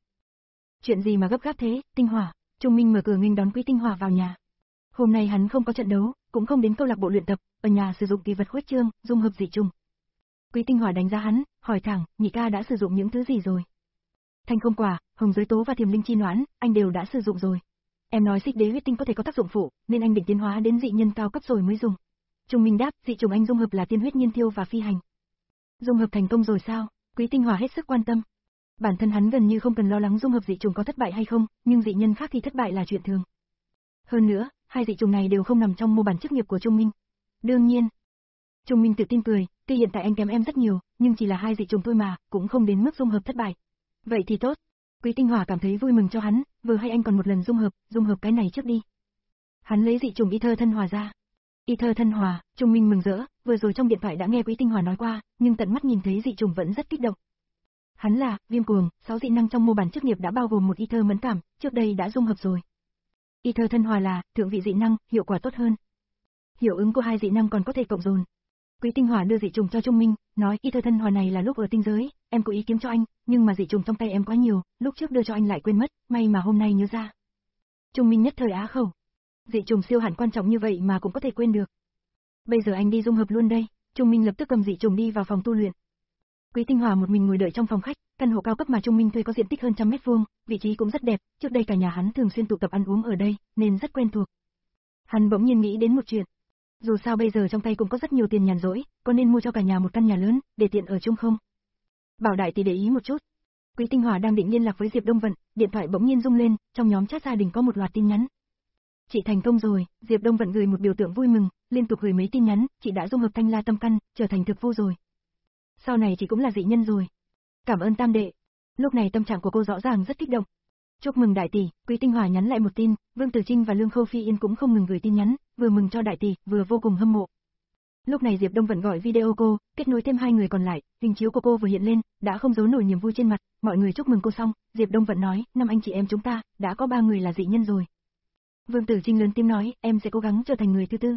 S1: Chuyện gì mà gấp gáp thế, Tinh Hỏa? Trung Minh mở cửa nghênh đón Quý Tinh Hỏa vào nhà. Hôm nay hắn không có trận đấu, cũng không đến câu lạc bộ luyện tập, ở nhà sử dụng kỳ vật khuếch trương, dung hợp dị trùng. Quý Tinh Hỏa đánh giá hắn, hỏi thẳng, nhị ca đã sử dụng những thứ gì rồi? Thanh không quả, hồng giới tố và thiềm linh chi noãn, anh đều đã sử dụng rồi. Em nói xích đế huyết tinh có thể có tác dụng phụ, nên anh định tiến hóa đến dị nhân cao cấp rồi mới dùng. Trung Minh đáp, dị trùng anh dung hợp là tiên huyết nhiên thiêu và phi hành. Dung hợp thành công rồi sao? Quý Tinh Hỏa hết sức quan tâm. Bản thân hắn gần như không cần lo lắng dung hợp dị trùng có thất bại hay không, nhưng dị nhân khác thì thất bại là chuyện thường. Hơn nữa, hai dị trùng này đều không nằm trong mô bản chức nghiệp của Trung Minh. Đương nhiên. Trung Minh tự tin cười, tuy hiện tại anh kém em rất nhiều, nhưng chỉ là hai dị trùng thôi mà, cũng không đến mức dung hợp thất bại. Vậy thì tốt. Quý Tinh Hỏa cảm thấy vui mừng cho hắn, vừa hay anh còn một lần dung hợp, dung hợp cái này trước đi. Hắn lấy dị trùng ether thân hòa ra. Ether thân hòa, Trung Minh mừng rỡ, vừa rồi trong điện thoại đã nghe Quý Tinh Hỏa nói qua, nhưng tận mắt nhìn thấy dị trùng vẫn rất kích động. Hắn là Viêm Cuồng, sáu dị năng trong mô bản chức nghiệp đã bao gồm một ether mẫn cảm, trước đây đã dung hợp rồi. Ether thân hòa là thượng vị dị năng, hiệu quả tốt hơn. Hiệu ứng của hai dị năng còn có thể cộng dồn. Quý Tinh Hỏa đưa dị trùng cho Trung Minh, nói ether thân hòa này là lúc ở tinh giới, em cố ý kiếm cho anh, nhưng mà dị trùng trong tay em quá nhiều, lúc trước đưa cho anh lại quên mất, may mà hôm nay nhớ ra. Trung Minh nhất thời á khẩu. Dị trùng siêu hẳn quan trọng như vậy mà cũng có thể quên được. Bây giờ anh đi dung hợp luôn đây. Trung Minh lập tức cầm dị trùng đi vào phòng tu luyện. Quý Tinh Hỏa một mình ngồi đợi trong phòng khách, căn hộ cao cấp mà Trung Minh thuê có diện tích hơn trăm mét vuông, vị trí cũng rất đẹp, trước đây cả nhà hắn thường xuyên tụ tập ăn uống ở đây, nên rất quen thuộc. Hắn bỗng nhiên nghĩ đến một chuyện. Dù sao bây giờ trong tay cũng có rất nhiều tiền nhàn rỗi, có nên mua cho cả nhà một căn nhà lớn, để tiện ở chung không? Bảo đại tỷ để ý một chút. Quý Tinh Hỏa đang định liên lạc với Diệp Đông Vận, điện thoại bỗng nhiên rung lên, trong nhóm chat gia đình có một loạt tin nhắn. Chị thành công rồi, Diệp Đông Vận gửi một biểu tượng vui mừng, liên tục gửi mấy tin nhắn, chị đã dung hợp thanh la tâm căn, trở thành thực vô rồi. Sau này chị cũng là dị nhân rồi. Cảm ơn tam đệ. Lúc này tâm trạng của cô rõ ràng rất kích động. Chúc mừng đại tỷ, Quý Tinh Hỏa nhắn lại một tin, Vương Tử Trinh và Lương Khâu Phi Yên cũng không ngừng gửi tin nhắn, vừa mừng cho đại tỷ, vừa vô cùng hâm mộ. Lúc này Diệp Đông Vận gọi video cô, kết nối thêm hai người còn lại, hình chiếu của cô vừa hiện lên, đã không giấu nổi niềm vui trên mặt, mọi người chúc mừng cô xong, Diệp Đông Vận nói, năm anh chị em chúng ta, đã có ba người là dị nhân rồi. Vương Tử Trinh lớn tiếng nói, em sẽ cố gắng trở thành người thứ tư.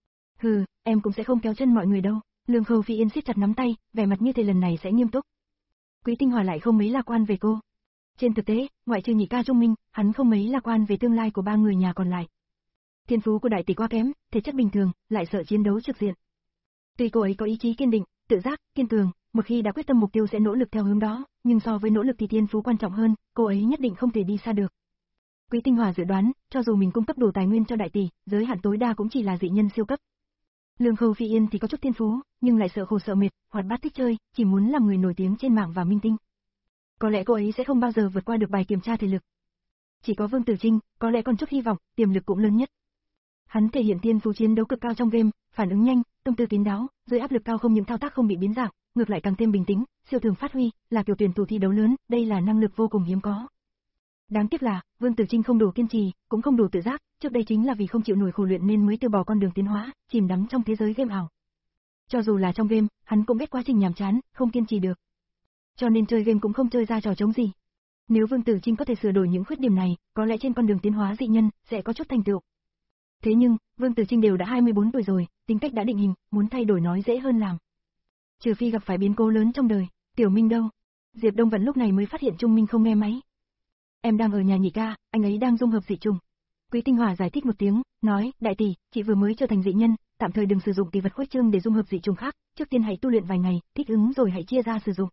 S1: Hừ, em cũng sẽ không kéo chân mọi người đâu. Lương Khâu Phi Yên siết chặt nắm tay, vẻ mặt như thể lần này sẽ nghiêm túc. Quý Tinh Hỏa lại không mấy lạc quan về cô. Trên thực tế, ngoại trừ nhị ca Trung Minh, hắn không mấy lạc quan về tương lai của ba người nhà còn lại. Thiên phú của đại tỷ quá kém, thể chất bình thường, lại sợ chiến đấu trực diện. Tuy cô ấy có ý chí kiên định, tự giác, kiên cường, một khi đã quyết tâm mục tiêu sẽ nỗ lực theo hướng đó, nhưng so với nỗ lực thì thiên phú quan trọng hơn, cô ấy nhất định không thể đi xa được. Quý Tinh Hỏa dự đoán, cho dù mình cung cấp đủ tài nguyên cho đại tỷ, giới hạn tối đa cũng chỉ là dị nhân siêu cấp. Lương Khâu Phi Yên thì có chút thiên phú, nhưng lại sợ khổ sợ mệt, hoạt bát thích chơi, chỉ muốn làm người nổi tiếng trên mạng và minh tinh. Có lẽ cô ấy sẽ không bao giờ vượt qua được bài kiểm tra thể lực. Chỉ có Vương Tử Trinh, có lẽ còn chút hy vọng, tiềm lực cũng lớn nhất. Hắn thể hiện thiên phú chiến đấu cực cao trong game, phản ứng nhanh, tâm tư kín đáo, dưới áp lực cao không những thao tác không bị biến dạng, ngược lại càng thêm bình tĩnh, siêu thường phát huy, là kiểu tuyển thủ thi đấu lớn, đây là năng lực vô cùng hiếm có. Đáng tiếc là, Vương Tử Trinh không đủ kiên trì, cũng không đủ tự giác, trước đây chính là vì không chịu nổi khổ luyện nên mới từ bỏ con đường tiến hóa, chìm đắm trong thế giới game ảo. Cho dù là trong game, hắn cũng biết quá trình nhàm chán, không kiên trì được. Cho nên chơi game cũng không chơi ra trò trống gì. Nếu Vương Tử Trinh có thể sửa đổi những khuyết điểm này, có lẽ trên con đường tiến hóa dị nhân sẽ có chút thành tựu. Thế nhưng, Vương Tử Trinh đều đã hai mươi bốn tuổi rồi, tính cách đã định hình, muốn thay đổi nói dễ hơn làm. Trừ phi gặp phải biến cố lớn trong đời. Tiểu Minh đâu? Diệp Đông Vận lúc này mới phát hiện Trung Minh không nghe máy. Em đang ở nhà nhị ca, anh ấy đang dung hợp dị trùng. Quý Tinh Hỏa giải thích một tiếng, nói, đại tỷ, chị vừa mới trở thành dị nhân, tạm thời đừng sử dụng kỳ vật khuếch trương để dung hợp dị trùng khác, trước tiên hãy tu luyện vài ngày, thích ứng rồi hãy chia ra sử dụng.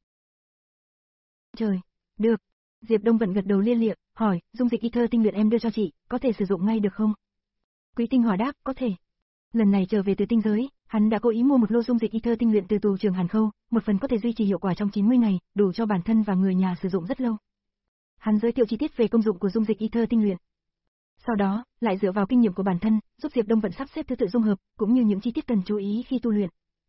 S1: Trời, được. Diệp Đông Vận gật đầu lia lịa, hỏi, dung dịch ether tinh luyện em đưa cho chị, có thể sử dụng ngay được không? Quý Tinh Hỏa đáp, có thể. Lần này trở về từ tinh giới, hắn đã cố ý mua một lô dung dịch ether tinh luyện từ tù trưởng Hàn Khâu, một phần có thể duy trì hiệu quả trong chín mươi ngày, đủ cho bản thân và người nhà sử dụng rất lâu. Hắn giới thiệu chi tiết về công dụng của dung dịch ether tinh luyện. Sau đó, lại dựa vào kinh nghiệm của bản thân, giúp Diệp Đông Vận sắp xếp thứ tự dung hợp, cũng như những chi tiết cần chú ý khi tu luyện.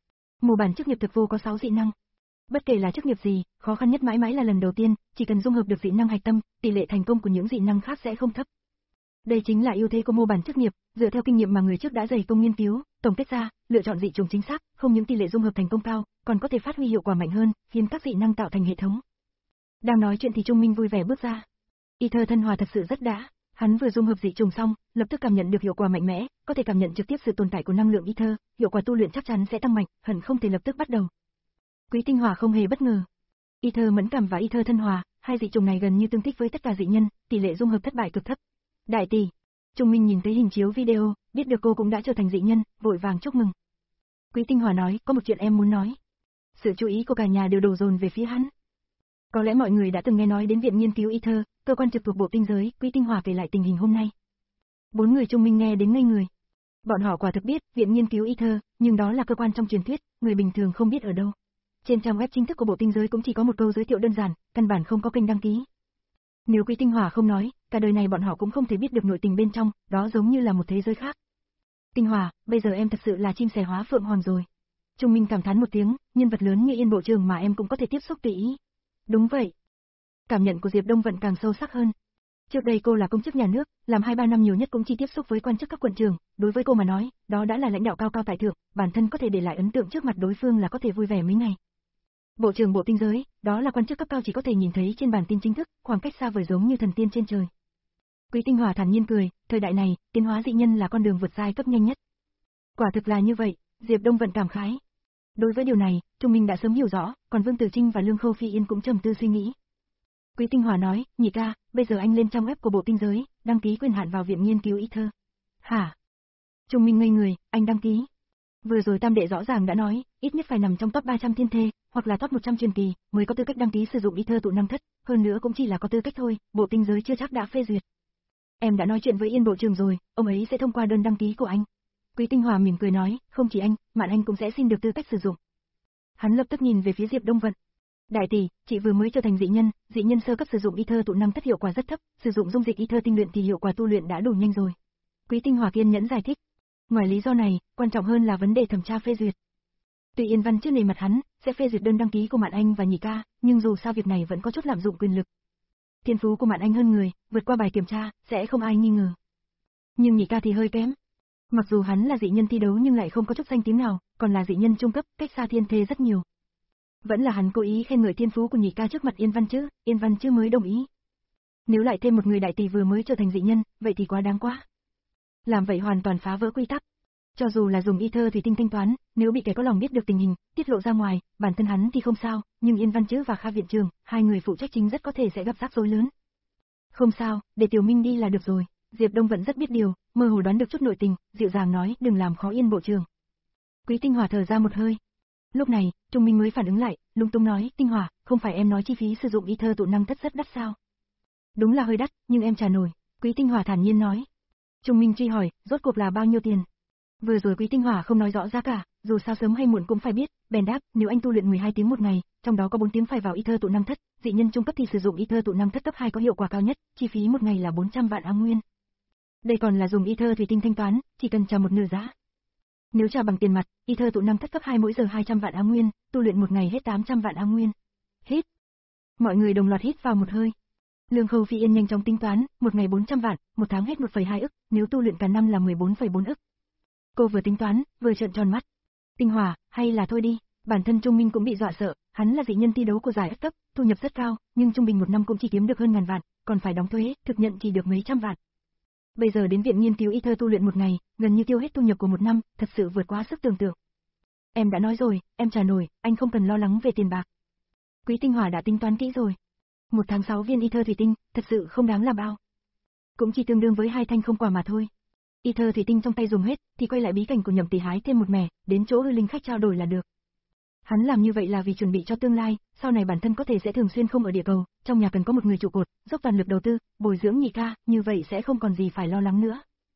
S1: Mô bản chức nghiệp thực vô có sáu dị năng. Bất kể là chức nghiệp gì, khó khăn nhất mãi mãi là lần đầu tiên, chỉ cần dung hợp được dị năng hạch tâm, tỷ lệ thành công của những dị năng khác sẽ không thấp. Đây chính là ưu thế của mô bản chức nghiệp, dựa theo kinh nghiệm mà người trước đã dày công nghiên cứu, tổng kết ra, lựa chọn dị chủng chính xác, không những tỷ lệ dung hợp thành công cao, còn có thể phát huy hiệu quả mạnh hơn, khiến các dị năng tạo thành hệ thống. Đang nói chuyện thì Trung Minh vui vẻ bước ra. Ether thân hòa thật sự rất đã, hắn vừa dung hợp dị chủng xong, lập tức cảm nhận được hiệu quả mạnh mẽ, có thể cảm nhận trực tiếp sự tồn tại của năng lượng ether, hiệu quả tu luyện chắc chắn sẽ tăng mạnh, hẳn không thể lập tức bắt đầu. Quý Tinh Hỏa không hề bất ngờ. Ether mẫn cảm và ether thân hòa, hai dị chủng này gần như tương thích với tất cả dị nhân, tỷ lệ dung hợp thất bại cực thấp. Đại tỷ, Trung Minh nhìn thấy hình chiếu video, biết được cô cũng đã trở thành dị nhân, vội vàng chúc mừng. Quý Tinh Hỏa nói, có một chuyện em muốn nói. Sự chú ý của cả nhà đều đổ dồn về phía hắn. Có lẽ mọi người đã từng nghe nói đến Viện Nghiên cứu Ether, cơ quan trực thuộc Bộ Tinh giới, Quý Tinh Hỏa kể lại tình hình hôm nay. Bốn người Trung Minh nghe đến ngây người. Bọn họ quả thực biết, Viện Nghiên cứu Ether, nhưng đó là cơ quan trong truyền thuyết, người bình thường không biết ở đâu. Trên trang web chính thức của Bộ Tinh giới cũng chỉ có một câu giới thiệu đơn giản, căn bản không có kênh đăng ký. Nếu Quý Tinh Hỏa không nói, cả đời này bọn họ cũng không thể biết được nội tình bên trong, đó giống như là một thế giới khác. Tinh Hỏa, bây giờ em thật sự là chim sẻ hóa phượng hoàng rồi. Trung Minh cảm thán một tiếng, nhân vật lớn như Yên Bộ Trưởng mà em cũng có thể tiếp xúc tùy ý. Đúng vậy. Cảm nhận của Diệp Đông Vận càng sâu sắc hơn. Trước đây cô là công chức nhà nước, làm hai ba năm nhiều nhất cũng chỉ tiếp xúc với quan chức các quận trưởng, đối với cô mà nói, đó đã là lãnh đạo cao cao tại thượng, bản thân có thể để lại ấn tượng trước mặt đối phương là có thể vui vẻ mấy ngày. Bộ trưởng Bộ Tinh giới, đó là quan chức cấp cao chỉ có thể nhìn thấy trên bản tin chính thức, khoảng cách xa vời giống như thần tiên trên trời. Quý Tinh Hỏa thản nhiên cười, thời đại này, tiến hóa dị nhân là con đường vượt giai cấp nhanh nhất. Quả thực là như vậy, Diệp Đông Vận cảm khái. Đối với điều này, Trung Minh đã sớm hiểu rõ, còn Vương Tử Trinh và Lương Khâu Phi Yên cũng trầm tư suy nghĩ. Quý Tinh Hỏa nói, nhị ca, bây giờ anh lên trang web của Bộ Tinh giới, đăng ký quyền hạn vào Viện Nghiên cứu Ether. Hả? Trung Minh ngây người, anh đăng ký. Vừa rồi Tam Đệ rõ ràng đã nói, ít nhất phải nằm trong top ba trăm thiên thê, hoặc là top một trăm truyền kỳ, mới có tư cách đăng ký sử dụng Ether tụ năng thất, hơn nữa cũng chỉ là có tư cách thôi, Bộ Tinh giới chưa chắc đã phê duyệt. Em đã nói chuyện với Yên Bộ Trưởng rồi, ông ấy sẽ thông qua đơn đăng ký của anh. Quý Tinh Hỏa mỉm cười nói, không chỉ anh, Mạn Anh cũng sẽ xin được tư cách sử dụng. Hắn lập tức nhìn về phía Diệp Đông Vận. Đại tỷ, chị vừa mới trở thành dị nhân, dị nhân sơ cấp sử dụng Ether tụ năng thất hiệu quả rất thấp, sử dụng dung dịch Ether tinh luyện thì hiệu quả tu luyện đã đủ nhanh rồi. Quý Tinh Hỏa kiên nhẫn giải thích. Ngoài lý do này, quan trọng hơn là vấn đề thẩm tra phê duyệt. Tuy Yên Văn trước nề mặt hắn, sẽ phê duyệt đơn đăng ký của Mạn Anh và nhị ca, nhưng dù sao việc này vẫn có chút lạm dụng quyền lực. Thiên phú của Mạn Anh hơn người, vượt qua bài kiểm tra, sẽ không ai nghi ngờ. Nhưng nhị ca thì hơi kém. Mặc dù hắn là dị nhân thi đấu nhưng lại không có chút danh tiếng nào, còn là dị nhân trung cấp, cách xa thiên thê rất nhiều. Vẫn là hắn cố ý khen ngợi thiên phú của nhị ca trước mặt Yên Văn chứ, Yên Văn chứ mới đồng ý. Nếu lại thêm một người đại tỷ vừa mới trở thành dị nhân, vậy thì quá đáng quá. Làm vậy hoàn toàn phá vỡ quy tắc. Cho dù là dùng Ether thủy tinh thanh toán, nếu bị kẻ có lòng biết được tình hình, tiết lộ ra ngoài, bản thân hắn thì không sao, nhưng Yên Văn chứ và Kha Viện Trường, hai người phụ trách chính rất có thể sẽ gặp rắc rối lớn. Không sao, để Tiểu Minh đi là được rồi. Diệp Đông vẫn rất biết điều, mơ hồ đoán được chút nội tình, dịu dàng nói, đừng làm khó Yên Bộ Trưởng. Quý Tinh Hỏa thở ra một hơi. Lúc này, Trung Minh mới phản ứng lại, lung tung nói, Tinh Hỏa, không phải em nói chi phí sử dụng Ether tụ năng thất rất đắt sao? Đúng là hơi đắt, nhưng em trả nổi. Quý Tinh Hỏa thản nhiên nói. Trung Minh truy hỏi, rốt cuộc là bao nhiêu tiền? Vừa rồi Quý Tinh Hỏa không nói rõ giá cả, dù sao sớm hay muộn cũng phải biết, bèn đáp, nếu anh tu luyện mười hai tiếng một ngày, trong đó có bốn tiếng phải vào Ether tụ năng thất, dị nhân trung cấp thì sử dụng Ether tụ năng thất cấp hai có hiệu quả cao nhất, chi phí một ngày là bốn trăm vạn ám nguyên. Đây còn là dùng Ether thủy tinh thanh toán, chỉ cần trả một nửa giá. Nếu trả bằng tiền mặt, Ether tụ năng thất cấp hai mỗi giờ hai trăm vạn ám nguyên, tu luyện một ngày hết tám trăm vạn ám nguyên. Hít. Mọi người đồng loạt hít vào một hơi. Lương Khâu Phi Yên nhanh chóng tính toán, một ngày bốn trăm vạn, một tháng hết một phẩy hai ức, nếu tu luyện cả năm là mười bốn phẩy bốn ức. Cô vừa tính toán, vừa trợn tròn mắt. Tinh Hỏa, hay là thôi đi, bản thân Trung Minh cũng bị dọa sợ, hắn là dị nhân thi đấu của giải ức cấp, thu nhập rất cao, nhưng trung bình một năm cũng chỉ kiếm được hơn ngàn vạn, còn phải đóng thuế, thực nhận chỉ được mấy trăm vạn. Bây giờ đến viện nghiên cứu Ether tu luyện một ngày, gần như tiêu hết thu nhập của một năm, thật sự vượt quá sức tưởng tượng. Em đã nói rồi, em trả nổi, anh không cần lo lắng về tiền bạc. Quý Tinh Hỏa đã tính toán kỹ rồi. Một tháng sáu viên Ether thủy tinh, thật sự không đáng là bao. Cũng chỉ tương đương với hai thanh không quả mà thôi. Ether thủy tinh trong tay dùng hết, thì quay lại bí cảnh của Nhậm Tỷ hái thêm một mẻ, đến chỗ hư linh khách trao đổi là được. Hắn làm như vậy là vì chuẩn bị cho tương lai, sau này bản thân có thể sẽ thường xuyên không ở địa cầu, trong nhà cần có một người trụ cột, dốc toàn lực đầu tư, bồi dưỡng nhị ca, như vậy sẽ không còn gì phải lo lắng nữa.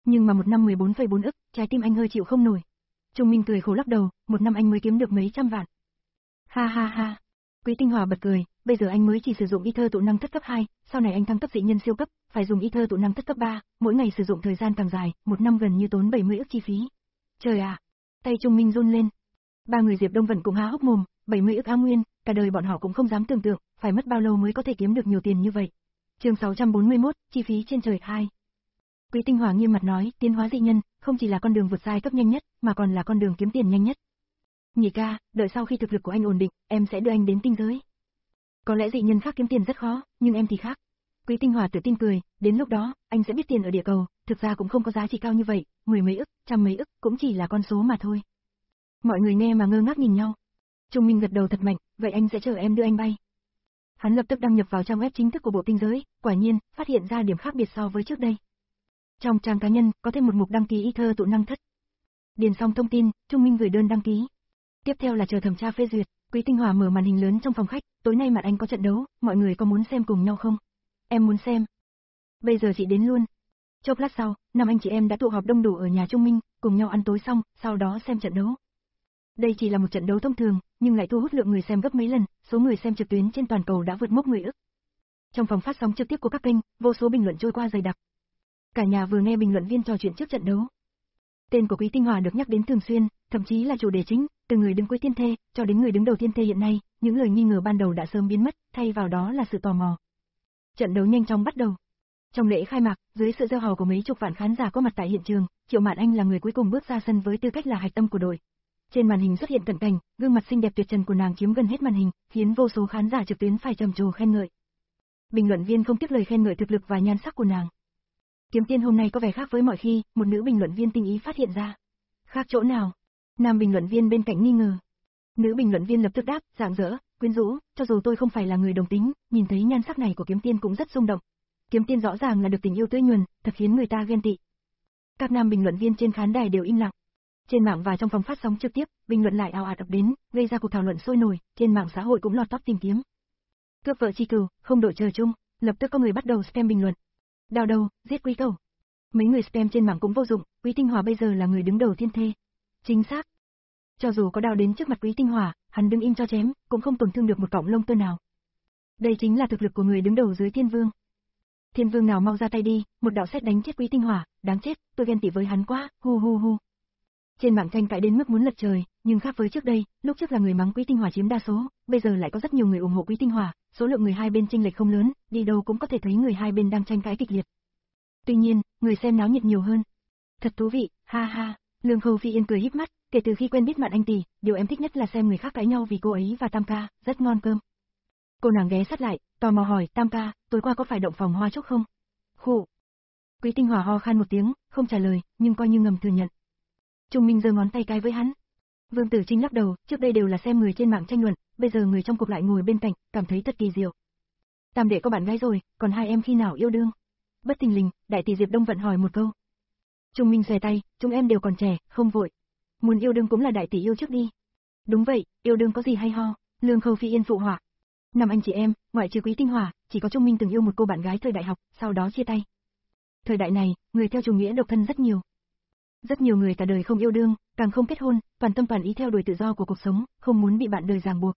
S1: Nhưng mà một năm mười bốn phẩy bốn ức, trái tim anh hơi chịu không nổi. Trung Minh cười khổ lắc đầu, một năm anh mới kiếm được mấy trăm vạn. Ha ha ha. Quý Tinh Hòa bật cười, bây giờ anh mới chỉ sử dụng ether tụ năng thất cấp hai, sau này anh thăng cấp dị nhân siêu cấp, phải dùng ether tụ năng thất cấp ba, mỗi ngày sử dụng thời gian càng dài, một năm gần như tốn bảy mươi ức chi phí. Trời ạ, tay Trung Minh run lên. Ba người Diệp Đông Vận cũng há hốc mồm, bảy mươi ức A Nguyên, cả đời bọn họ cũng không dám tưởng tượng, phải mất bao lâu mới có thể kiếm được nhiều tiền như vậy. Chương sáu trăm bốn mươi mốt, chi phí trên trời hai. Quý Tinh Hòa nghiêm mặt nói, tiến hóa dị nhân, không chỉ là con đường vượt giai cấp nhanh nhất, mà còn là con đường kiếm tiền nhanh nhất. Nhị ca, đợi sau khi thực lực của anh ổn định, em sẽ đưa anh đến tinh giới. Có lẽ dị nhân khác kiếm tiền rất khó, nhưng em thì khác. Quý Tinh Hòa tự tin cười, đến lúc đó, anh sẽ biết tiền ở địa cầu, thực ra cũng không có giá trị cao như vậy, mười mấy ức, trăm mấy ức, cũng chỉ là con số mà thôi. Mọi người nghe mà ngơ ngác nhìn nhau. Trung Minh gật đầu thật mạnh, vậy anh sẽ chờ em đưa anh bay. Hắn lập tức đăng nhập vào trang web chính thức của bộ tinh giới, quả nhiên, phát hiện ra điểm khác biệt so với trước đây. Trong trang cá nhân, có thêm một mục đăng ký ether tụ năng thất. Điền xong thông tin, Trung Minh gửi đơn đăng ký. Tiếp theo là chờ thẩm tra phê duyệt, Quý Tinh Hòa mở màn hình lớn trong phòng khách, tối nay mặt anh có trận đấu, mọi người có muốn xem cùng nhau không? Em muốn xem. Bây giờ chị đến luôn. Chốc lát sau, năm anh chị em đã tụ họp đông đủ ở nhà Trung Minh, cùng nhau ăn tối xong, sau đó xem trận đấu. Đây chỉ là một trận đấu thông thường, nhưng lại thu hút lượng người xem gấp mấy lần, số người xem trực tuyến trên toàn cầu đã vượt mốc mười ức. Trong phòng phát sóng trực tiếp của các kênh, vô số bình luận trôi qua dày đặc. Cả nhà vừa nghe bình luận viên trò chuyện trước trận đấu. Tên của Quý Tinh Hòa được nhắc đến thường xuyên, thậm chí là chủ đề chính, từ người đứng cuối tiên thê, cho đến người đứng đầu tiên thê hiện nay, những lời nghi ngờ ban đầu đã sớm biến mất, thay vào đó là sự tò mò. Trận đấu nhanh chóng bắt đầu. Trong lễ khai mạc, dưới sự reo hò của mấy chục vạn khán giả có mặt tại hiện trường, Triệu Mạn Anh là người cuối cùng bước ra sân với tư cách là hạch tâm của đội. Trên màn hình xuất hiện cận cảnh, gương mặt xinh đẹp tuyệt trần của nàng chiếm gần hết màn hình, khiến vô số khán giả trực tuyến phải trầm trồ khen ngợi. Bình luận viên không tiếc lời khen ngợi thực lực và nhan sắc của nàng. Kiếm Tiên hôm nay có vẻ khác với mọi khi, một nữ bình luận viên tinh ý phát hiện ra. Khác chỗ nào? Nam bình luận viên bên cạnh nghi ngờ. Nữ bình luận viên lập tức đáp, rạng rỡ, quyến rũ, cho dù tôi không phải là người đồng tính, nhìn thấy nhan sắc này của Kiếm Tiên cũng rất rung động. Kiếm Tiên rõ ràng là được tình yêu tươi nhuần, thật khiến người ta ghen tị. Các nam bình luận viên trên khán đài đều im lặng. Trên mạng và trong phòng phát sóng trực tiếp, bình luận lại ào ạt ập đến, gây ra cuộc thảo luận sôi nổi, trên mạng xã hội cũng lọt top tìm kiếm. Cướp vợ chi cừu, không đội trời chung, lập tức có người bắt đầu spam bình luận. Đào đầu, giết Quý Cẩu. Mấy người spam trên mạng cũng vô dụng, Quý Tinh Hòa bây giờ là người đứng đầu thiên thê. Chính xác. Cho dù có đào đến trước mặt Quý Tinh Hòa, hắn đứng im cho chém, cũng không tổn thương được một cọng lông tơ nào. Đây chính là thực lực của người đứng đầu dưới Thiên Vương. Thiên Vương nào mau ra tay đi, một đạo sét đánh chết Quý Tinh Hòa, đáng chết, tôi ghen tị với hắn quá, hu hu hu. Trên mạng tranh cãi đến mức muốn lật trời, nhưng khác với trước đây, lúc trước là người mắng Quý Tinh Hòa chiếm đa số, bây giờ lại có rất nhiều người ủng hộ Quý Tinh Hòa, số lượng người hai bên chênh lệch không lớn, đi đâu cũng có thể thấy người hai bên đang tranh cãi kịch liệt. Tuy nhiên, người xem náo nhiệt nhiều hơn. Thật thú vị, ha ha. Lương Khâu Phi Yên cười híp mắt, kể từ khi quen biết Mạn Anh tỷ, điều em thích nhất là xem người khác cãi nhau vì cô ấy và Tam ca, rất ngon cơm. Cô nàng ghé sát lại, tò mò hỏi, Tam ca, tối qua có phải động phòng hoa chốc không? Khụ. Quý Tinh Hòa ho khan một tiếng, không trả lời, nhưng coi như ngầm thừa nhận. Trung Minh giơ ngón tay cái với hắn. Vương Tử Trinh lắc đầu, trước đây đều là xem người trên mạng tranh luận, bây giờ người trong cuộc lại ngồi bên cạnh, cảm thấy thật kỳ diệu. Tam đệ có bạn gái rồi, còn hai em khi nào yêu đương? Bất thình lình, đại tỷ Diệp Đông Vận hỏi một câu. Trung Minh xòe tay, chúng em đều còn trẻ, không vội. Muốn yêu đương cũng là đại tỷ yêu trước đi. Đúng vậy, yêu đương có gì hay ho? Lương Khâu Phi Yên phụ họa. Năm anh chị em, ngoại trừ Quý Tinh Hòa, chỉ có Trung Minh từng yêu một cô bạn gái thời đại học, sau đó chia tay. Thời đại này, người theo chủ nghĩa độc thân rất nhiều. Rất nhiều người cả đời không yêu đương, càng không kết hôn, toàn tâm toàn ý theo đuổi tự do của cuộc sống, không muốn bị bạn đời ràng buộc.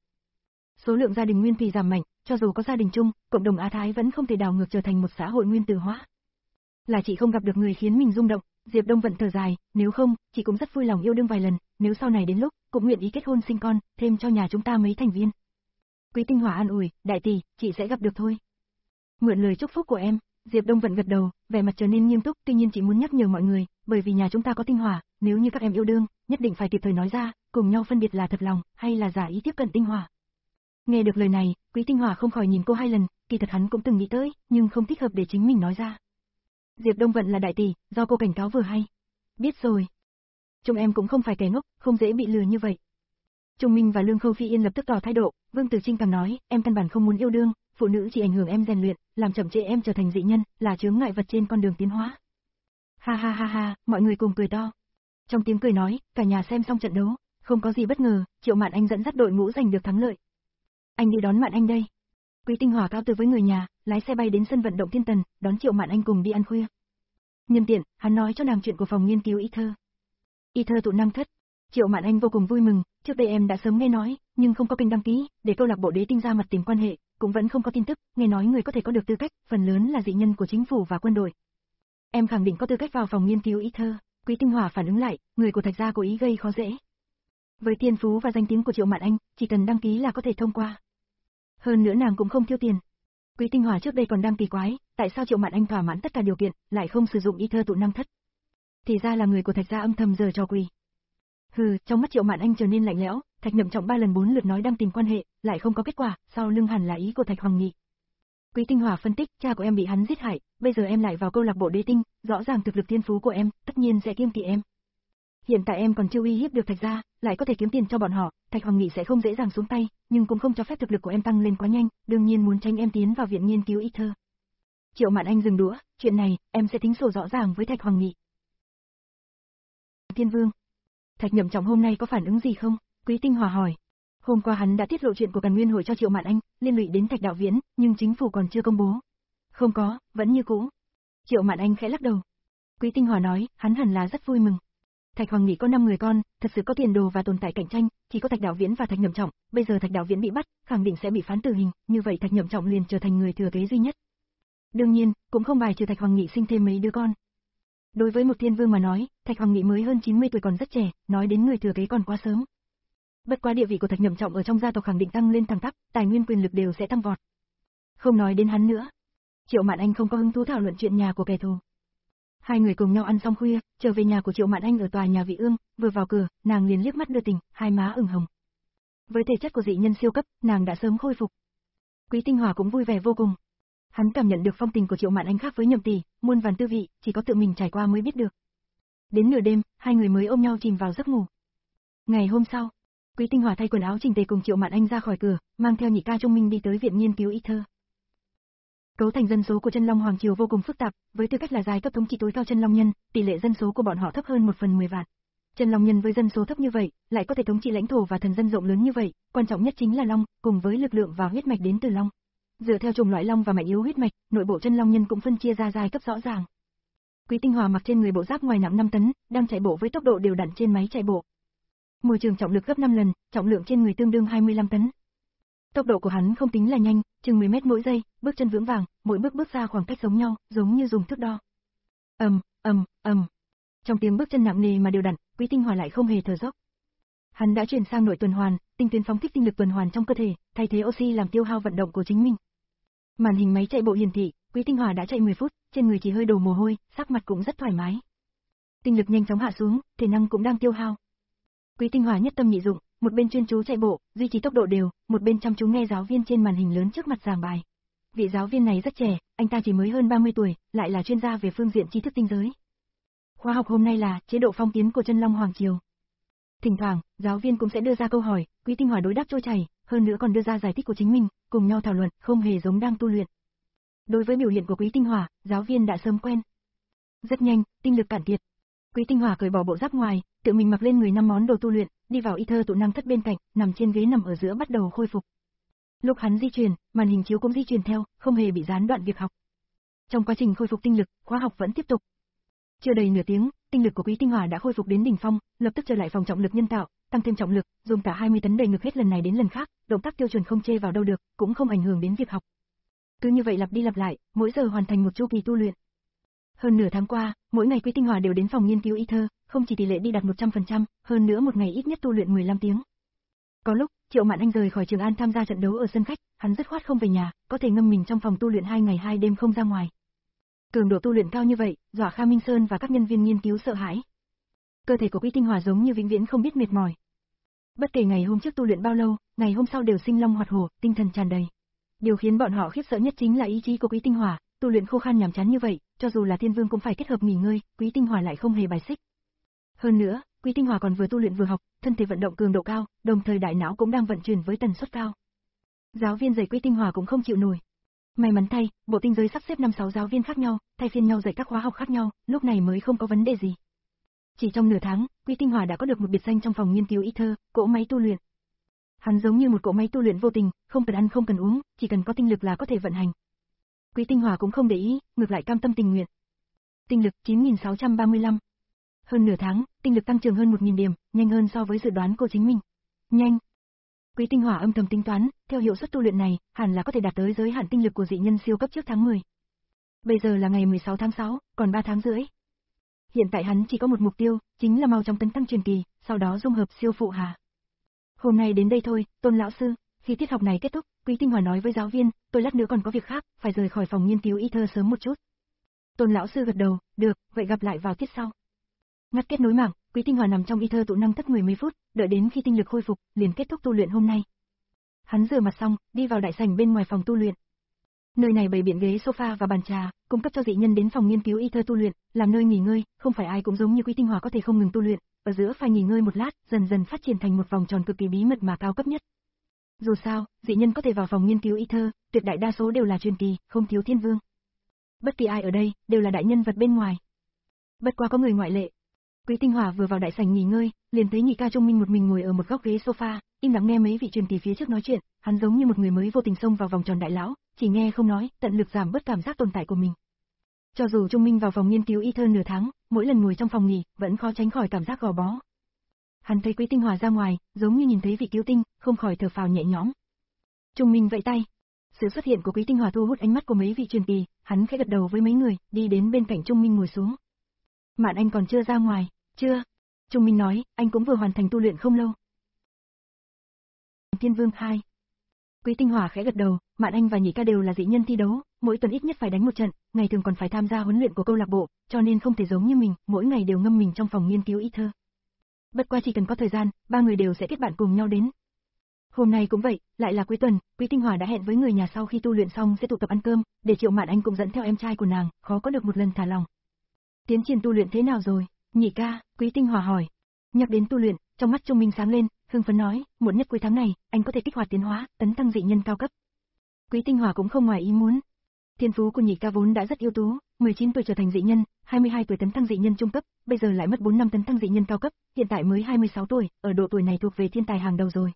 S1: Số lượng gia đình nguyên thủy giảm mạnh, cho dù có gia đình chung, cộng đồng Á Thái vẫn không thể đảo ngược trở thành một xã hội nguyên tử hóa. Là chị không gặp được người khiến mình rung động, Diệp Đông Vận thở dài, nếu không, chị cũng rất vui lòng yêu đương vài lần, nếu sau này đến lúc, cũng nguyện ý kết hôn sinh con, thêm cho nhà chúng ta mấy thành viên. Quý Tinh Hòa an ủi, đại tỷ, chị sẽ gặp được thôi. Mượn lời chúc phúc của em, Diệp Đông Vận gật đầu, vẻ mặt trở nên nghiêm túc, tuy nhiên chị muốn nhắc nhở mọi người, bởi vì nhà chúng ta có Tinh Hòa, nếu như các em yêu đương, nhất định phải kịp thời nói ra, cùng nhau phân biệt là thật lòng, hay là giả ý tiếp cận Tinh Hòa. Nghe được lời này, Quý Tinh Hòa không khỏi nhìn cô hai lần, kỳ thật hắn cũng từng nghĩ tới, nhưng không thích hợp để chính mình nói ra. Diệp Đông Vận là đại tỷ, do cô cảnh cáo vừa hay. Biết rồi. Chúng em cũng không phải kẻ ngốc, không dễ bị lừa như vậy. Trung Minh và Lương Khâu Phi Yên lập tức tỏ thái độ, Vương Tử Trinh càng nói, em căn bản không muốn yêu đương, phụ nữ chỉ ảnh hưởng em rèn luyện, làm chậm trễ em trở thành dị nhân, là chướng ngại vật trên con đường tiến hóa. Ha ha ha ha, mọi người cùng cười to. Trong tiếng cười nói, cả nhà xem xong trận đấu, không có gì bất ngờ, Triệu Mạn Anh dẫn dắt đội ngũ giành được thắng lợi. Anh đi đón Mạn Anh đây. Quý Tinh Hòa cáo từ với người nhà, lái xe bay đến sân vận động Thiên Tần, đón Triệu Mạn Anh cùng đi ăn khuya. Nhân tiện, hắn nói cho nàng chuyện của phòng nghiên cứu Ether. Ether tụ năng thất. Triệu Mạn Anh vô cùng vui mừng, trước đây em đã sớm nghe nói, nhưng không có kênh đăng ký, để câu lạc bộ Đế Tinh ra mặt tìm quan hệ, cũng vẫn không có tin tức, nghe nói người có thể có được tư cách, phần lớn là dị nhân của chính phủ và quân đội. Em khẳng định có tư cách vào phòng nghiên cứu Ether. Quý Tinh Hỏa phản ứng lại, người của Thạch gia cố ý gây khó dễ. Với thiên phú và danh tiếng của Triệu Mạn Anh, chỉ cần đăng ký là có thể thông qua. Hơn nữa nàng cũng không thiếu tiền. Quý Tinh Hỏa trước đây còn đang kỳ quái, tại sao Triệu Mạn Anh thỏa mãn tất cả điều kiện, lại không sử dụng Ether tụ năng thất. Thì ra là người của Thạch gia âm thầm giở trò quỷ. Hừ, trong mắt Triệu Mạn Anh trở nên lạnh lẽo, Thạch Nhậm Trọng ba lần bốn lượt nói đang tìm quan hệ, lại không có kết quả, sau lưng hẳn là ý của Thạch Hoàng Nghị. Quý Tinh Hỏa phân tích, cha của em bị hắn giết hại, bây giờ em lại vào câu lạc bộ Đế Tinh, rõ ràng thực lực thiên phú của em, tất nhiên sẽ kiêng kỵ em. Hiện tại em còn chưa uy hiếp được Thạch gia, lại có thể kiếm tiền cho bọn họ, Thạch Hoàng Nghị sẽ không dễ dàng xuống tay, nhưng cũng không cho phép thực lực của em tăng lên quá nhanh, đương nhiên muốn tránh em tiến vào viện nghiên cứu Ether. Triệu Mạn Anh dừng đũa, chuyện này, em sẽ tính sổ rõ ràng với Thạch Hoàng Nghị. Thiên Vương, Thạch Nhậm Trọng hôm nay có phản ứng gì không? Quý Tinh Hỏa hỏi. Hôm qua hắn đã tiết lộ chuyện của Càn Nguyên hội cho Triệu Mạn Anh, liên lụy đến Thạch Đạo Viễn, nhưng chính phủ còn chưa công bố. Không có, vẫn như cũ. Triệu Mạn Anh khẽ lắc đầu. Quý Tinh Hỏa nói, hắn hẳn là rất vui mừng. Thạch Hoàng Nghị có năm người con, thật sự có tiền đồ và tồn tại cạnh tranh, chỉ có Thạch Đạo Viễn và Thạch Nhậm Trọng, bây giờ Thạch Đạo Viễn bị bắt, khẳng định sẽ bị phán tử hình, như vậy Thạch Nhậm Trọng liền trở thành người thừa kế duy nhất. Đương nhiên, cũng không bài trừ Thạch Hoàng Nghị sinh thêm mấy đứa con. Đối với một thiên vương mà nói, Thạch Hoàng Nghị mới hơn chín mươi tuổi còn rất trẻ, nói đến người thừa kế còn quá sớm. Bất quá địa vị của Thạch Nhậm Trọng ở trong gia tộc khẳng định tăng lên thẳng tắp, tài nguyên quyền lực đều sẽ tăng vọt. Không nói đến hắn nữa. Triệu Mạn Anh không có hứng thú thảo luận chuyện nhà của kẻ thù. Hai người cùng nhau ăn xong khuya, trở về nhà của Triệu Mạn Anh ở tòa nhà Vị Ương, vừa vào cửa, nàng liền liếc mắt đưa tình, hai má ửng hồng. Với thể chất của dị nhân siêu cấp, nàng đã sớm khôi phục. Quý Tinh Hỏa cũng vui vẻ vô cùng. Hắn cảm nhận được phong tình của Triệu Mạn Anh khác với Nhậm tỷ, muôn vàn tư vị, chỉ có tự mình trải qua mới biết được. Đến nửa đêm, hai người mới ôm nhau chìm vào giấc ngủ. Ngày hôm sau, Quý Tinh Hỏa thay quần áo chỉnh tề cùng Triệu Mạn Anh ra khỏi cửa, mang theo nhị ca Trung Minh đi tới viện nghiên cứu Ether. Cấu thành dân số của Chân Long Hoàng triều vô cùng phức tạp, với tư cách là giai cấp thống trị tối cao Chân Long nhân, tỷ lệ dân số của bọn họ thấp hơn một phần mười vạn. Chân Long nhân với dân số thấp như vậy, lại có thể thống trị lãnh thổ và thần dân rộng lớn như vậy, quan trọng nhất chính là long, cùng với lực lượng và huyết mạch đến từ long. Dựa theo chủng loại long và mạnh yếu huyết mạch, nội bộ Chân Long nhân cũng phân chia ra giai cấp rõ ràng. Quý Tinh Hỏa mặc trên người bộ giáp ngoài nặng năm tấn, đang chạy bộ với tốc độ đều đặn trên máy chạy bộ. Môi trường trọng lực gấp năm lần, trọng lượng trên người tương đương hai mươi lăm tấn. Tốc độ của hắn không tính là nhanh, chừng mười mét mỗi giây, bước chân vững vàng, mỗi bước bước ra khoảng cách giống nhau, giống như dùng thước đo. Ầm, ầm, ầm. Trong tiếng bước chân nặng nề mà đều đặn, Quý Tinh Hỏa lại không hề thở dốc. Hắn đã chuyển sang nội tuần hoàn, tinh tuyến phóng thích tinh lực tuần hoàn trong cơ thể, thay thế oxy làm tiêu hao vận động của chính mình. Màn hình máy chạy bộ hiển thị, Quý Tinh Hỏa đã chạy mười phút, trên người chỉ hơi đổ mồ hôi, sắc mặt cũng rất thoải mái. Tinh lực nhanh chóng hạ xuống, thể năng cũng đang tiêu hao. Quý Tinh Hỏa nhất tâm nhị dụng, một bên chuyên chú chạy bộ, duy trì tốc độ đều, một bên chăm chú nghe giáo viên trên màn hình lớn trước mặt giảng bài. Vị giáo viên này rất trẻ, anh ta chỉ mới hơn ba mươi tuổi, lại là chuyên gia về phương diện tri thức tinh giới. Khóa học hôm nay là chế độ phong kiến của Chân Long Hoàng triều. Thỉnh thoảng, giáo viên cũng sẽ đưa ra câu hỏi, Quý Tinh Hỏa đối đáp trôi chảy, hơn nữa còn đưa ra giải thích của chính mình, cùng nhau thảo luận, không hề giống đang tu luyện. Đối với biểu hiện của Quý Tinh Hỏa, giáo viên đã sớm quen. Rất nhanh, tinh lực cạn kiệt. Quý Tinh Hỏa cởi bỏ bộ giáp ngoài, tự mình mặc lên người năm món đồ tu luyện, đi vào Ether tụ năng thất bên cạnh, nằm trên ghế nằm ở giữa bắt đầu khôi phục. Lúc hắn di chuyển, màn hình chiếu cũng di chuyển theo, không hề bị gián đoạn việc học. Trong quá trình khôi phục tinh lực, khóa học vẫn tiếp tục. Chưa đầy nửa tiếng, tinh lực của Quý Tinh Hỏa đã khôi phục đến đỉnh phong, lập tức trở lại phòng trọng lực nhân tạo, tăng thêm trọng lực, dùng cả hai mươi tấn đẩy ngược hết lần này đến lần khác, động tác tiêu chuẩn không chê vào đâu được, cũng không ảnh hưởng đến việc học. Cứ như vậy lặp đi lặp lại, mỗi giờ hoàn thành một chu kỳ tu luyện. Hơn nửa tháng qua, mỗi ngày Quý Tinh Hỏa đều đến phòng nghiên cứu Ether, không chỉ tỷ lệ đi đạt một trăm phần trăm, hơn nữa một ngày ít nhất tu luyện mười lăm tiếng. Có lúc, Triệu Mạn Anh rời khỏi Trường An tham gia trận đấu ở sân khách, hắn dứt khoát không về nhà, có thể ngâm mình trong phòng tu luyện hai ngày hai đêm không ra ngoài. Cường độ tu luyện cao như vậy, dọa Kha Minh Sơn và các nhân viên nghiên cứu sợ hãi. Cơ thể của Quý Tinh Hỏa giống như vĩnh viễn không biết mệt mỏi. Bất kể ngày hôm trước tu luyện bao lâu, ngày hôm sau đều sinh long hoạt hổ, tinh thần tràn đầy. Điều khiến bọn họ khiếp sợ nhất chính là ý chí của Quý Tinh Hỏa, tu luyện khô khan nhàm chán như vậy, cho dù là thiên vương cũng phải kết hợp nghỉ ngơi, Quý Tinh Hỏa lại không hề bài xích. Hơn nữa, Quý Tinh Hỏa còn vừa tu luyện vừa học, thân thể vận động cường độ cao, đồng thời đại não cũng đang vận chuyển với tần suất cao. Giáo viên dạy Quý Tinh Hỏa cũng không chịu nổi. May mắn thay, bộ tinh giới sắp xếp năm sáu giáo viên khác nhau, thay phiên nhau dạy các khóa học khác nhau, lúc này mới không có vấn đề gì. Chỉ trong nửa tháng, Quý Tinh Hỏa đã có được một biệt danh trong phòng nghiên cứu Ether, cỗ máy tu luyện. Hắn giống như một cỗ máy tu luyện vô tình, không cần ăn không cần uống, chỉ cần có tinh lực là có thể vận hành. Quý Tinh Hỏa cũng không để ý, ngược lại cam tâm tình nguyện. Tinh lực chín nghìn sáu trăm ba mươi lăm. Hơn nửa tháng, tinh lực tăng trưởng hơn một nghìn điểm, nhanh hơn so với dự đoán của chính mình. Nhanh. Quý Tinh Hỏa âm thầm tính toán, theo hiệu suất tu luyện này, hẳn là có thể đạt tới giới hạn tinh lực của dị nhân siêu cấp trước tháng mười. Bây giờ là ngày mười sáu tháng sáu, còn ba tháng rưỡi. Hiện tại hắn chỉ có một mục tiêu, chính là mau chóng tấn tăng truyền kỳ, sau đó dung hợp siêu phụ hà. Hôm nay đến đây thôi, Tôn lão sư. Khi tiết học này kết thúc, Quý Tinh Hỏa nói với giáo viên, tôi lát nữa còn có việc khác, phải rời khỏi phòng nghiên cứu y thơ sớm một chút. Tôn lão sư gật đầu, được, vậy gặp lại vào tiết sau. Ngắt kết nối mạng, Quý Tinh Hỏa nằm trong y thơ tụ năng thất mười mấy phút, đợi đến khi tinh lực khôi phục, liền kết thúc tu luyện hôm nay. Hắn rửa mặt xong, đi vào đại sảnh bên ngoài phòng tu luyện. Nơi này bày biện ghế sofa và bàn trà, cung cấp cho dị nhân đến phòng nghiên cứu y thơ tu luyện, làm nơi nghỉ ngơi, không phải ai cũng giống như Quý Tinh Hỏa có thể không ngừng tu luyện, ở giữa phải nghỉ ngơi một lát, dần dần phát triển thành một vòng tròn cực kỳ bí mật mà cao cấp nhất. Dù sao, dị nhân có thể vào phòng nghiên cứu y thơ, tuyệt đại đa số đều là truyền kỳ, không thiếu thiên vương. Bất kỳ ai ở đây, đều là đại nhân vật bên ngoài. Bất quá có người ngoại lệ. Quý Tinh Hỏa vừa vào đại sảnh nghỉ ngơi, liền thấy nhị ca Trung Minh một mình ngồi ở một góc ghế sofa, im lặng nghe mấy vị truyền kỳ phía trước nói chuyện, hắn giống như một người mới vô tình xông vào vòng tròn đại lão, chỉ nghe không nói, tận lực giảm bớt cảm giác tồn tại của mình. Cho dù Trung Minh vào phòng nghiên cứu y thơ nửa tháng, mỗi lần ngồi trong phòng nghỉ, vẫn khó tránh khỏi cảm giác gò bó. Hắn thấy Quý Tinh Hỏa ra ngoài, giống như nhìn thấy vị cứu tinh, không khỏi thở phào nhẹ nhõm. Trung Minh vẫy tay. Sự xuất hiện của Quý Tinh Hỏa thu hút ánh mắt của mấy vị truyền kỳ, hắn khẽ gật đầu với mấy người, đi đến bên cạnh Trung Minh ngồi xuống. Mạn Anh còn chưa ra ngoài. Chưa. Trung Minh nói, anh cũng vừa hoàn thành tu luyện không lâu. Thiên Vương hai. Quý Tinh Hỏa khẽ gật đầu, Mạn Anh và Nhị ca đều là dị nhân thi đấu, mỗi tuần ít nhất phải đánh một trận, ngày thường còn phải tham gia huấn luyện của câu lạc bộ, cho nên không thể giống như mình, mỗi ngày đều ngâm mình trong phòng nghiên cứu y thơ. Bất qua chỉ cần có thời gian, ba người đều sẽ kết bạn cùng nhau đến. Hôm nay cũng vậy, lại là cuối tuần, Quý Tinh Hỏa đã hẹn với người nhà sau khi tu luyện xong sẽ tụ tập ăn cơm, để Triệu Mạn Anh cũng dẫn theo em trai của nàng, khó có được một lần thả lòng. Tiến triển tu luyện thế nào rồi? Nhị ca, Quý Tinh Hỏa hỏi. Nhắc đến tu luyện, trong mắt Trung Minh sáng lên, hưng phấn nói, muộn nhất cuối tháng này, anh có thể kích hoạt tiến hóa, tấn tăng dị nhân cao cấp. Quý Tinh Hỏa cũng không ngoài ý muốn. Thiên phú của nhị ca vốn đã rất ưu tú, mười chín tuổi trở thành dị nhân, hai mươi hai tuổi tấn tăng dị nhân trung cấp, bây giờ lại mất bốn năm tấn tăng dị nhân cao cấp, hiện tại mới hai mươi sáu tuổi, ở độ tuổi này thuộc về thiên tài hàng đầu rồi.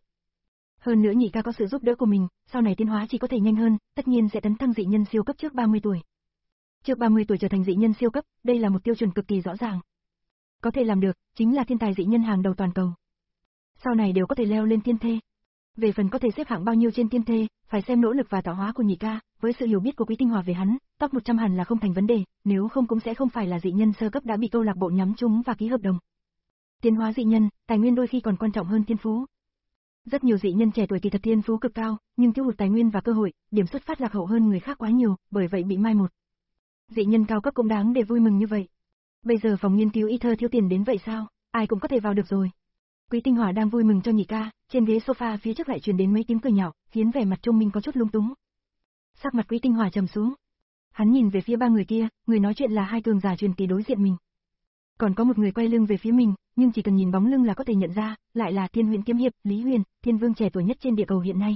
S1: Hơn nữa nhị ca có sự giúp đỡ của mình, sau này tiến hóa chỉ có thể nhanh hơn, tất nhiên sẽ tấn tăng dị nhân siêu cấp trước ba mươi tuổi. Trước ba mươi tuổi trở thành dị nhân siêu cấp, đây là một tiêu chuẩn cực kỳ rõ ràng. Có thể làm được, chính là thiên tài dị nhân hàng đầu toàn cầu. Sau này đều có thể leo lên thiên thê. Về phần có thể xếp hạng bao nhiêu trên thiên thê, phải xem nỗ lực và tạo hóa của nhị ca, với sự hiểu biết của Quý Tinh Hỏa về hắn, top một trăm hẳn là không thành vấn đề, nếu không cũng sẽ không phải là dị nhân sơ cấp đã bị câu lạc bộ nhắm trúng và ký hợp đồng. Tiến hóa dị nhân, tài nguyên đôi khi còn quan trọng hơn thiên phú. Rất nhiều dị nhân trẻ tuổi kỳ thật thiên phú cực cao, nhưng thiếu hụt tài nguyên và cơ hội, điểm xuất phát lạc hậu hơn người khác quá nhiều, bởi vậy bị mai một. Dị nhân cao cấp cũng đáng để vui mừng như vậy. Bây giờ phòng nghiên cứu y thơ thiếu tiền đến vậy sao, ai cũng có thể vào được rồi. Quý Tinh Hỏa đang vui mừng cho nhị ca, trên ghế sofa phía trước lại truyền đến mấy tiếng cười nhạo, khiến vẻ mặt Trung Minh có chút lung túng. Sắc mặt Quý Tinh Hỏa trầm xuống. Hắn nhìn về phía ba người kia, người nói chuyện là hai cường giả truyền kỳ đối diện mình. Còn có một người quay lưng về phía mình, nhưng chỉ cần nhìn bóng lưng là có thể nhận ra, lại là Thiên Huyền kiếm hiệp, Lý Huyền, thiên vương trẻ tuổi nhất trên địa cầu hiện nay.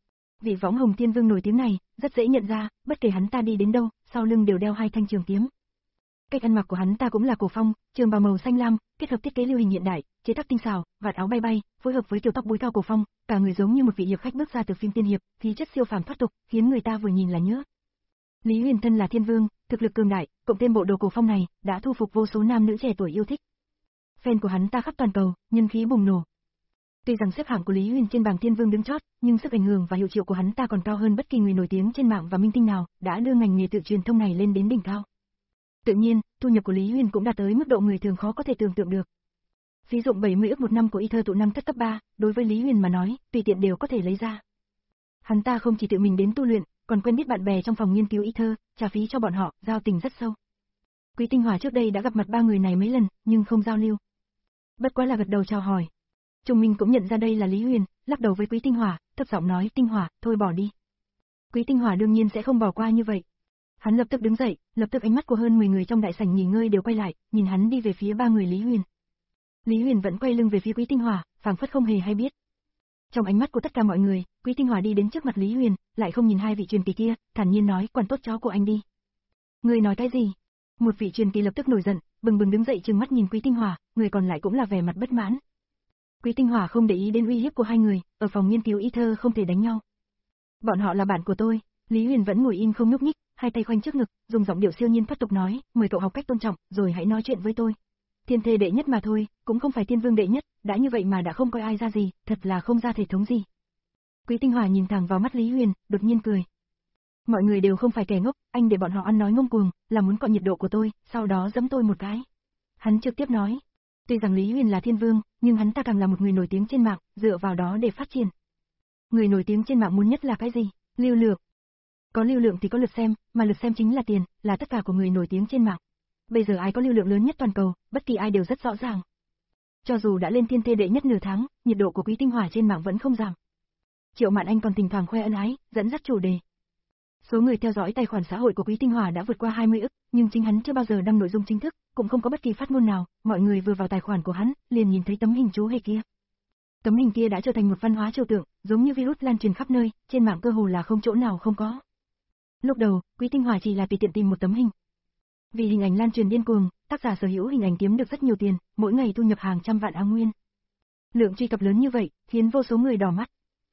S1: Vị võng hồng thiên vương nổi tiếng này, rất dễ nhận ra, bất kể hắn ta đi đến đâu, sau lưng đều đeo hai thanh trường kiếm. Cách ăn mặc của hắn ta cũng là cổ phong, trường bào màu xanh lam, kết hợp thiết kế lưu hình hiện đại, chế tác tinh xảo, vạt áo bay bay, phối hợp với kiểu tóc búi cao cổ phong, cả người giống như một vị hiệp khách bước ra từ phim tiên hiệp, khí chất siêu phàm thoát tục, khiến người ta vừa nhìn là nhớ. Lý Huyền thân là thiên vương, thực lực cường đại, cộng thêm bộ đồ cổ phong này, đã thu phục vô số nam nữ trẻ tuổi yêu thích. Fan của hắn ta khắp toàn cầu, nhân khí bùng nổ. Tuy rằng xếp hạng của Lý Huyền trên bảng thiên vương đứng chót, nhưng sức ảnh hưởng và hiệu triệu của hắn ta còn cao hơn bất kỳ người nổi tiếng trên mạng và minh tinh nào, đã đưa ngành nghề tự truyền thông này lên đến đỉnh cao. Tự nhiên, thu nhập của Lý Huyền cũng đạt tới mức độ người thường khó có thể tưởng tượng được. Phí dụng bảy mươi ức một năm của y thơ tụ năng thất cấp ba, đối với Lý Huyền mà nói, tùy tiện đều có thể lấy ra. Hắn ta không chỉ tự mình đến tu luyện, còn quen biết bạn bè trong phòng nghiên cứu y thơ, trả phí cho bọn họ, giao tình rất sâu. Quý Tinh Hỏa trước đây đã gặp mặt ba người này mấy lần, nhưng không giao lưu. Bất quá là gật đầu chào hỏi. Trung Minh cũng nhận ra đây là Lý Huyền, lắc đầu với Quý Tinh Hỏa, thấp giọng nói, Tinh Hỏa, thôi bỏ đi. Quý Tinh Hỏa đương nhiên sẽ không bỏ qua như vậy. Hắn lập tức đứng dậy, lập tức ánh mắt của hơn mười người trong đại sảnh nghỉ ngơi đều quay lại, nhìn hắn đi về phía ba người Lý Huyền. Lý Huyền vẫn quay lưng về phía Quý Tinh Hỏa, phảng phất không hề hay biết. Trong ánh mắt của tất cả mọi người, Quý Tinh Hỏa đi đến trước mặt Lý Huyền, lại không nhìn hai vị truyền kỳ kia, thản nhiên nói, quản tốt chó của anh đi. Ngươi nói cái gì? Một vị truyền kỳ lập tức nổi giận, bừng bừng đứng dậy trừng mắt nhìn Quý Tinh Hỏa, người còn lại cũng là vẻ mặt bất mãn. Quý Tinh Hỏa không để ý đến uy hiếp của hai người, ở phòng nghiên cứu y thơ không thể đánh nhau. Bọn họ là bạn của tôi. Lý Huyền vẫn ngồi im không nhúc nhích, hai tay khoanh trước ngực, dùng giọng điệu siêu nhiên thoát tục nói, mời cậu học cách tôn trọng, rồi hãy nói chuyện với tôi. Thiên thê đệ nhất mà thôi, cũng không phải thiên vương đệ nhất, đã như vậy mà đã không coi ai ra gì, thật là không ra thể thống gì. Quý Tinh Hòa nhìn thẳng vào mắt Lý Huyền, đột nhiên cười. Mọi người đều không phải kẻ ngốc, anh để bọn họ ăn nói ngông cuồng, là muốn cọ nhiệt độ của tôi, sau đó giẫm tôi một cái. Hắn trực tiếp nói, tuy rằng Lý Huyền là thiên vương, nhưng hắn ta càng là một người nổi tiếng trên mạng, dựa vào đó để phát triển. Người nổi tiếng trên mạng muốn nhất là cái gì? Lưu lượng. Có lưu lượng thì có lượt xem, mà lượt xem chính là tiền, là tất cả của người nổi tiếng trên mạng. Bây giờ ai có lưu lượng lớn nhất toàn cầu, bất kỳ ai đều rất rõ ràng. Cho dù đã lên thiên thê đệ nhất nửa tháng, nhiệt độ của Quý Tinh Hòa trên mạng vẫn không giảm. Triệu Mạn Anh còn thỉnh thoảng khoe ân ái, dẫn dắt chủ đề. Số người theo dõi tài khoản xã hội của Quý Tinh Hòa đã vượt qua hai mươi ức, nhưng chính hắn chưa bao giờ đăng nội dung chính thức, cũng không có bất kỳ phát ngôn nào, mọi người vừa vào tài khoản của hắn, liền nhìn thấy tấm hình chú hề kia. Tấm hình kia đã trở thành một văn hóa trừu tượng, giống như virus lan truyền khắp nơi, trên mạng cơ hồ là không chỗ nào không có. Lúc đầu, Quý Tinh Hòa chỉ là tùy tiện tìm một tấm hình. Vì hình ảnh lan truyền điên cuồng, tác giả sở hữu hình ảnh kiếm được rất nhiều tiền, mỗi ngày thu nhập hàng trăm vạn á nguyên. Lượng truy cập lớn như vậy, khiến vô số người đỏ mắt.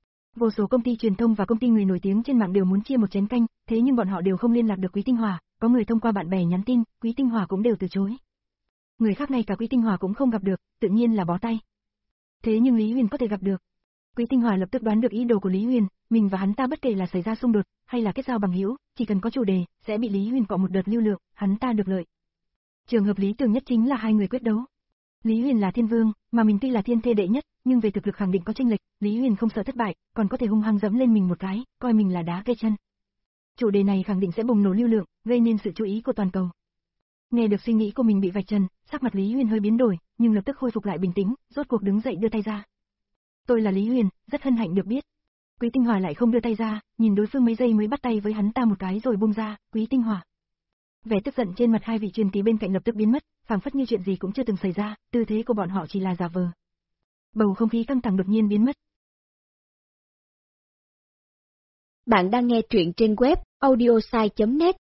S1: Vô số công ty truyền thông và công ty người nổi tiếng trên mạng đều muốn chia một chén canh, thế nhưng bọn họ đều không liên lạc được Quý Tinh Hòa, có người thông qua bạn bè nhắn tin, Quý Tinh Hòa cũng đều từ chối. Người khác ngay cả Quý Tinh Hòa cũng không gặp được, tự nhiên là bó tay. Thế nhưng Lý Huyền có thể gặp được. Quý Tinh Hòa lập tức đoán được ý đồ của Lý Huyền, mình và hắn ta bất kể là xảy ra xung đột, hay là kết giao bằng hữu, chỉ cần có chủ đề, sẽ bị Lý Huyền cọ một đợt lưu lượng, hắn ta được lợi. Trường hợp lý tưởng nhất chính là hai người quyết đấu. Lý Huyền là thiên vương, mà mình tuy là thiên thê đệ nhất, nhưng về thực lực khẳng định có chênh lệch, Lý Huyền không sợ thất bại, còn có thể hung hăng dẫm lên mình một cái, coi mình là đá cây chân. Chủ đề này khẳng định sẽ bùng nổ lưu lượng, gây nên sự chú ý của toàn cầu. Nghe được suy nghĩ của mình bị vạch trần, sắc mặt Lý Huyền hơi biến đổi, nhưng lập tức khôi phục lại bình tĩnh, rốt cuộc đứng dậy đưa tay ra. Tôi là Lý Huyền, rất hân hạnh được biết. Quý Tinh Hòa lại không đưa tay ra, nhìn đối phương mấy giây mới bắt tay với hắn ta một cái rồi buông ra, Quý Tinh Hòa. Vẻ tức giận trên mặt hai vị truyền ký bên cạnh lập tức biến mất, phảng phất như chuyện gì cũng chưa từng xảy ra, tư thế của bọn họ chỉ là giả vờ. Bầu không khí căng thẳng đột nhiên biến mất.
S2: Bạn đang nghe truyện trên web audiosai chấm net.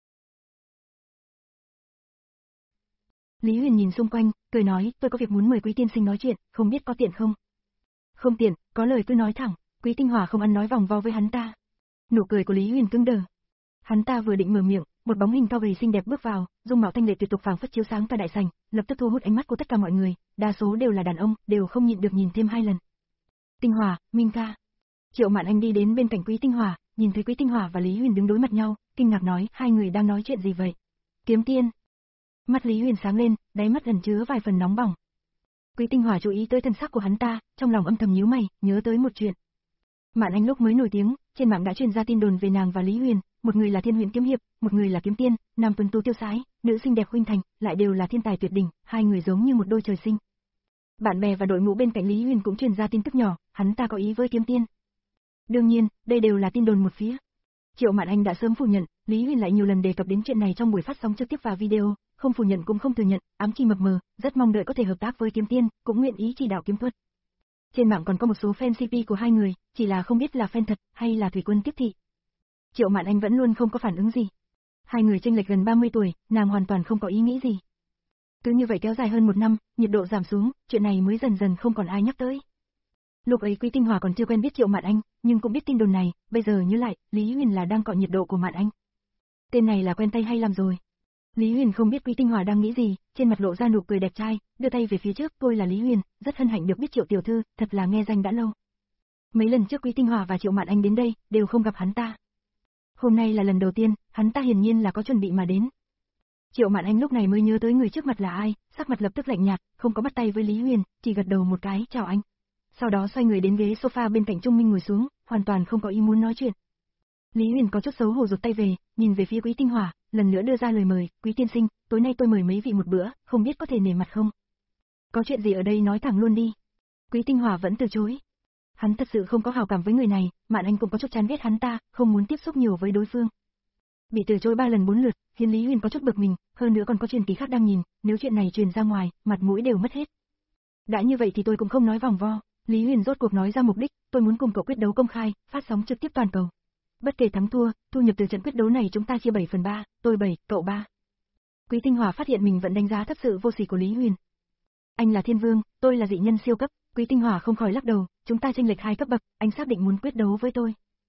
S1: Lý Huyền nhìn xung quanh, cười nói, tôi có việc muốn mời Quý tiên sinh nói chuyện, không biết có tiện không? Không tiện, có lời cứ nói thẳng. Quý Tinh Hòa không ăn nói vòng vo với hắn ta. Nụ cười của Lý Huyền cứng đờ. Hắn ta vừa định mở miệng, một bóng hình cao gầy xinh đẹp bước vào, dung mạo thanh lệ tuyệt tục phảng phất chiếu sáng cả đại sảnh, lập tức thu hút ánh mắt của tất cả mọi người, đa số đều là đàn ông, đều không nhịn được nhìn thêm hai lần. Tinh Hòa, Minh ca. Triệu Mạn Anh đi đến bên cạnh Quý Tinh Hòa, nhìn thấy Quý Tinh Hòa và Lý Huyền đứng đối mặt nhau, kinh ngạc nói, hai người đang nói chuyện gì vậy? Kiếm tiên. Mắt Lý Huyền sáng lên, đáy mắt ẩn chứa vài phần nóng bỏng. Quý Tinh Hòa chú ý tới thân sắc của hắn ta, trong lòng âm thầm nhíu mày, nhớ tới một chuyện. Mạn Anh lúc mới nổi tiếng, trên mạng đã truyền ra tin đồn về nàng và Lý Huyền, một người là Thiên Huyền kiếm hiệp, một người là kiếm tiên, nam tuấn tú tiêu sái, nữ xinh đẹp khuynh thành, lại đều là thiên tài tuyệt đỉnh, hai người giống như một đôi trời sinh. Bạn bè và đội ngũ bên cạnh Lý Huyền cũng truyền ra tin tức nhỏ, hắn ta có ý với kiếm tiên. Đương nhiên, đây đều là tin đồn một phía. Triệu Mạn Anh đã sớm phủ nhận, Lý Huyền lại nhiều lần đề cập đến chuyện này trong buổi phát sóng trực tiếp và video, không phủ nhận cũng không thừa nhận, ám chỉ mập mờ, rất mong đợi có thể hợp tác với kiếm tiên, cũng nguyện ý chỉ đạo kiếm thuật. Trên mạng còn có một số fan xê pê của hai người, chỉ là không biết là fan thật hay là thủy quân tiếp thị. Triệu Mạn Anh vẫn luôn không có phản ứng gì. Hai người chênh lệch gần ba mươi tuổi, nàng hoàn toàn không có ý nghĩ gì. Cứ như vậy kéo dài hơn một năm, nhiệt độ giảm xuống, chuyện này mới dần dần không còn ai nhắc tới. Lúc ấy Quý Tinh Hòa còn chưa quen biết Triệu Mạn Anh, nhưng cũng biết tin đồn này, bây giờ nhớ lại, Lý Huyền là đang cọ nhiệt độ của Mạn Anh. Tên này là quen tay hay làm rồi. Lý Huyền không biết Quý Tinh Hòa đang nghĩ gì, trên mặt lộ ra nụ cười đẹp trai, đưa tay về phía trước, tôi là Lý Huyền, rất hân hạnh được biết Triệu tiểu thư, thật là nghe danh đã lâu. Mấy lần trước Quý Tinh Hòa và Triệu Mạn Anh đến đây, đều không gặp hắn ta. Hôm nay là lần đầu tiên, hắn ta hiển nhiên là có chuẩn bị mà đến. Triệu Mạn Anh lúc này mới nhớ tới người trước mặt là ai, sắc mặt lập tức lạnh nhạt, không có bắt tay với Lý Huyền, chỉ gật đầu một cái, chào anh. Sau đó xoay người đến ghế sofa bên cạnh Trung Minh ngồi xuống, hoàn toàn không có ý muốn nói chuyện. Lý Huyền có chút xấu hổ rụt tay về, nhìn về phía Quý Tinh Hòa, lần nữa đưa ra lời mời, Quý tiên sinh, tối nay tôi mời mấy vị một bữa, không biết có thể nể mặt không? Có chuyện gì ở đây nói thẳng luôn đi. Quý Tinh Hòa vẫn từ chối. Hắn thật sự không có hảo cảm với người này, Mạn Anh cũng có chút chán ghét hắn ta, không muốn tiếp xúc nhiều với đối phương. Bị từ chối ba lần bốn lượt, khiến Lý Huyền có chút bực mình, hơn nữa còn có truyền kỳ khác đang nhìn, nếu chuyện này truyền ra ngoài, mặt mũi đều mất hết. Đã như vậy thì tôi cũng không nói vòng vo, Lý Huyền rốt cuộc nói ra mục đích, tôi muốn cùng cậu quyết đấu công khai, phát sóng trực tiếp toàn cầu. Bất kể thắng thua, thu nhập từ trận quyết đấu này chúng ta chia bảy phần ba, tôi bảy, cậu ba. Quý Tinh Hòa phát hiện mình vẫn đánh giá thấp sự vô sỉ của Lý Huyền. Anh là thiên vương, tôi là dị nhân siêu cấp, Quý Tinh Hòa không khỏi lắc đầu, chúng ta chênh lệch hai cấp bậc, anh xác định muốn quyết đấu với tôi.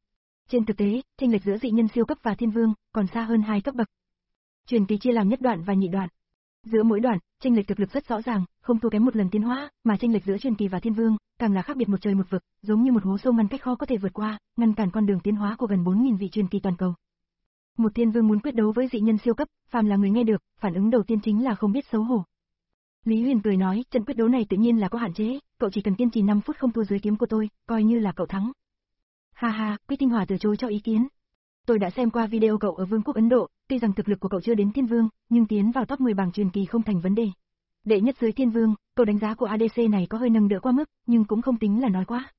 S1: Trên thực tế, chênh lệch giữa dị nhân siêu cấp và thiên vương còn xa hơn hai cấp bậc. Truyền kỳ chia làm nhất đoạn và nhị đoạn. Giữa mỗi đoạn, chênh lệch thực lực rất rõ ràng, không thua kém một lần tiến hóa, mà chênh lệch giữa truyền kỳ và thiên vương càng là khác biệt một trời một vực, giống như một hố sâu ngăn cách khó có thể vượt qua, ngăn cản con đường tiến hóa của gần bốn nghìn vị truyền kỳ toàn cầu. Một thiên vương muốn quyết đấu với dị nhân siêu cấp, phàm là người nghe được, phản ứng đầu tiên chính là không biết xấu hổ. Lý Huyền cười nói, trận quyết đấu này tự nhiên là có hạn chế, cậu chỉ cần kiên trì năm phút không thua dưới kiếm của tôi, coi như là cậu thắng. Ha ha, Quý Tinh Hỏa từ chối cho ý kiến. Tôi đã xem qua video cậu ở Vương quốc Ấn Độ, tuy rằng thực lực của cậu chưa đến thiên vương, nhưng tiến vào top mười bảng truyền kỳ không thành vấn đề. Đệ nhất dưới thiên vương, cậu đánh giá của a đê xê này có hơi nâng đỡ quá mức, nhưng cũng không tính là nói quá.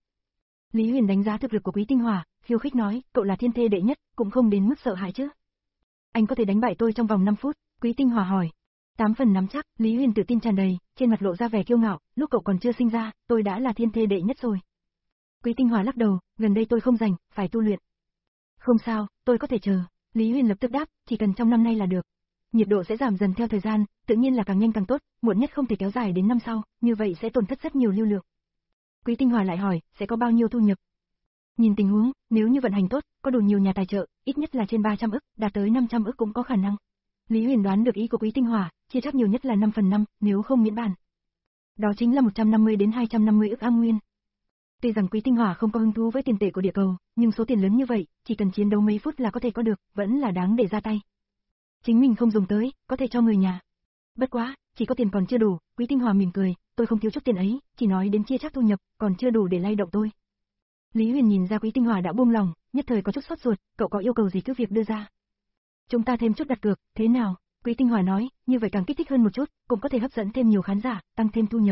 S1: Lý Huyền đánh giá thực lực của Quý Tinh Hỏa, khiêu khích nói, cậu là thiên thê đệ nhất, cũng không đến mức sợ hãi chứ. Anh có thể đánh bại tôi trong vòng năm phút, Quý Tinh Hỏa hỏi. Tám phần nắm chắc, Lý Huyền tự tin tràn đầy, trên mặt lộ ra vẻ kiêu ngạo, lúc cậu còn chưa sinh ra, tôi đã là thiên thê đệ nhất rồi. Quý Tinh Hỏa lắc đầu, gần đây tôi không rảnh, phải tu luyện. Không sao, tôi có thể chờ, Lý Huyền lập tức đáp, chỉ cần trong năm nay là được. Nhiệt độ sẽ giảm dần theo thời gian, tự nhiên là càng nhanh càng tốt, muộn nhất không thể kéo dài đến năm sau, như vậy sẽ tổn thất rất nhiều lưu lượng. Quý Tinh Hỏa lại hỏi, sẽ có bao nhiêu thu nhập? Nhìn tình huống, nếu như vận hành tốt, có đủ nhiều nhà tài trợ, ít nhất là trên ba trăm ức, đạt tới năm trăm ức cũng có khả năng. Lý Huyền đoán được ý của Quý Tinh Hỏa, chia chắc nhiều nhất là năm phần năm, nếu không miễn bàn. Đó chính là một trăm năm mươi đến hai trăm năm mươi ức am nguyên. Tuy rằng Quý Tinh Hỏa không có hứng thú với tiền tệ của địa cầu, nhưng số tiền lớn như vậy, chỉ cần chiến đấu mấy phút là có thể có được, vẫn là đáng để ra tay. Chính mình không dùng tới, có thể cho người nhà. Bất quá, chỉ có tiền còn chưa đủ, Quý Tinh Hỏa mỉm cười, tôi không thiếu chút tiền ấy, chỉ nói đến chia chắc thu nhập, còn chưa đủ để lay động tôi. Lý Huyền nhìn ra Quý Tinh Hỏa đã buông lòng, nhất thời có chút sốt ruột, cậu có yêu cầu gì cứ việc đưa ra. Chúng ta thêm chút đặt cược, thế nào? Quý Tinh Hỏa nói, như vậy càng kích thích hơn một chút, cũng có thể hấp dẫn thêm nhiều khán giả, tăng thêm thu nhập.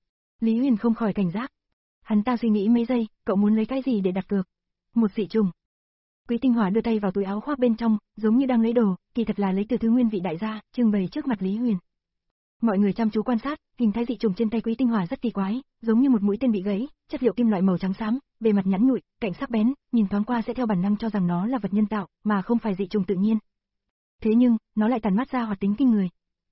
S1: Lý Huyền không khỏi cảnh giác. Hắn ta suy nghĩ mấy giây, cậu muốn lấy cái gì để đặt cược? Một dị trùng. Quý Tinh Hỏa đưa tay vào túi áo khoác bên trong, giống như đang lấy đồ, kỳ thật là lấy từ thứ nguyên vị đại gia, trưng bày trước mặt Lý Huyền. Mọi người chăm chú quan sát, hình thái dị trùng trên tay Quý Tinh Hỏa rất kỳ quái, giống như một mũi tên bị gãy, chất liệu kim loại màu trắng xám, bề mặt nhẵn nhụi, cạnh sắc bén, nhìn thoáng qua sẽ theo bản năng cho rằng nó là vật nhân tạo, mà không phải dị trùng tự nhiên. Thế nhưng, nó lại tản mát ra hoạt tính kinh người.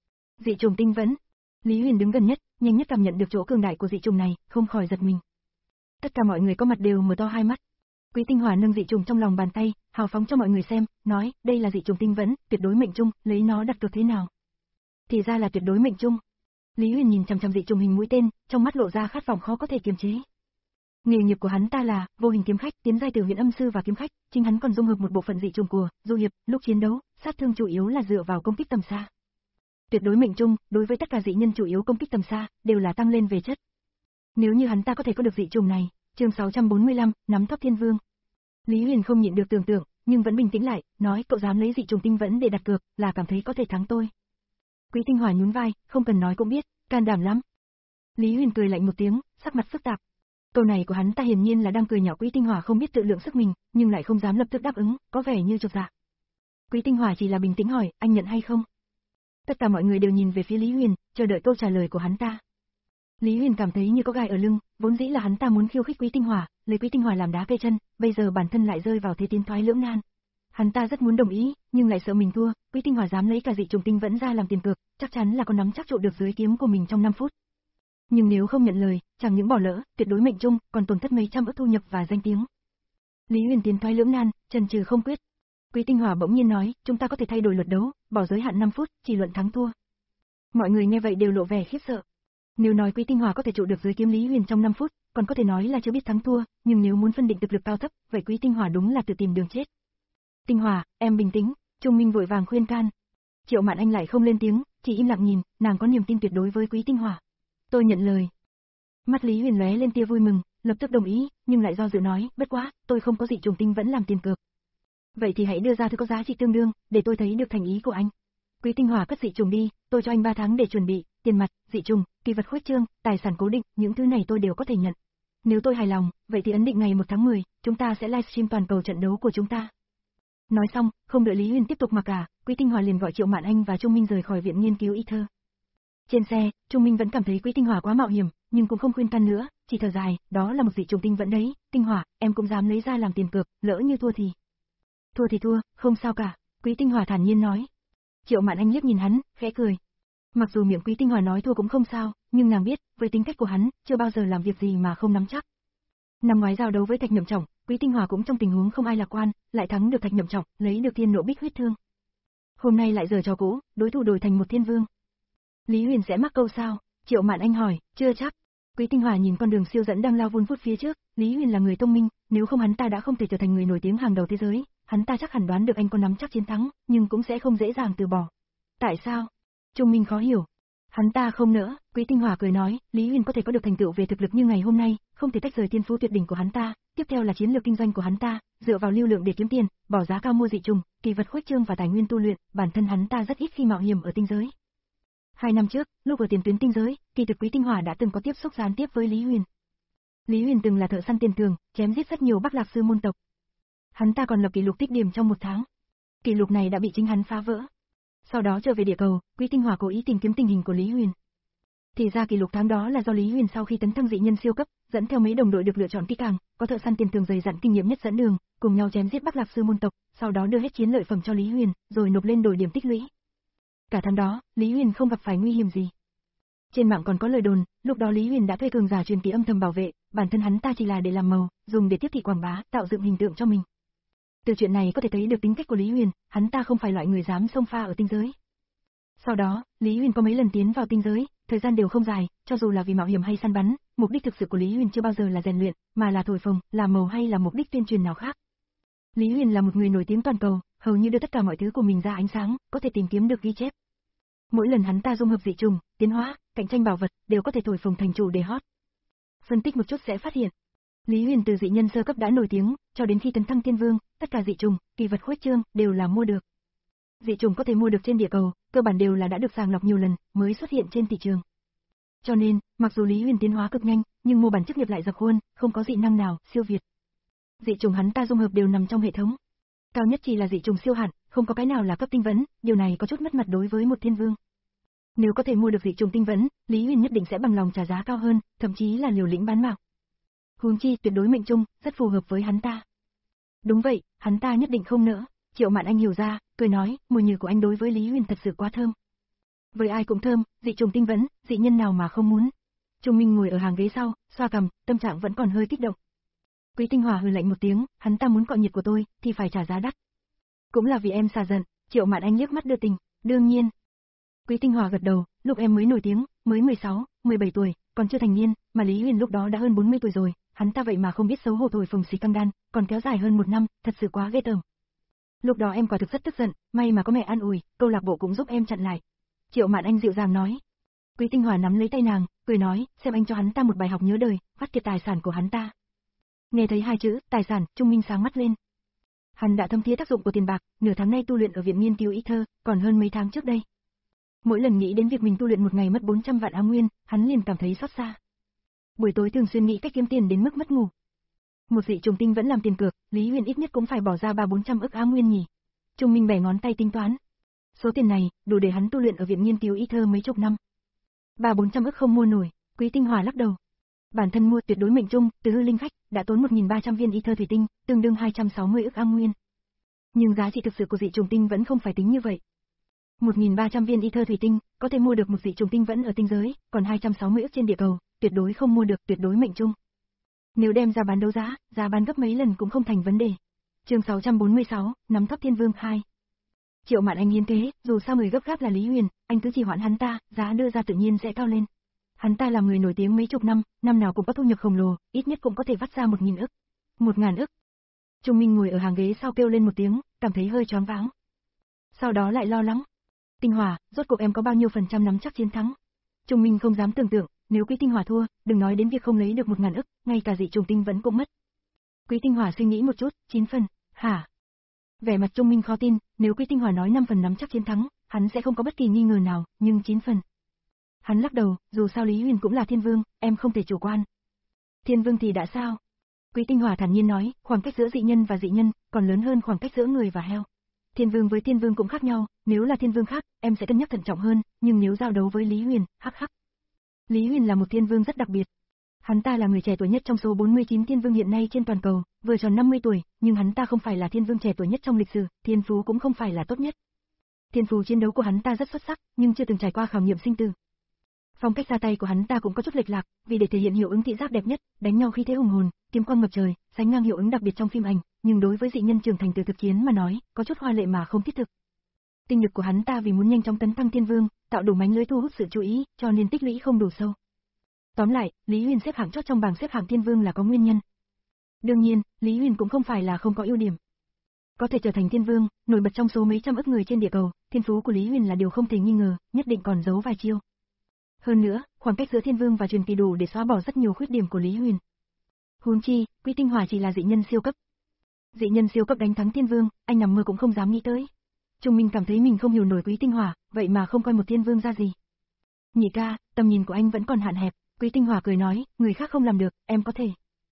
S1: Dị trùng tinh vẫn. Lý Huyền đứng gần nhất, nhanh nhất cảm nhận được chỗ cường đại của dị trùng này, không khỏi giật mình. Tất cả mọi người có mặt đều mở to hai mắt. Quý Tinh Hỏa nâng dị trùng trong lòng bàn tay, hào phóng cho mọi người xem, nói, đây là dị trùng tinh vẫn, tuyệt đối mệnh trung, lấy nó đặt cược thế nào? Thì ra là tuyệt đối mệnh trung. Lý Huyền nhìn chằm chằm dị trùng hình mũi tên, trong mắt lộ ra khát vọng khó có thể kiềm chế. Nghề nghiệp của hắn ta là vô hình kiếm khách, tiến giai từ huyền âm sư và kiếm khách, chính hắn còn dung hợp một bộ phận dị trùng của du hiệp, lúc chiến đấu, sát thương chủ yếu là dựa vào công kích tầm xa. Tuyệt đối mệnh trung, đối với tất cả dị nhân chủ yếu công kích tầm xa, đều là tăng lên về chất. Nếu như hắn ta có thể có được dị trùng này, chương sáu trăm bốn mươi lăm, nắm thóp thiên vương. Lý Huyền không nhịn được tưởng tượng, nhưng vẫn bình tĩnh lại, nói cậu dám lấy dị trùng tinh vẫn để đặt cược, là cảm thấy có thể thắng tôi. Quý Tinh Hỏa nhún vai, không cần nói cũng biết, can đảm lắm. Lý Huyền cười lạnh một tiếng, sắc mặt phức tạp. Câu này của hắn ta hiển nhiên là đang cười nhạo Quý Tinh Hỏa không biết tự lượng sức mình, nhưng lại không dám lập tức đáp ứng, có vẻ như chột dạ. Quý Tinh Hỏa chỉ là bình tĩnh hỏi, anh nhận hay không? Tất cả mọi người đều nhìn về phía Lý Huyền, chờ đợi câu trả lời của hắn ta. Lý Huyền cảm thấy như có gai ở lưng, vốn dĩ là hắn ta muốn khiêu khích Quý Tinh Hỏa, lấy Quý Tinh Hỏa làm đá cây chân, bây giờ bản thân lại rơi vào thế tiến thoái lưỡng nan. Hắn ta rất muốn đồng ý, nhưng lại sợ mình thua, Quý Tinh Hỏa dám lấy cả dị trùng tinh vẫn ra làm tiền cược, chắc chắn là có nắm chắc trụ được dưới kiếm của mình trong năm phút. Nhưng nếu không nhận lời, chẳng những bỏ lỡ, tuyệt đối mệnh trung, còn tổn thất mấy trăm ức thu nhập và danh tiếng. Lý Huyền tiến thoái lưỡng nan, chần chừ không quyết. Quý Tinh Hỏa bỗng nhiên nói, chúng ta có thể thay đổi luật đấu, bỏ giới hạn năm phút, chỉ luận thắng thua. Mọi người nghe vậy đều lộ vẻ khiếp sợ. Nếu nói Quý Tinh Hỏa có thể trụ được dưới kiếm Lý Huyền trong năm phút, còn có thể nói là chưa biết thắng thua, nhưng nếu muốn phân định thực lực cao thấp, vậy Quý Tinh Hỏa đúng là tự tìm đường chết. Tinh Hỏa, em bình tĩnh, Trung Minh vội vàng khuyên can. Triệu Mạn Anh lại không lên tiếng, chỉ im lặng nhìn, nàng có niềm tin tuyệt đối với Quý Tinh Hỏa. Tôi nhận lời. Mắt Lý Huyền lóe lên tia vui mừng, lập tức đồng ý, nhưng lại do dự nói, bất quá, tôi không có dị trùng tinh vẫn làm tiền cược. Vậy thì hãy đưa ra thứ có giá trị tương đương, để tôi thấy được thành ý của anh. Quý Tinh Hỏa cất dị trùng đi, tôi cho anh ba tháng để chuẩn bị, tiền mặt, dị trùng, kỳ vật khuếch trương, tài sản cố định, những thứ này tôi đều có thể nhận. Nếu tôi hài lòng, vậy thì ấn định ngày một tháng mười, chúng ta sẽ livestream toàn cầu trận đấu của chúng ta. Nói xong, không đợi Lý Huyền tiếp tục mà cả, Quý Tinh Hỏa liền gọi Triệu Mạn Anh và Trung Minh rời khỏi viện nghiên cứu y thơ. Trên xe, Trung Minh vẫn cảm thấy Quý Tinh Hỏa quá mạo hiểm, nhưng cũng không khuyên can nữa, chỉ thở dài, đó là một dị trùng tinh vẫn đấy, Tinh Hỏa, em cũng dám lấy ra làm tiền cược, lỡ như thua thì. Thua thì thua, không sao cả, Quý Tinh Hỏa thản nhiên nói. Triệu Mạn Anh liếc nhìn hắn, khẽ cười. Mặc dù miệng Quý Tinh Hỏa nói thua cũng không sao, nhưng nàng biết, với tính cách của hắn, chưa bao giờ làm việc gì mà không nắm chắc. Năm ngoái giao đấu với Thạch Nhậm Trọng, Quý Tinh Hòa cũng trong tình huống không ai lạc quan, lại thắng được Thạch Nhậm Trọng, lấy được Thiên Nộ Bích huyết thương. Hôm nay lại giở trò cũ, đối thủ đổi thành một thiên vương. Lý Huyền sẽ mắc câu sao? Triệu Mạn Anh hỏi, chưa chắc. Quý Tinh Hòa nhìn con đường siêu dẫn đang lao vun vút phía trước, Lý Huyền là người thông minh, nếu không hắn ta đã không thể trở thành người nổi tiếng hàng đầu thế giới, hắn ta chắc hẳn đoán được anh có nắm chắc chiến thắng, nhưng cũng sẽ không dễ dàng từ bỏ. Tại sao? Trung Minh khó hiểu. Hắn ta không nỡ, Quý Tinh Hòa cười nói, Lý Huyền có thể có được thành tựu về thực lực như ngày hôm nay, không thể tách rời thiên phú tuyệt đỉnh của hắn ta, tiếp theo là chiến lược kinh doanh của hắn ta, dựa vào lưu lượng để kiếm tiền, bỏ giá cao mua dị trùng, kỳ vật khuếch trương và tài nguyên tu luyện, bản thân hắn ta rất ít khi mạo hiểm ở tinh giới. Hai năm trước, lúc ở tiền tuyến tinh giới, kỳ thực Quý Tinh Hòa đã từng có tiếp xúc gián tiếp với Lý Huyền. Lý Huyền từng là thợ săn tiền thường, chém giết rất nhiều Bắc Lạc sư môn tộc. Hắn ta còn lập kỷ lục tích điểm trong một tháng. Kỷ lục này đã bị chính hắn phá vỡ. Sau đó trở về địa cầu, Quý Tinh Hòa cố ý tìm kiếm tình hình của Lý Huyền. Thì ra kỷ lục tháng đó là do Lý Huyền sau khi tấn thăng dị nhân siêu cấp, dẫn theo mấy đồng đội được lựa chọn kỹ càng, có thợ săn tiền thường dày dặn kinh nghiệm nhất dẫn đường, cùng nhau chém giết Bắc Lạc sư môn tộc, sau đó đưa hết chiến lợi phẩm cho Lý Huyền, rồi nộp lên đổi điểm tích lũy. Cả tháng đó, Lý Huyền không gặp phải nguy hiểm gì. Trên mạng còn có lời đồn, lúc đó Lý Huyền đã thuê cường giả truyền kỳ âm thầm bảo vệ, bản thân hắn ta chỉ là để làm màu, dùng để tiếp thị quảng bá, tạo dựng hình tượng cho mình. Từ chuyện này có thể thấy được tính cách của Lý Huyền, hắn ta không phải loại người dám xông pha ở tinh giới. Sau đó, Lý Huyền có mấy lần tiến vào tinh giới, thời gian đều không dài, cho dù là vì mạo hiểm hay săn bắn, mục đích thực sự của Lý Huyền chưa bao giờ là rèn luyện, mà là thổi phồng, làm màu hay là mục đích tuyên truyền nào khác. Lý Huyền là một người nổi tiếng toàn cầu, hầu như đưa tất cả mọi thứ của mình ra ánh sáng, có thể tìm kiếm được ghi chép. Mỗi lần hắn ta dung hợp dị trùng, tiến hóa, cạnh tranh bảo vật, đều có thể thổi phồng thành chủ đề hot. Phân tích một chút sẽ phát hiện, Lý Huyền từ dị nhân sơ cấp đã nổi tiếng, cho đến khi tấn thăng thiên vương, tất cả dị trùng, kỳ vật khuếch trương đều là mua được. Dị trùng có thể mua được trên địa cầu, cơ bản đều là đã được sàng lọc nhiều lần mới xuất hiện trên thị trường. Cho nên, mặc dù Lý Huyền tiến hóa cực nhanh, nhưng mô bản chức nghiệp lại dập khuôn, không có dị năng nào siêu việt. Dị trùng hắn ta dung hợp đều nằm trong hệ thống. Cao nhất chỉ là dị trùng siêu hạn, không có cái nào là cấp tinh vấn, điều này có chút mất mặt đối với một thiên vương. Nếu có thể mua được dị trùng tinh vấn, Lý Huyền nhất định sẽ bằng lòng trả giá cao hơn, thậm chí là liều lĩnh bán mạng. Huống chi tuyệt đối mệnh trung, rất phù hợp với hắn ta. Đúng vậy, hắn ta nhất định không nỡ. Triệu Mạn Anh hiểu ra, cười nói, mùi nhử của anh đối với Lý Huyền thật sự quá thơm. Với ai cũng thơm, dị trùng tinh vấn, dị nhân nào mà không muốn. Trung Minh ngồi ở hàng ghế sau, xoa cằm, tâm trạng vẫn còn hơi kích động. Quý Tinh Hòa hừ lạnh một tiếng, hắn ta muốn cọ nhiệt của tôi, thì phải trả giá đắt. Cũng là vì em xà giận, Triệu Mạn Anh liếc mắt đưa tình, đương nhiên. Quý Tinh Hòa gật đầu, lúc em mới nổi tiếng, mới mười sáu, mười bảy tuổi, còn chưa thành niên, mà Lý Huyền lúc đó đã hơn bốn mươi tuổi rồi, hắn ta vậy mà không biết xấu hổ thổi phồng xì căng đan, còn kéo dài hơn một năm, thật sự quá ghê tởm. Lúc đó em quả thực rất tức giận, may mà có mẹ an ủi, câu lạc bộ cũng giúp em chặn lại. Triệu Mạn Anh dịu dàng nói. Quý Tinh Hòa nắm lấy tay nàng, cười nói, xem anh cho hắn ta một bài học nhớ đời, vắt kiệt tài sản của hắn ta. Nghe thấy hai chữ, tài sản, Trung Minh sáng mắt lên. Hắn đã thâm thía tác dụng của tiền bạc, nửa tháng nay tu luyện ở viện nghiên cứu ý thơ, còn hơn mấy tháng trước đây. Mỗi lần nghĩ đến việc mình tu luyện một ngày mất bốn trăm vạn ám nguyên, hắn liền cảm thấy xót xa. Buổi tối thường xuyên nghĩ cách kiếm tiền đến mức mất ngủ. Một dị trùng tinh vẫn làm tiền cược, Lý Huyền ít nhất cũng phải bỏ ra ba bốn trăm ức ám nguyên nhỉ. Trung Minh bẻ ngón tay tính toán. Số tiền này, đủ để hắn tu luyện ở viện nghiên cứu ý thơ mấy chục năm. Ba bốn trăm ức không mua nổi, Quý Tinh Hòa lắc đầu. Bản thân mua tuyệt đối mệnh trung, từ hư linh khách, đã tốn một nghìn ba trăm viên ý thơ thủy tinh, tương đương hai trăm sáu mươi ức ám nguyên. Nhưng giá trị thực sự của dị trùng tinh vẫn không phải tính như vậy. một nghìn ba trăm viên ý thơ thủy tinh, có thể mua được một dị trùng tinh vẫn ở tinh giới, còn hai trăm sáu mươi ức trên địa cầu, tuyệt đối không mua được tuyệt đối mệnh trung. Nếu đem ra bán đấu giá, giá bán gấp mấy lần cũng không thành vấn đề. Chương sáu trăm bốn mươi sáu, nắm thấp thiên vương hai. Triệu Mạn Anh yên thế, dù sao người gấp gáp là Lý Huyền, anh cứ trì hoãn hắn ta, giá đưa ra tự nhiên sẽ cao lên. Hắn ta làm người nổi tiếng mấy chục năm, năm nào cũng có thu nhập khổng lồ, ít nhất cũng có thể vắt ra một nghìn ức. Một ngàn ức. Trung Minh ngồi ở hàng ghế sau kêu lên một tiếng, cảm thấy hơi choáng váng. Sau đó lại lo lắng. Tinh Hòa, rốt cuộc em có bao nhiêu phần trăm nắm chắc chiến thắng? Trung Minh không dám tưởng tượng, nếu Quý Tinh Hòa thua, đừng nói đến việc không lấy được một ngàn ức, ngay cả dị trùng tinh vẫn cũng mất. Quý Tinh Hòa suy nghĩ một chút, chín phần, hả? Vẻ mặt Trung Minh khó tin, nếu Quý Tinh Hòa nói năm phần nắm chắc chiến thắng, hắn sẽ không có bất kỳ nghi ngờ nào, nhưng chín phần. Hắn lắc đầu, dù sao Lý Huyền cũng là thiên vương, em không thể chủ quan. Thiên vương thì đã sao? Quý Tinh Hòa thản nhiên nói, khoảng cách giữa dị nhân và dị nhân, còn lớn hơn khoảng cách giữa người và heo. Thiên vương với thiên vương cũng khác nhau, nếu là thiên vương khác, em sẽ cân nhắc thận trọng hơn, nhưng nếu giao đấu với Lý Huyền, hắc hắc. Lý Huyền là một thiên vương rất đặc biệt. Hắn ta là người trẻ tuổi nhất trong số bốn mươi chín thiên vương hiện nay trên toàn cầu, vừa tròn năm mươi tuổi, nhưng hắn ta không phải là thiên vương trẻ tuổi nhất trong lịch sử, thiên phú cũng không phải là tốt nhất. Thiên phú chiến đấu của hắn ta rất xuất sắc, nhưng chưa từng trải qua khảo nghiệm sinh tử. Phong cách ra tay của hắn ta cũng có chút lệch lạc, vì để thể hiện hiệu ứng thị giác đẹp nhất, đánh nhau khí thế hùng hồn, kiếm quang ngập trời, sánh ngang hiệu ứng đặc biệt trong phim ảnh, nhưng đối với dị nhân trưởng thành từ thực chiến mà nói, có chút hoa lệ mà không thiết thực. Tinh lực của hắn ta vì muốn nhanh chóng tấn thăng thiên vương, tạo đủ mánh lưới thu hút sự chú ý, cho nên tích lũy không đủ sâu. Tóm lại, Lý Huyền xếp hạng chót trong bảng xếp hạng thiên vương là có nguyên nhân. Đương nhiên, Lý Huyền cũng không phải là không có ưu điểm. Có thể trở thành thiên vương, nổi bật trong số mấy trăm ức người trên địa cầu, thiên phú của Lý Huyền là điều không thể nghi ngờ, nhất định còn giấu vài chiêu. Hơn nữa, khoảng cách giữa thiên vương và truyền kỳ đủ để xóa bỏ rất nhiều khuyết điểm của Lý Huyền. Huống chi, Quý Tinh Hỏa chỉ là dị nhân siêu cấp. Dị nhân siêu cấp đánh thắng thiên vương, anh nằm mơ cũng không dám nghĩ tới. Trung Minh cảm thấy mình không hiểu nổi Quý Tinh Hỏa, vậy mà không coi một thiên vương ra gì. Nhị ca, tầm nhìn của anh vẫn còn hạn hẹp, Quý Tinh Hỏa cười nói, người khác không làm được, em có thể.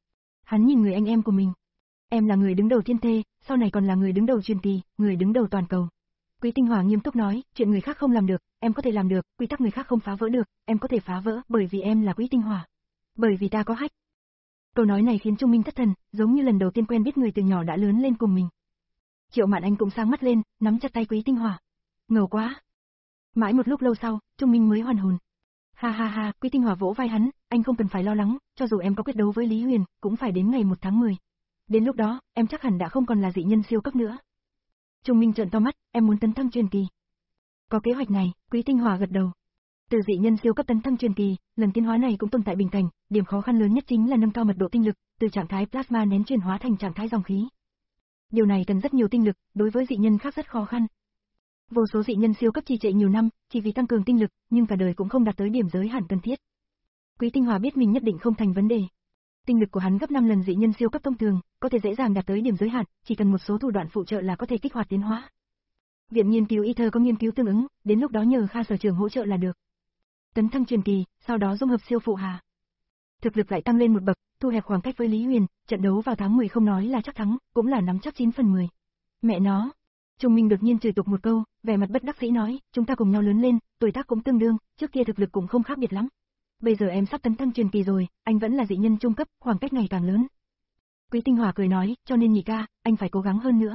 S1: Hắn nhìn người anh em của mình. Em là người đứng đầu thiên thê, sau này còn là người đứng đầu truyền kỳ, người đứng đầu toàn cầu. Quý Tinh Hỏa nghiêm túc nói, chuyện người khác không làm được, em có thể làm được, quy tắc người khác không phá vỡ được, em có thể phá vỡ, bởi vì em là Quý Tinh Hỏa. Bởi vì ta có hách. Câu nói này khiến Trung Minh thất thần, giống như lần đầu tiên quen biết người từ nhỏ đã lớn lên cùng mình. Triệu Mạn Anh cũng sáng mắt lên, nắm chặt tay Quý Tinh Hỏa. Ngầu quá. Mãi một lúc lâu sau, Trung Minh mới hoàn hồn. Ha ha ha, Quý Tinh Hỏa vỗ vai hắn, anh không cần phải lo lắng, cho dù em có quyết đấu với Lý Huyền, cũng phải đến ngày một tháng mười. Đến lúc đó, em chắc hẳn đã không còn là dị nhân siêu cấp nữa. Trung Minh trợn to mắt, em muốn tấn thăng truyền kỳ. Có kế hoạch này, Quý Tinh Hỏa gật đầu. Từ dị nhân siêu cấp tấn thăng truyền kỳ, lần tiến hóa này cũng tồn tại bình cảnh, điểm khó khăn lớn nhất chính là nâng cao mật độ tinh lực, từ trạng thái plasma nén chuyển hóa thành trạng thái dòng khí. Điều này cần rất nhiều tinh lực, đối với dị nhân khác rất khó khăn. Vô số dị nhân siêu cấp trì trệ nhiều năm, chỉ vì tăng cường tinh lực, nhưng cả đời cũng không đạt tới điểm giới hạn cần thiết. Quý Tinh Hỏa biết mình nhất định không thành vấn đề. Tinh lực của hắn gấp năm lần dị nhân siêu cấp thông thường, có thể dễ dàng đạt tới điểm giới hạn, chỉ cần một số thủ đoạn phụ trợ là có thể kích hoạt tiến hóa. Viện nghiên cứu Ether có nghiên cứu tương ứng, đến lúc đó nhờ Kha sở trưởng hỗ trợ là được. Tấn thăng truyền kỳ, sau đó dung hợp siêu phụ hà. Thực lực lại tăng lên một bậc, thu hẹp khoảng cách với Lý Huyền, trận đấu vào tháng mười không nói là chắc thắng, cũng là nắm chắc chín phần mười. Mẹ nó. Trung Minh đột nhiên chửi tục một câu, vẻ mặt bất đắc dĩ nói, chúng ta cùng nhau lớn lên, tuổi tác cũng tương đương, trước kia thực lực cũng không khác biệt lắm. Bây giờ em sắp tấn thăng truyền kỳ rồi, anh vẫn là dị nhân trung cấp, khoảng cách ngày càng lớn. Quý Tinh Hỏa cười nói, cho nên nhị ca, anh phải cố gắng hơn nữa.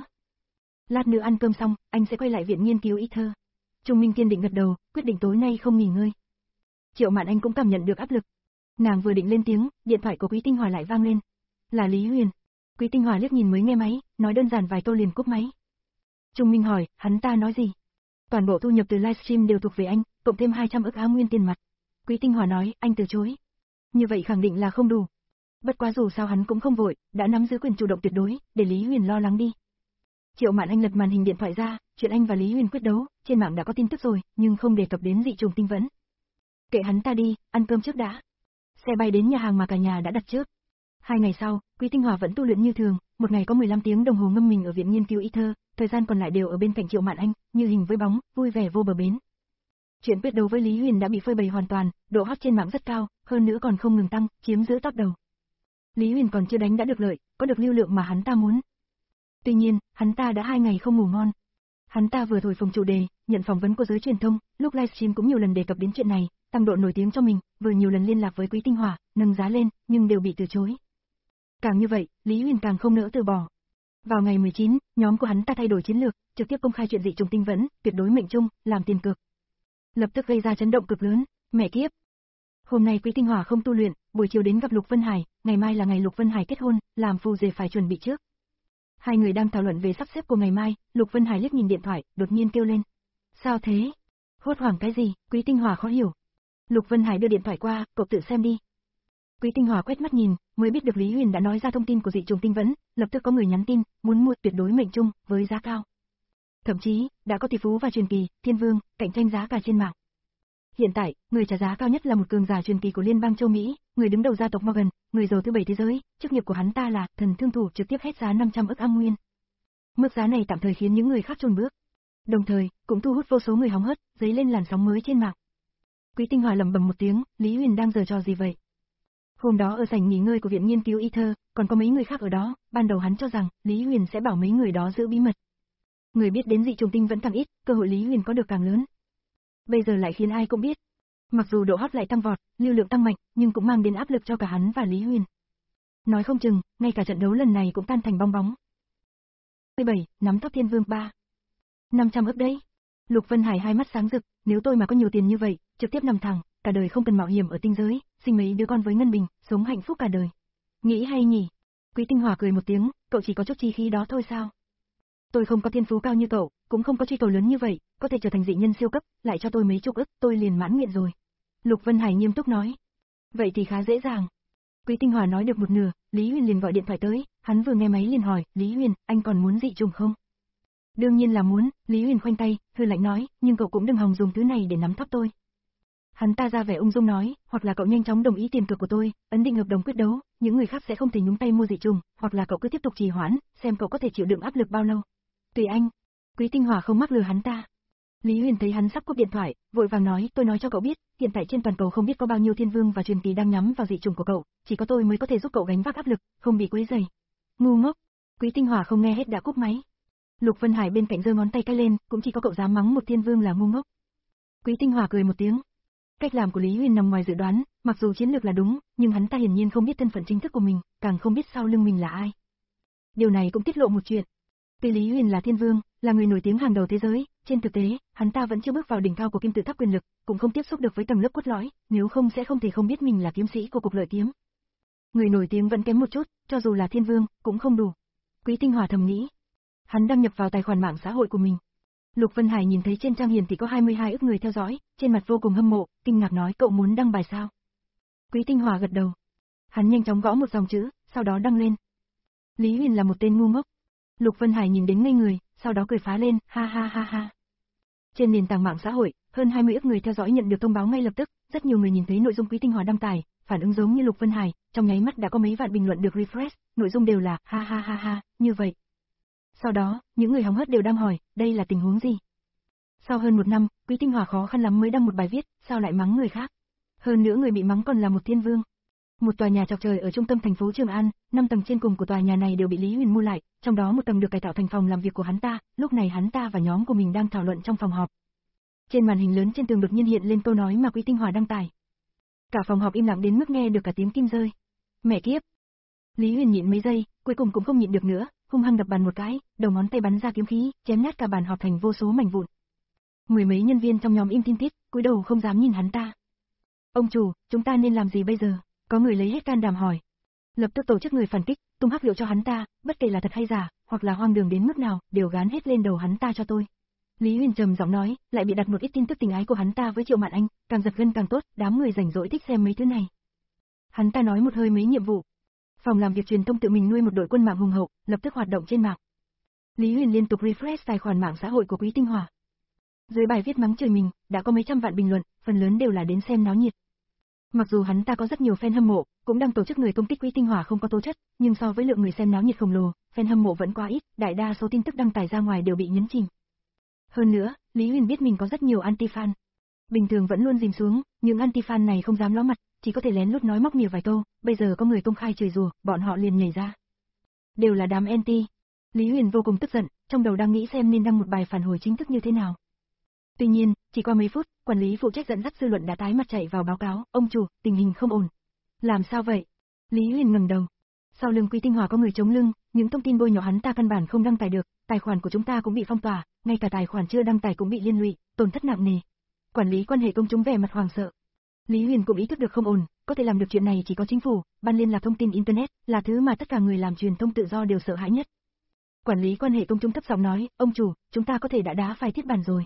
S1: Lát nữa ăn cơm xong, anh sẽ quay lại viện nghiên cứu Ether. Trung Minh kiên định gật đầu, quyết định tối nay không nghỉ ngơi. Triệu Mạn Anh cũng cảm nhận được áp lực. Nàng vừa định lên tiếng, điện thoại của Quý Tinh Hỏa lại vang lên. Là Lý Huyền. Quý Tinh Hỏa liếc nhìn mới nghe máy, nói đơn giản vài câu liền cúp máy. Trung Minh hỏi, hắn ta nói gì? Toàn bộ thu nhập từ livestream đều thuộc về anh, cộng thêm hai trăm ức á nguyên tiền mặt. Quý Tinh Hỏa nói, anh từ chối. Như vậy khẳng định là không đủ. Bất quá dù sao hắn cũng không vội, đã nắm giữ quyền chủ động tuyệt đối, để Lý Huyền lo lắng đi. Triệu Mạn Anh lật màn hình điện thoại ra, chuyện anh và Lý Huyền quyết đấu, trên mạng đã có tin tức rồi, nhưng không đề cập đến dị trùng tinh vẫn. Kệ hắn ta đi, ăn cơm trước đã. Xe bay đến nhà hàng mà cả nhà đã đặt trước. Hai ngày sau, Quý Tinh Hỏa vẫn tu luyện như thường, một ngày có mười lăm tiếng đồng hồ ngâm mình ở viện nghiên cứu Ether, thời gian còn lại đều ở bên cạnh Triệu Mạn Anh, như hình với bóng, vui vẻ vô bờ bến. Chuyện quyết đấu với Lý Huyền đã bị phơi bày hoàn toàn, độ hot trên mạng rất cao, hơn nữa còn không ngừng tăng, chiếm giữ top đầu. Lý Huyền còn chưa đánh đã được lợi, có được lưu lượng mà hắn ta muốn. Tuy nhiên, hắn ta đã hai ngày không ngủ ngon. Hắn ta vừa thổi phồng chủ đề, nhận phỏng vấn của giới truyền thông, lúc livestream cũng nhiều lần đề cập đến chuyện này, tăng độ nổi tiếng cho mình, vừa nhiều lần liên lạc với Quý Tinh Hỏa, nâng giá lên, nhưng đều bị từ chối. Càng như vậy, Lý Huyền càng không nỡ từ bỏ. Vào ngày mười chín, nhóm của hắn ta thay đổi chiến lược, trực tiếp công khai chuyện dị trùng tinh vẫn, tuyệt đối mệnh trung, làm tiền cược. Lập tức gây ra chấn động cực lớn, mẹ kiếp. Hôm nay Quý Tinh Hỏa không tu luyện, buổi chiều đến gặp Lục Vân Hải, ngày mai là ngày Lục Vân Hải kết hôn, làm phù rể phải chuẩn bị trước. Hai người đang thảo luận về sắp xếp của ngày mai, Lục Vân Hải liếc nhìn điện thoại, đột nhiên kêu lên. Sao thế? Hốt hoảng cái gì? Quý Tinh Hỏa khó hiểu. Lục Vân Hải đưa điện thoại qua, cậu tự xem đi. Quý Tinh Hỏa quét mắt nhìn, mới biết được Lý Huyền đã nói ra thông tin của dị trùng tinh vẫn, lập tức có người nhắn tin, muốn mua tuyệt đối mệnh trung, với giá cao. Thậm chí, đã có tỷ phú và truyền kỳ, thiên vương, cạnh tranh giá cả trên mạng. Hiện tại, người trả giá cao nhất là một cường giả truyền kỳ của liên bang châu Mỹ, người đứng đầu gia tộc Morgan, người giàu thứ bảy thế giới, chức nghiệp của hắn ta là thần thương thủ, trực tiếp hết giá năm trăm ức am nguyên. Mức giá này tạm thời khiến những người khác chùn bước. Đồng thời, cũng thu hút vô số người hóng hớt, dấy lên làn sóng mới trên mạng. Quý Tinh Hỏa lẩm bẩm một tiếng, Lý Huyền đang giở trò gì vậy? Hôm đó ở sảnh nghỉ ngơi của viện nghiên cứu Ether, còn có mấy người khác ở đó, ban đầu hắn cho rằng Lý Huyền sẽ bảo mấy người đó giữ bí mật. Người biết đến dị trùng tinh vẫn càng ít, cơ hội Lý Huyền có được càng lớn. Bây giờ lại khiến ai cũng biết. Mặc dù độ hot lại tăng vọt, lưu lượng tăng mạnh, nhưng cũng mang đến áp lực cho cả hắn và Lý Huyền. Nói không chừng, ngay cả trận đấu lần này cũng tan thành bong bóng. mười bảy, nắm top thiên vương ba. năm trăm ức đấy. Lục Vân Hải hai mắt sáng rực, nếu tôi mà có nhiều tiền như vậy, trực tiếp nằm thẳng, cả đời không cần mạo hiểm ở tinh giới, sinh mấy đứa con với Ngân Bình, sống hạnh phúc cả đời. Nghĩ hay nhỉ? Quý Tinh Hòa cười một tiếng, cậu chỉ có chút chi khí đó thôi sao? Tôi không có thiên phú cao như cậu, cũng không có truy cầu lớn như vậy, có thể trở thành dị nhân siêu cấp, lại cho tôi mấy chục ức, tôi liền mãn nguyện rồi. Lục Vân Hải nghiêm túc nói. Vậy thì khá dễ dàng. Quý Tinh Hòa nói được một nửa, Lý Huyền liền gọi điện thoại tới, hắn vừa nghe máy liền hỏi, Lý Huyền, anh còn muốn dị trùng không? Đương nhiên là muốn, Lý Huyền khoanh tay, hư lạnh nói, nhưng cậu cũng đừng hòng dùng thứ này để nắm thóp tôi. Hắn ta ra vẻ ung dung nói, hoặc là cậu nhanh chóng đồng ý tiền cược của tôi, ấn định hợp đồng quyết đấu, những người khác sẽ không thể nhúng tay mua dị trùng, hoặc là cậu cứ tiếp tục trì hoãn, xem cậu có thể chịu đựng áp lực bao lâu. Tùy anh. Quý Tinh Hòa không mắc lừa hắn ta. Lý Huyền thấy hắn sắp cúp điện thoại, vội vàng nói, tôi nói cho cậu biết, hiện tại trên toàn cầu không biết có bao nhiêu thiên vương và truyền kỳ đang nhắm vào dị trùng của cậu, chỉ có tôi mới có thể giúp cậu gánh vác áp lực, không bị quấy rầy. Ngu ngốc. Quý Tinh Hòa không nghe hết đã cúp máy. Lục Vân Hải bên cạnh giơ ngón tay cái lên, cũng chỉ có cậu dám mắng một thiên vương là ngu ngốc. Quý Tinh Hòa cười một tiếng. Cách làm của Lý Huyền nằm ngoài dự đoán, mặc dù chiến lược là đúng, nhưng hắn ta hiển nhiên không biết thân phận chính thức của mình, càng không biết sau lưng mình là ai. Điều này cũng tiết lộ một chuyện. Tuy Lý Huyền là thiên vương, là người nổi tiếng hàng đầu thế giới, trên thực tế, hắn ta vẫn chưa bước vào đỉnh cao của kim tự tháp quyền lực, cũng không tiếp xúc được với tầng lớp cốt lõi, nếu không sẽ không thể không biết mình là kiếm sĩ của cục lợi kiếm. Người nổi tiếng vẫn kém một chút, cho dù là thiên vương, cũng không đủ. Quý Tinh Hòa thầm nghĩ. Hắn đăng nhập vào tài khoản mạng xã hội của mình. Lục Vân Hải nhìn thấy trên trang hiển thị có hai mươi hai ức người theo dõi, trên mặt vô cùng hâm mộ, kinh ngạc nói, cậu muốn đăng bài sao? Quý Tinh Hòa gật đầu. Hắn nhanh chóng gõ một dòng chữ, sau đó đăng lên. Lý Huyền là một tên ngu ngốc. Lục Vân Hải nhìn đến ngây người, sau đó cười phá lên, ha ha ha ha. Trên nền tảng mạng xã hội, hơn hai mươi ức người theo dõi nhận được thông báo ngay lập tức, rất nhiều người nhìn thấy nội dung Quý Tinh Hòa đăng tải, phản ứng giống như Lục Vân Hải, trong nháy mắt đã có mấy vạn bình luận được refresh, nội dung đều là ha ha ha ha, như vậy. Sau đó, những người hóng hớt đều đang hỏi, đây là tình huống gì? Sau hơn một năm, Quý Tinh Hòa khó khăn lắm mới đăng một bài viết, sao lại mắng người khác? Hơn nữa người bị mắng còn là một thiên vương. Một tòa nhà chọc trời ở trung tâm thành phố Trường An, năm tầng trên cùng của tòa nhà này đều bị Lý Huyền mua lại, trong đó một tầng được cải tạo thành phòng làm việc của hắn ta, lúc này hắn ta và nhóm của mình đang thảo luận trong phòng họp. Trên màn hình lớn trên tường đột nhiên hiện lên câu nói mà Quý Tinh Hòa đăng tải. Cả phòng họp im lặng đến mức nghe được cả tiếng kim rơi. Mẹ kiếp. Lý Huyền nhịn mấy giây, cuối cùng cũng không nhịn được nữa, hung hăng đập bàn một cái, đầu ngón tay bắn ra kiếm khí, chém nát cả bàn họp thành vô số mảnh vụn. Mười mấy nhân viên trong nhóm im tin tít, cúi đầu không dám nhìn hắn ta. Ông chủ, chúng ta nên làm gì bây giờ? Có người lấy hết can đảm hỏi. Lập tức tổ chức người phản kích, tung hắc liệu cho hắn ta, bất kể là thật hay giả, hoặc là hoang đường đến mức nào, đều gán hết lên đầu hắn ta cho tôi. Lý Huyền trầm giọng nói, lại bị đặt một ít tin tức tình ái của hắn ta với Triệu Mạn Anh, càng giật gân càng tốt, đám người rảnh rỗi thích xem mấy thứ này. Hắn ta nói một hơi mấy nhiệm vụ. Phòng làm việc truyền thông tự mình nuôi một đội quân mạng hùng hậu, lập tức hoạt động trên mạng. Lý Huyền liên tục refresh tài khoản mạng xã hội của Quý Tinh Hòa. Dưới bài viết mắng trời mình, đã có mấy trăm vạn bình luận, phần lớn đều là đến xem náo nhiệt. Mặc dù hắn ta có rất nhiều fan hâm mộ, cũng đang tổ chức người công kích Quý Tinh Hòa không có tố chất, nhưng so với lượng người xem náo nhiệt khổng lồ, fan hâm mộ vẫn quá ít, đại đa số tin tức đăng tải ra ngoài đều bị nhấn chìm. Hơn nữa, Lý Huyền biết mình có rất nhiều anti-fan. Bình thường vẫn luôn dìm xuống, những anti-fan này không dám ló mặt, chỉ có thể lén lút nói móc mỉa vài câu, bây giờ có người công khai chửi rủa, bọn họ liền nhảy ra. Đều là đám anti. Lý Huyền vô cùng tức giận, trong đầu đang nghĩ xem nên đăng một bài phản hồi chính thức như thế nào. Tuy nhiên, chỉ qua mấy phút, quản lý phụ trách dẫn dắt dư luận đã tái mặt chạy vào báo cáo, ông chủ, tình hình không ổn. Làm sao vậy? Lý Huyền ngẩng đầu. Sau lưng Quý Tinh Hòa có người chống lưng, những thông tin bôi nhọ hắn ta căn bản không đăng tải được, tài khoản của chúng ta cũng bị phong tỏa, ngay cả tài khoản chưa đăng tải cũng bị liên lụy, tổn thất nặng nề. Quản lý quan hệ công chúng vẻ mặt hoảng sợ. Lý Huyền cũng ý thức được không ổn, có thể làm được chuyện này chỉ có chính phủ, ban liên lạc thông tin internet, là thứ mà tất cả người làm truyền thông tự do đều sợ hãi nhất. Quản lý quan hệ công chúng thấp giọng nói, ông chủ, chúng ta có thể đã đá phải thiết bản rồi.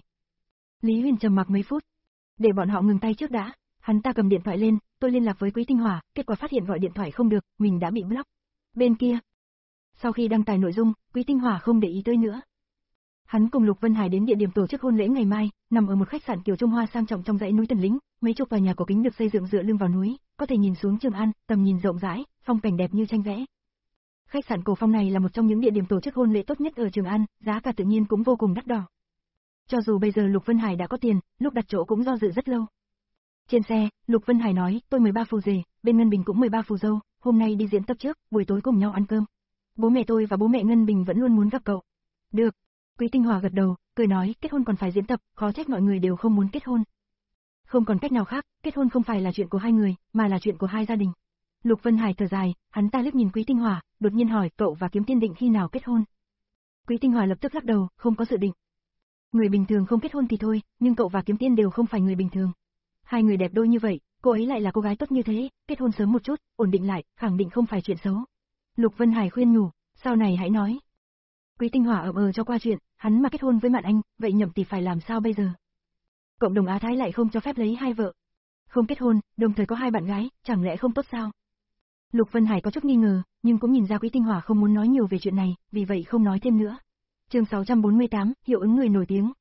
S1: Lý Huyền trầm mặc mấy phút, để bọn họ ngừng tay trước đã. Hắn ta cầm điện thoại lên, tôi liên lạc với Quý Tinh Hòa, kết quả phát hiện gọi điện thoại không được, mình đã bị block. Bên kia, sau khi đăng tải nội dung, Quý Tinh Hòa không để ý tới nữa. Hắn cùng Lục Vân Hải đến địa điểm tổ chức hôn lễ ngày mai, nằm ở một khách sạn kiểu Trung Hoa sang trọng trong dãy núi Tần Lĩnh, mấy chục tòa nhà cổ kính được xây dựng dựa lưng vào núi, có thể nhìn xuống Trường An, tầm nhìn rộng rãi, phong cảnh đẹp như tranh vẽ. Khách sạn cổ phong này là một trong những địa điểm tổ chức hôn lễ tốt nhất ở Trường An, giá cả tự nhiên cũng vô cùng đắt đỏ. Cho dù bây giờ Lục Vân Hải đã có tiền, lúc đặt chỗ cũng do dự rất lâu. Trên xe, Lục Vân Hải nói, tôi mười ba phù rể, bên Ngân Bình cũng mười ba phù dâu, hôm nay đi diễn tập trước, buổi tối cùng nhau ăn cơm. Bố mẹ tôi và bố mẹ Ngân Bình vẫn luôn muốn gặp cậu. Được. Quý Tinh Hòa gật đầu, cười nói, kết hôn còn phải diễn tập, khó trách mọi người đều không muốn kết hôn. Không còn cách nào khác, kết hôn không phải là chuyện của hai người, mà là chuyện của hai gia đình. Lục Vân Hải thở dài, hắn ta liếc nhìn Quý Tinh Hòa, đột nhiên hỏi, cậu và Kiếm Tiên định khi nào kết hôn? Quý Tinh Hòa lập tức lắc đầu, không có dự định. Người bình thường không kết hôn thì thôi, nhưng cậu và Kiếm Tiên đều không phải người bình thường. Hai người đẹp đôi như vậy, cô ấy lại là cô gái tốt như thế, kết hôn sớm một chút, ổn định lại, khẳng định không phải chuyện xấu. Lục Vân Hải khuyên nhủ, sau này hãy nói. Quý Tinh Hỏa ậm ờ cho qua chuyện, hắn mà kết hôn với Mạn Anh, vậy Nhậm tỷ phải làm sao bây giờ? Cộng đồng Á Thái lại không cho phép lấy hai vợ. Không kết hôn, đồng thời có hai bạn gái, chẳng lẽ không tốt sao? Lục Vân Hải có chút nghi ngờ, nhưng cũng nhìn ra Quý Tinh Hỏa không muốn nói nhiều về chuyện này, vì vậy không nói thêm nữa. Chương sáu trăm bốn mươi tám, hiệu ứng người nổi tiếng.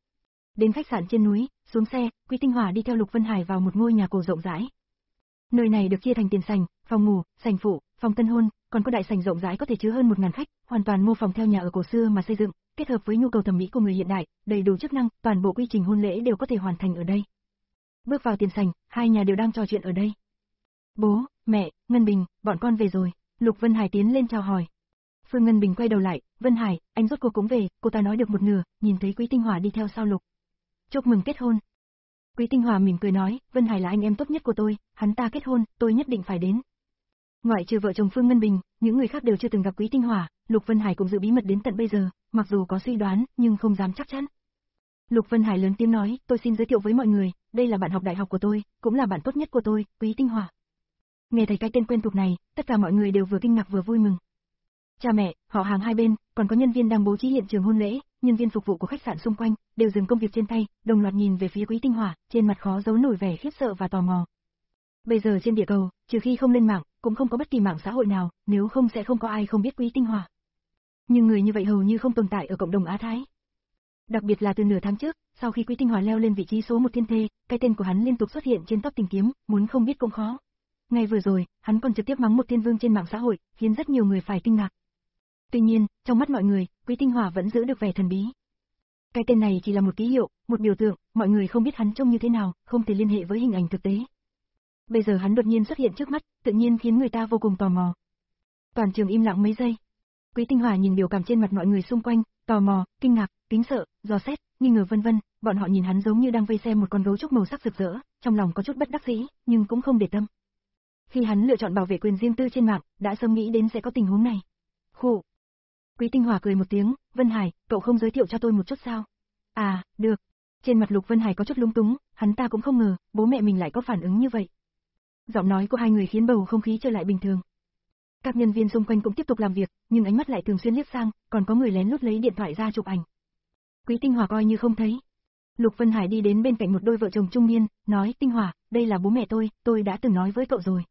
S1: Đến khách sạn trên núi, xuống xe, Quý Tinh Hỏa đi theo Lục Vân Hải vào một ngôi nhà cổ rộng rãi. Nơi này được chia thành tiền sảnh, phòng ngủ, sảnh phụ, phòng tân hôn, còn có đại sảnh rộng rãi có thể chứa hơn một ngàn khách, hoàn toàn mô phỏng theo nhà ở cổ xưa mà xây dựng, kết hợp với nhu cầu thẩm mỹ của người hiện đại, đầy đủ chức năng, toàn bộ quy trình hôn lễ đều có thể hoàn thành ở đây. Bước vào tiền sảnh, hai nhà đều đang trò chuyện ở đây. Bố, mẹ, Ngân Bình, bọn con về rồi. Lục Vân Hải tiến lên chào hỏi. Phương Ngân Bình quay đầu lại, Vân Hải, anh rốt cuộc cũng về, cô ta nói được một nửa, nhìn thấy Quý Tinh Hỏa đi theo sau Lục. Chúc mừng kết hôn. Quý Tinh Hỏa mỉm cười nói, Vân Hải là anh em tốt nhất của tôi, hắn ta kết hôn, tôi nhất định phải đến. Ngoại trừ vợ chồng Phương Ngân Bình, những người khác đều chưa từng gặp Quý Tinh Hỏa, Lục Vân Hải cũng giữ bí mật đến tận bây giờ, mặc dù có suy đoán, nhưng không dám chắc chắn. Lục Vân Hải lớn tiếng nói, tôi xin giới thiệu với mọi người, đây là bạn học đại học của tôi, cũng là bạn tốt nhất của tôi, Quý Tinh Hỏa. Nghe thấy cái tên quen thuộc này, tất cả mọi người đều vừa kinh ngạc vừa vui mừng. Cha mẹ, họ hàng hai bên, còn có nhân viên đang bố trí hiện trường hôn lễ, nhân viên phục vụ của khách sạn xung quanh, đều dừng công việc trên tay, đồng loạt nhìn về phía Quý Tinh Hỏa, trên mặt khó giấu nổi vẻ khiếp sợ và tò mò. Bây giờ trên địa cầu, trừ khi không lên mạng, cũng không có bất kỳ mạng xã hội nào, nếu không sẽ không có ai không biết Quý Tinh Hỏa. Nhưng người như vậy hầu như không tồn tại ở cộng đồng Á Thái. Đặc biệt là từ nửa tháng trước, sau khi Quý Tinh Hỏa leo lên vị trí số một thiên thê, cái tên của hắn liên tục xuất hiện trên top tìm kiếm, muốn không biết cũng khó. Ngay vừa rồi, hắn còn trực tiếp mắng một thiên vương trên mạng xã hội, khiến rất nhiều người phải kinh ngạc. Tuy nhiên, trong mắt mọi người, Quý Tinh Hỏa vẫn giữ được vẻ thần bí. Cái tên này chỉ là một ký hiệu, một biểu tượng, mọi người không biết hắn trông như thế nào, không thể liên hệ với hình ảnh thực tế. Bây giờ hắn đột nhiên xuất hiện trước mắt, tự nhiên khiến người ta vô cùng tò mò. Toàn trường im lặng mấy giây. Quý Tinh Hỏa nhìn biểu cảm trên mặt mọi người xung quanh, tò mò, kinh ngạc, kính sợ, dò xét, nghi ngờ vân vân, bọn họ nhìn hắn giống như đang vây xem một con gấu trúc màu sắc rực rỡ, trong lòng có chút bất đắc dĩ, nhưng cũng không để tâm. Khi hắn lựa chọn bảo vệ quyền riêng tư trên mạng, đã sớm nghĩ đến sẽ có tình huống này. Khụ. Quý Tinh Hỏa cười một tiếng, Vân Hải, cậu không giới thiệu cho tôi một chút sao? À, được. Trên mặt Lục Vân Hải có chút lung túng, hắn ta cũng không ngờ, bố mẹ mình lại có phản ứng như vậy. Giọng nói của hai người khiến bầu không khí trở lại bình thường. Các nhân viên xung quanh cũng tiếp tục làm việc, nhưng ánh mắt lại thường xuyên liếc sang, còn có người lén lút lấy điện thoại ra chụp ảnh. Quý Tinh Hỏa coi như không thấy. Lục Vân Hải đi đến bên cạnh một đôi vợ chồng trung niên, nói, Tinh Hỏa, đây là bố mẹ tôi, tôi đã từng nói với cậu rồi.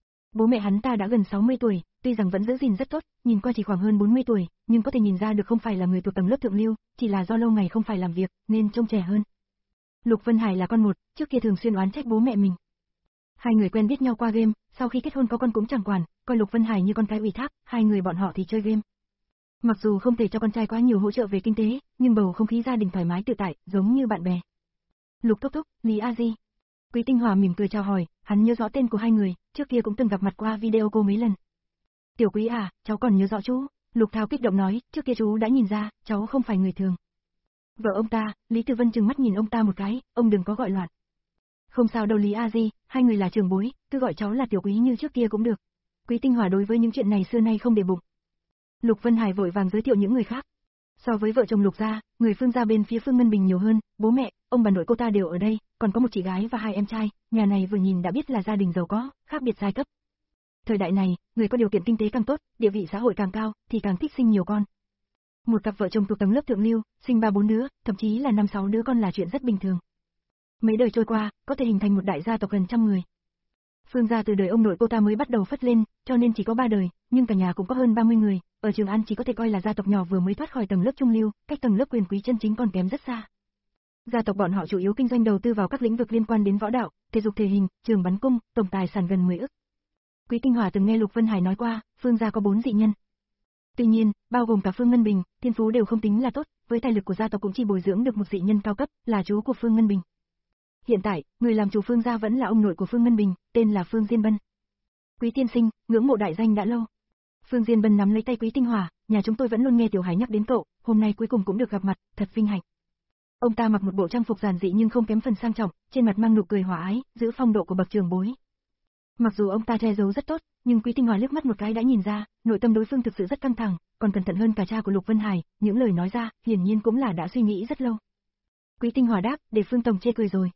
S1: Bố mẹ hắn ta đã gần sáu mươi tuổi, tuy rằng vẫn giữ gìn rất tốt, nhìn qua chỉ khoảng hơn bốn mươi tuổi, nhưng có thể nhìn ra được không phải là người thuộc tầng lớp thượng lưu, chỉ là do lâu ngày không phải làm việc, nên trông trẻ hơn. Lục Vân Hải là con một, trước kia thường xuyên oán trách bố mẹ mình. Hai người quen biết nhau qua game, sau khi kết hôn có con cũng chẳng quản, coi Lục Vân Hải như con cái ủy thác, hai người bọn họ thì chơi game. Mặc dù không thể cho con trai quá nhiều hỗ trợ về kinh tế, nhưng bầu không khí gia đình thoải mái tự tại, giống như bạn bè. Lục Thúc Thúc, Lý A Di. Quý Tinh Hỏa mỉm cười chào hỏi, hắn nhớ rõ tên của hai người, trước kia cũng từng gặp mặt qua video cô mấy lần. Tiểu Quý à, cháu còn nhớ rõ chú. Lục Thao kích động nói, trước kia chú đã nhìn ra, cháu không phải người thường. Vợ ông ta, Lý Tử Vân trừng mắt nhìn ông ta một cái, ông đừng có gọi loạn. Không sao đâu Lý A Di, hai người là trưởng bối, cứ gọi cháu là Tiểu Quý như trước kia cũng được. Quý Tinh Hỏa đối với những chuyện này xưa nay không để bụng. Lục Vân Hải vội vàng giới thiệu những người khác. So với vợ chồng Lục gia, người Phương gia bên phía Phương Ngân Bình nhiều hơn, bố mẹ, ông bà nội cô ta đều ở đây, còn có một chị gái và hai em trai, nhà này vừa nhìn đã biết là gia đình giàu có, khác biệt giai cấp. Thời đại này, người có điều kiện kinh tế càng tốt, địa vị xã hội càng cao, thì càng thích sinh nhiều con. Một cặp vợ chồng thuộc tầng lớp thượng lưu, sinh ba bốn đứa, thậm chí là năm sáu đứa con là chuyện rất bình thường. Mấy đời trôi qua, có thể hình thành một đại gia tộc gần trăm người. Phương gia từ đời ông nội cô ta mới bắt đầu phất lên, cho nên chỉ có ba đời, nhưng cả nhà cũng có hơn ba mươi người, ở Trường An chỉ có thể coi là gia tộc nhỏ vừa mới thoát khỏi tầng lớp trung lưu, cách tầng lớp quyền quý chân chính còn kém rất xa. Gia tộc bọn họ chủ yếu kinh doanh đầu tư vào các lĩnh vực liên quan đến võ đạo, thể dục thể hình, trường bắn cung, tổng tài sản gần mười ức. Quý Tinh Hỏa từng nghe Lục Vân Hải nói qua, Phương gia có bốn dị nhân. Tuy nhiên, bao gồm cả Phương Ngân Bình, thiên phú đều không tính là tốt, với tài lực của gia tộc cũng chỉ bồi dưỡng được một dị nhân cao cấp, là chú của Phương Ngân Bình. Hiện tại, người làm chủ Phương gia vẫn là ông nội của Phương Ngân Bình, tên là Phương Diên Bân. Quý tiên sinh, ngưỡng mộ đại danh đã lâu. Phương Diên Bân nắm lấy tay Quý Tinh Hỏa, nhà chúng tôi vẫn luôn nghe Tiểu Hải nhắc đến cậu, hôm nay cuối cùng cũng được gặp mặt, thật vinh hạnh. Ông ta mặc một bộ trang phục giản dị nhưng không kém phần sang trọng, trên mặt mang nụ cười hòa ái, giữ phong độ của bậc trưởng bối. Mặc dù ông ta che giấu rất tốt, nhưng Quý Tinh Hỏa liếc mắt một cái đã nhìn ra, nội tâm đối phương thực sự rất căng thẳng, còn cẩn thận hơn cả cha của Lục Vân Hải, những lời nói ra, hiển nhiên cũng là đã suy nghĩ rất lâu. Quý Tinh Hỏa đáp, để Phương tổng chê cười rồi.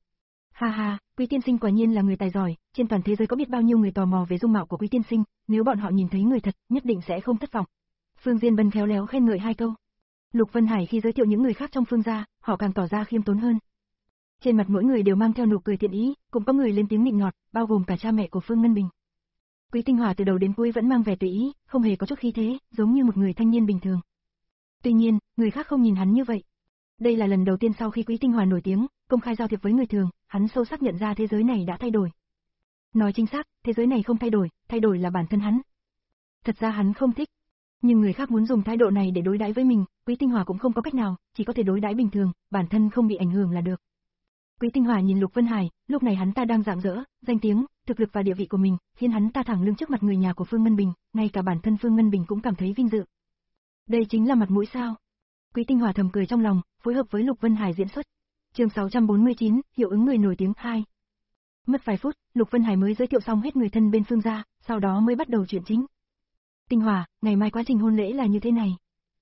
S1: Ha ha, Quý tiên sinh quả nhiên là người tài giỏi, trên toàn thế giới có biết bao nhiêu người tò mò về dung mạo của Quý tiên sinh, nếu bọn họ nhìn thấy người thật, nhất định sẽ không thất vọng. Phương Diên Bân khéo léo khen ngợi hai câu. Lục Vân Hải khi giới thiệu những người khác trong Phương gia, họ càng tỏ ra khiêm tốn hơn. Trên mặt mỗi người đều mang theo nụ cười thiện ý, cũng có người lên tiếng nịnh nọt, bao gồm cả cha mẹ của Phương Ngân Bình. Quý Tinh Hòa từ đầu đến cuối vẫn mang vẻ tùy ý, không hề có chút khí thế, giống như một người thanh niên bình thường. Tuy nhiên, người khác không nhìn hắn như vậy. Đây là lần đầu tiên sau khi Quý Tinh Hòa nổi tiếng, công khai giao thiệp với người thường, hắn sâu sắc nhận ra thế giới này đã thay đổi. Nói chính xác, thế giới này không thay đổi, thay đổi là bản thân hắn. Thật ra hắn không thích, nhưng người khác muốn dùng thái độ này để đối đãi với mình, Quý Tinh Hòa cũng không có cách nào, chỉ có thể đối đãi bình thường, bản thân không bị ảnh hưởng là được. Quý Tinh Hòa nhìn Lục Vân Hải, lúc này hắn ta đang rạng rỡ, danh tiếng, thực lực và địa vị của mình, khiến hắn ta thẳng lưng trước mặt người nhà của Phương Ngân Bình, ngay cả bản thân Phương Ngân Bình cũng cảm thấy vinh dự. Đây chính là mặt mũi sao? Quý Tinh Hòa thầm cười trong lòng, phối hợp với Lục Vân Hải diễn xuất. Chương sáu trăm bốn mươi chín, hiệu ứng người nổi tiếng hai. Mất vài phút, Lục Vân Hải mới giới thiệu xong hết người thân bên Phương gia, sau đó mới bắt đầu chuyện chính. Tinh Hòa, ngày mai quá trình hôn lễ là như thế này.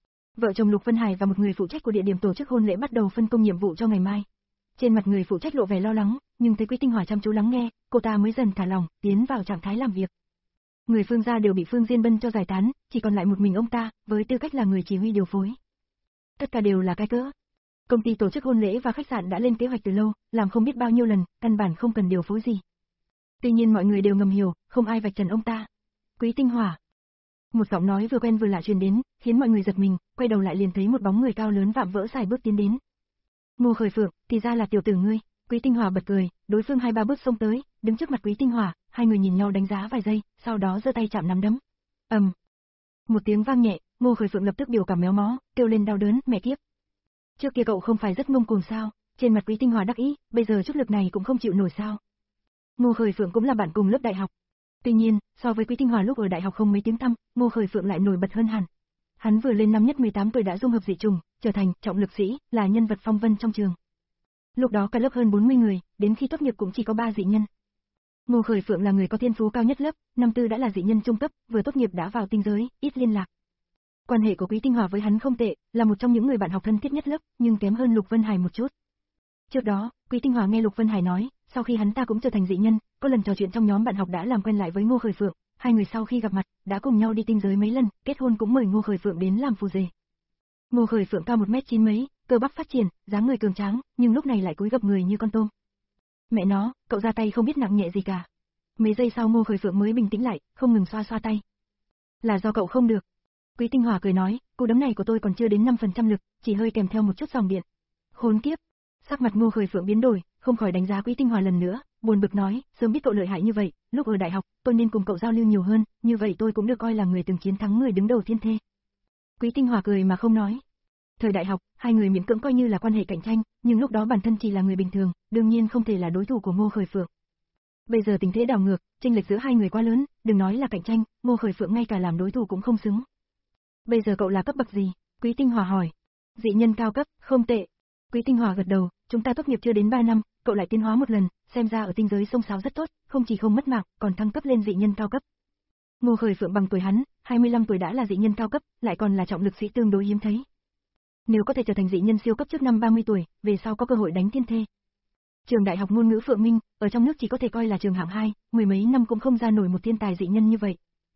S1: Vợ chồng Lục Vân Hải và một người phụ trách của địa điểm tổ chức hôn lễ bắt đầu phân công nhiệm vụ cho ngày mai. Trên mặt người phụ trách lộ vẻ lo lắng, nhưng thấy Quý Tinh Hòa chăm chú lắng nghe, cô ta mới dần thả lỏng, tiến vào trạng thái làm việc. Người Phương gia đều bị Phương Diên Bân cho giải tán, chỉ còn lại một mình ông ta, với tư cách là người chỉ huy điều phối. Tất cả đều là cái cớ. Công ty tổ chức hôn lễ và khách sạn đã lên kế hoạch từ lâu, làm không biết bao nhiêu lần, căn bản không cần điều phối gì. Tuy nhiên mọi người đều ngầm hiểu, không ai vạch trần ông ta. Quý Tinh Hòa. Một giọng nói vừa quen vừa lạ truyền đến, khiến mọi người giật mình, quay đầu lại liền thấy một bóng người cao lớn vạm vỡ xài bước tiến đến. Ngô Khởi Phượng, thì ra là tiểu tử ngươi. Quý Tinh Hòa bật cười, đối phương hai ba bước xông tới, đứng trước mặt Quý Tinh Hòa, hai người nhìn nhau đánh giá vài giây, sau đó giơ tay chạm nắm đấm. ầm, um. Một tiếng vang nhẹ, Ngô Khởi Phượng lập tức biểu cảm méo mó, kêu lên đau đớn, mẹ kiếp. Trước kia cậu không phải rất ngông cuồng sao? Trên mặt Quý Tinh Hòa đắc ý, bây giờ chút lực này cũng không chịu nổi sao? Ngô Khởi Phượng cũng là bạn cùng lớp đại học. Tuy nhiên, so với Quý Tinh Hòa lúc ở đại học không mấy tiếng tăm, Ngô Khởi Phượng lại nổi bật hơn hẳn. Hắn vừa lên năm nhất mười tám tuổi đã dung hợp dị trùng, trở thành trọng lực sĩ, là nhân vật phong vân trong trường. Lúc đó cả lớp hơn bốn mươi người, đến khi tốt nghiệp cũng chỉ có ba dị nhân. Ngô Khởi Phượng là người có thiên phú cao nhất lớp, năm tư đã là dị nhân trung cấp, vừa tốt nghiệp đã vào tinh giới, ít liên lạc. Quan hệ của Quý Tinh Hòa với hắn không tệ, là một trong những người bạn học thân thiết nhất lớp, nhưng kém hơn Lục Vân Hải một chút. Trước đó, Quý Tinh Hòa nghe Lục Vân Hải nói, sau khi hắn ta cũng trở thành dị nhân, có lần trò chuyện trong nhóm bạn học đã làm quen lại với Ngô Khởi Phượng, hai người sau khi gặp mặt, đã cùng nhau đi tinh giới mấy lần, kết hôn cũng mời Ngô Khởi Phượng đến làm phù rể. Ngô Khởi Phượng cao một mét chín mấy, cơ bắp phát triển, dáng người cường tráng, nhưng lúc này lại cúi gập người như con tôm. Mẹ nó, cậu ra tay không biết nặng nhẹ gì cả. Mấy giây sau Ngô Khởi Phượng mới bình tĩnh lại, không ngừng xoa xoa tay. Là do cậu không được. Quý Tinh Hòa cười nói, cú đấm này của tôi còn chưa đến năm phần trăm lực, chỉ hơi kèm theo một chút dòng điện. Khốn kiếp. Sắc mặt Ngô Khởi Phượng biến đổi, không khỏi đánh giá Quý Tinh Hòa lần nữa, buồn bực nói, sớm biết cậu lợi hại như vậy, lúc ở đại học, tôi nên cùng cậu giao lưu nhiều hơn, như vậy tôi cũng được coi là người từng chiến thắng người đứng đầu thiên thê. Quý Tinh Hòa cười mà không nói. Thời đại học, hai người miễn cưỡng coi như là quan hệ cạnh tranh, nhưng lúc đó bản thân chỉ là người bình thường, đương nhiên không thể là đối thủ của Ngô Khởi Phượng. Bây giờ tình thế đảo ngược, chênh lệch giữa hai người quá lớn, đừng nói là cạnh tranh, Ngô Khởi Phượng ngay cả làm đối thủ cũng không xứng. Bây giờ cậu là cấp bậc gì? Quý Tinh Hòa hỏi. Dị nhân cao cấp, không tệ. Quý Tinh Hòa gật đầu, chúng ta tốt nghiệp chưa đến ba năm, cậu lại tiến hóa một lần, xem ra ở tinh giới xông xáo rất tốt, không chỉ không mất mạng, còn thăng cấp lên dị nhân cao cấp. Ngô Khởi Phượng bằng tuổi hắn, hai mươi lăm tuổi đã là dị nhân cao cấp, lại còn là trọng lực sĩ tương đối hiếm thấy. Nếu có thể trở thành dị nhân siêu cấp trước năm ba mươi tuổi, về sau có cơ hội đánh thiên thê. Trường Đại học Ngôn ngữ Phượng Minh, ở trong nước chỉ có thể coi là trường hạng hai, mười mấy năm cũng không ra nổi một thiên tài dị nhân như vậy.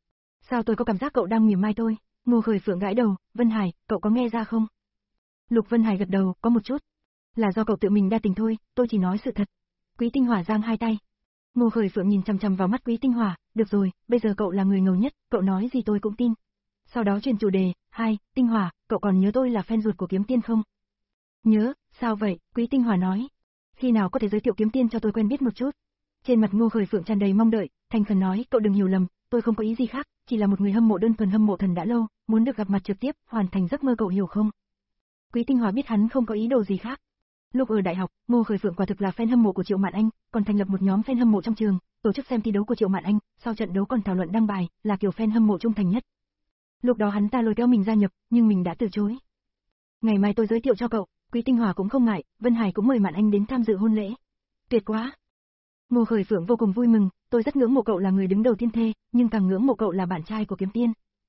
S1: Sao tôi có cảm giác cậu đang mỉa mai tôi? Ngô Khởi Phượng gãi đầu, Vân Hải, cậu có nghe ra không? Lục Vân Hải gật đầu, có một chút. Là do cậu tự mình đa tình thôi, tôi chỉ nói sự thật. Quý Tinh Hòa giang hai tay. Ngô Khởi Phượng nhìn chằm chằm vào mắt Quý Tinh Hòa, được rồi, bây giờ cậu là người ngầu nhất, cậu nói gì tôi cũng tin. Sau đó chuyển chủ đề, hai, Tinh Hòa, cậu còn nhớ tôi là fan ruột của Kiếm Tiên không? Nhớ, sao vậy? Quý Tinh Hòa nói. Khi nào có thể giới thiệu Kiếm Tiên cho tôi quen biết một chút? Trên mặt Ngô Khởi Phượng tràn đầy mong đợi, thành khẩn nói, cậu đừng hiểu lầm, tôi không có ý gì khác, chỉ là một người hâm mộ đơn thuần hâm mộ thần đã lâu, muốn được gặp mặt trực tiếp, hoàn thành giấc mơ cậu hiểu không? Quý Tinh Hòa biết hắn không có ý đồ gì khác. Lúc ở đại học, Ngô Khởi Phượng quả thực là fan hâm mộ của Triệu Mạn Anh, còn thành lập một nhóm fan hâm mộ trong trường, tổ chức xem thi đấu của Triệu Mạn Anh, sau trận đấu còn thảo luận đăng bài, là kiểu fan hâm mộ trung thành nhất. Lúc đó hắn ta lôi kéo mình gia nhập, nhưng mình đã từ chối. Ngày mai tôi giới thiệu cho cậu, Quý Tinh Hòa cũng không ngại, Vân Hải cũng mời Mạn Anh đến tham dự hôn lễ. Tuyệt quá. Ngô Khởi Phượng vô cùng vui mừng, tôi rất ngưỡng mộ cậu là người đứng đầu thiên thê, nhưng càng ngưỡng mộ cậu là bạn trai của Kiếm Tiên.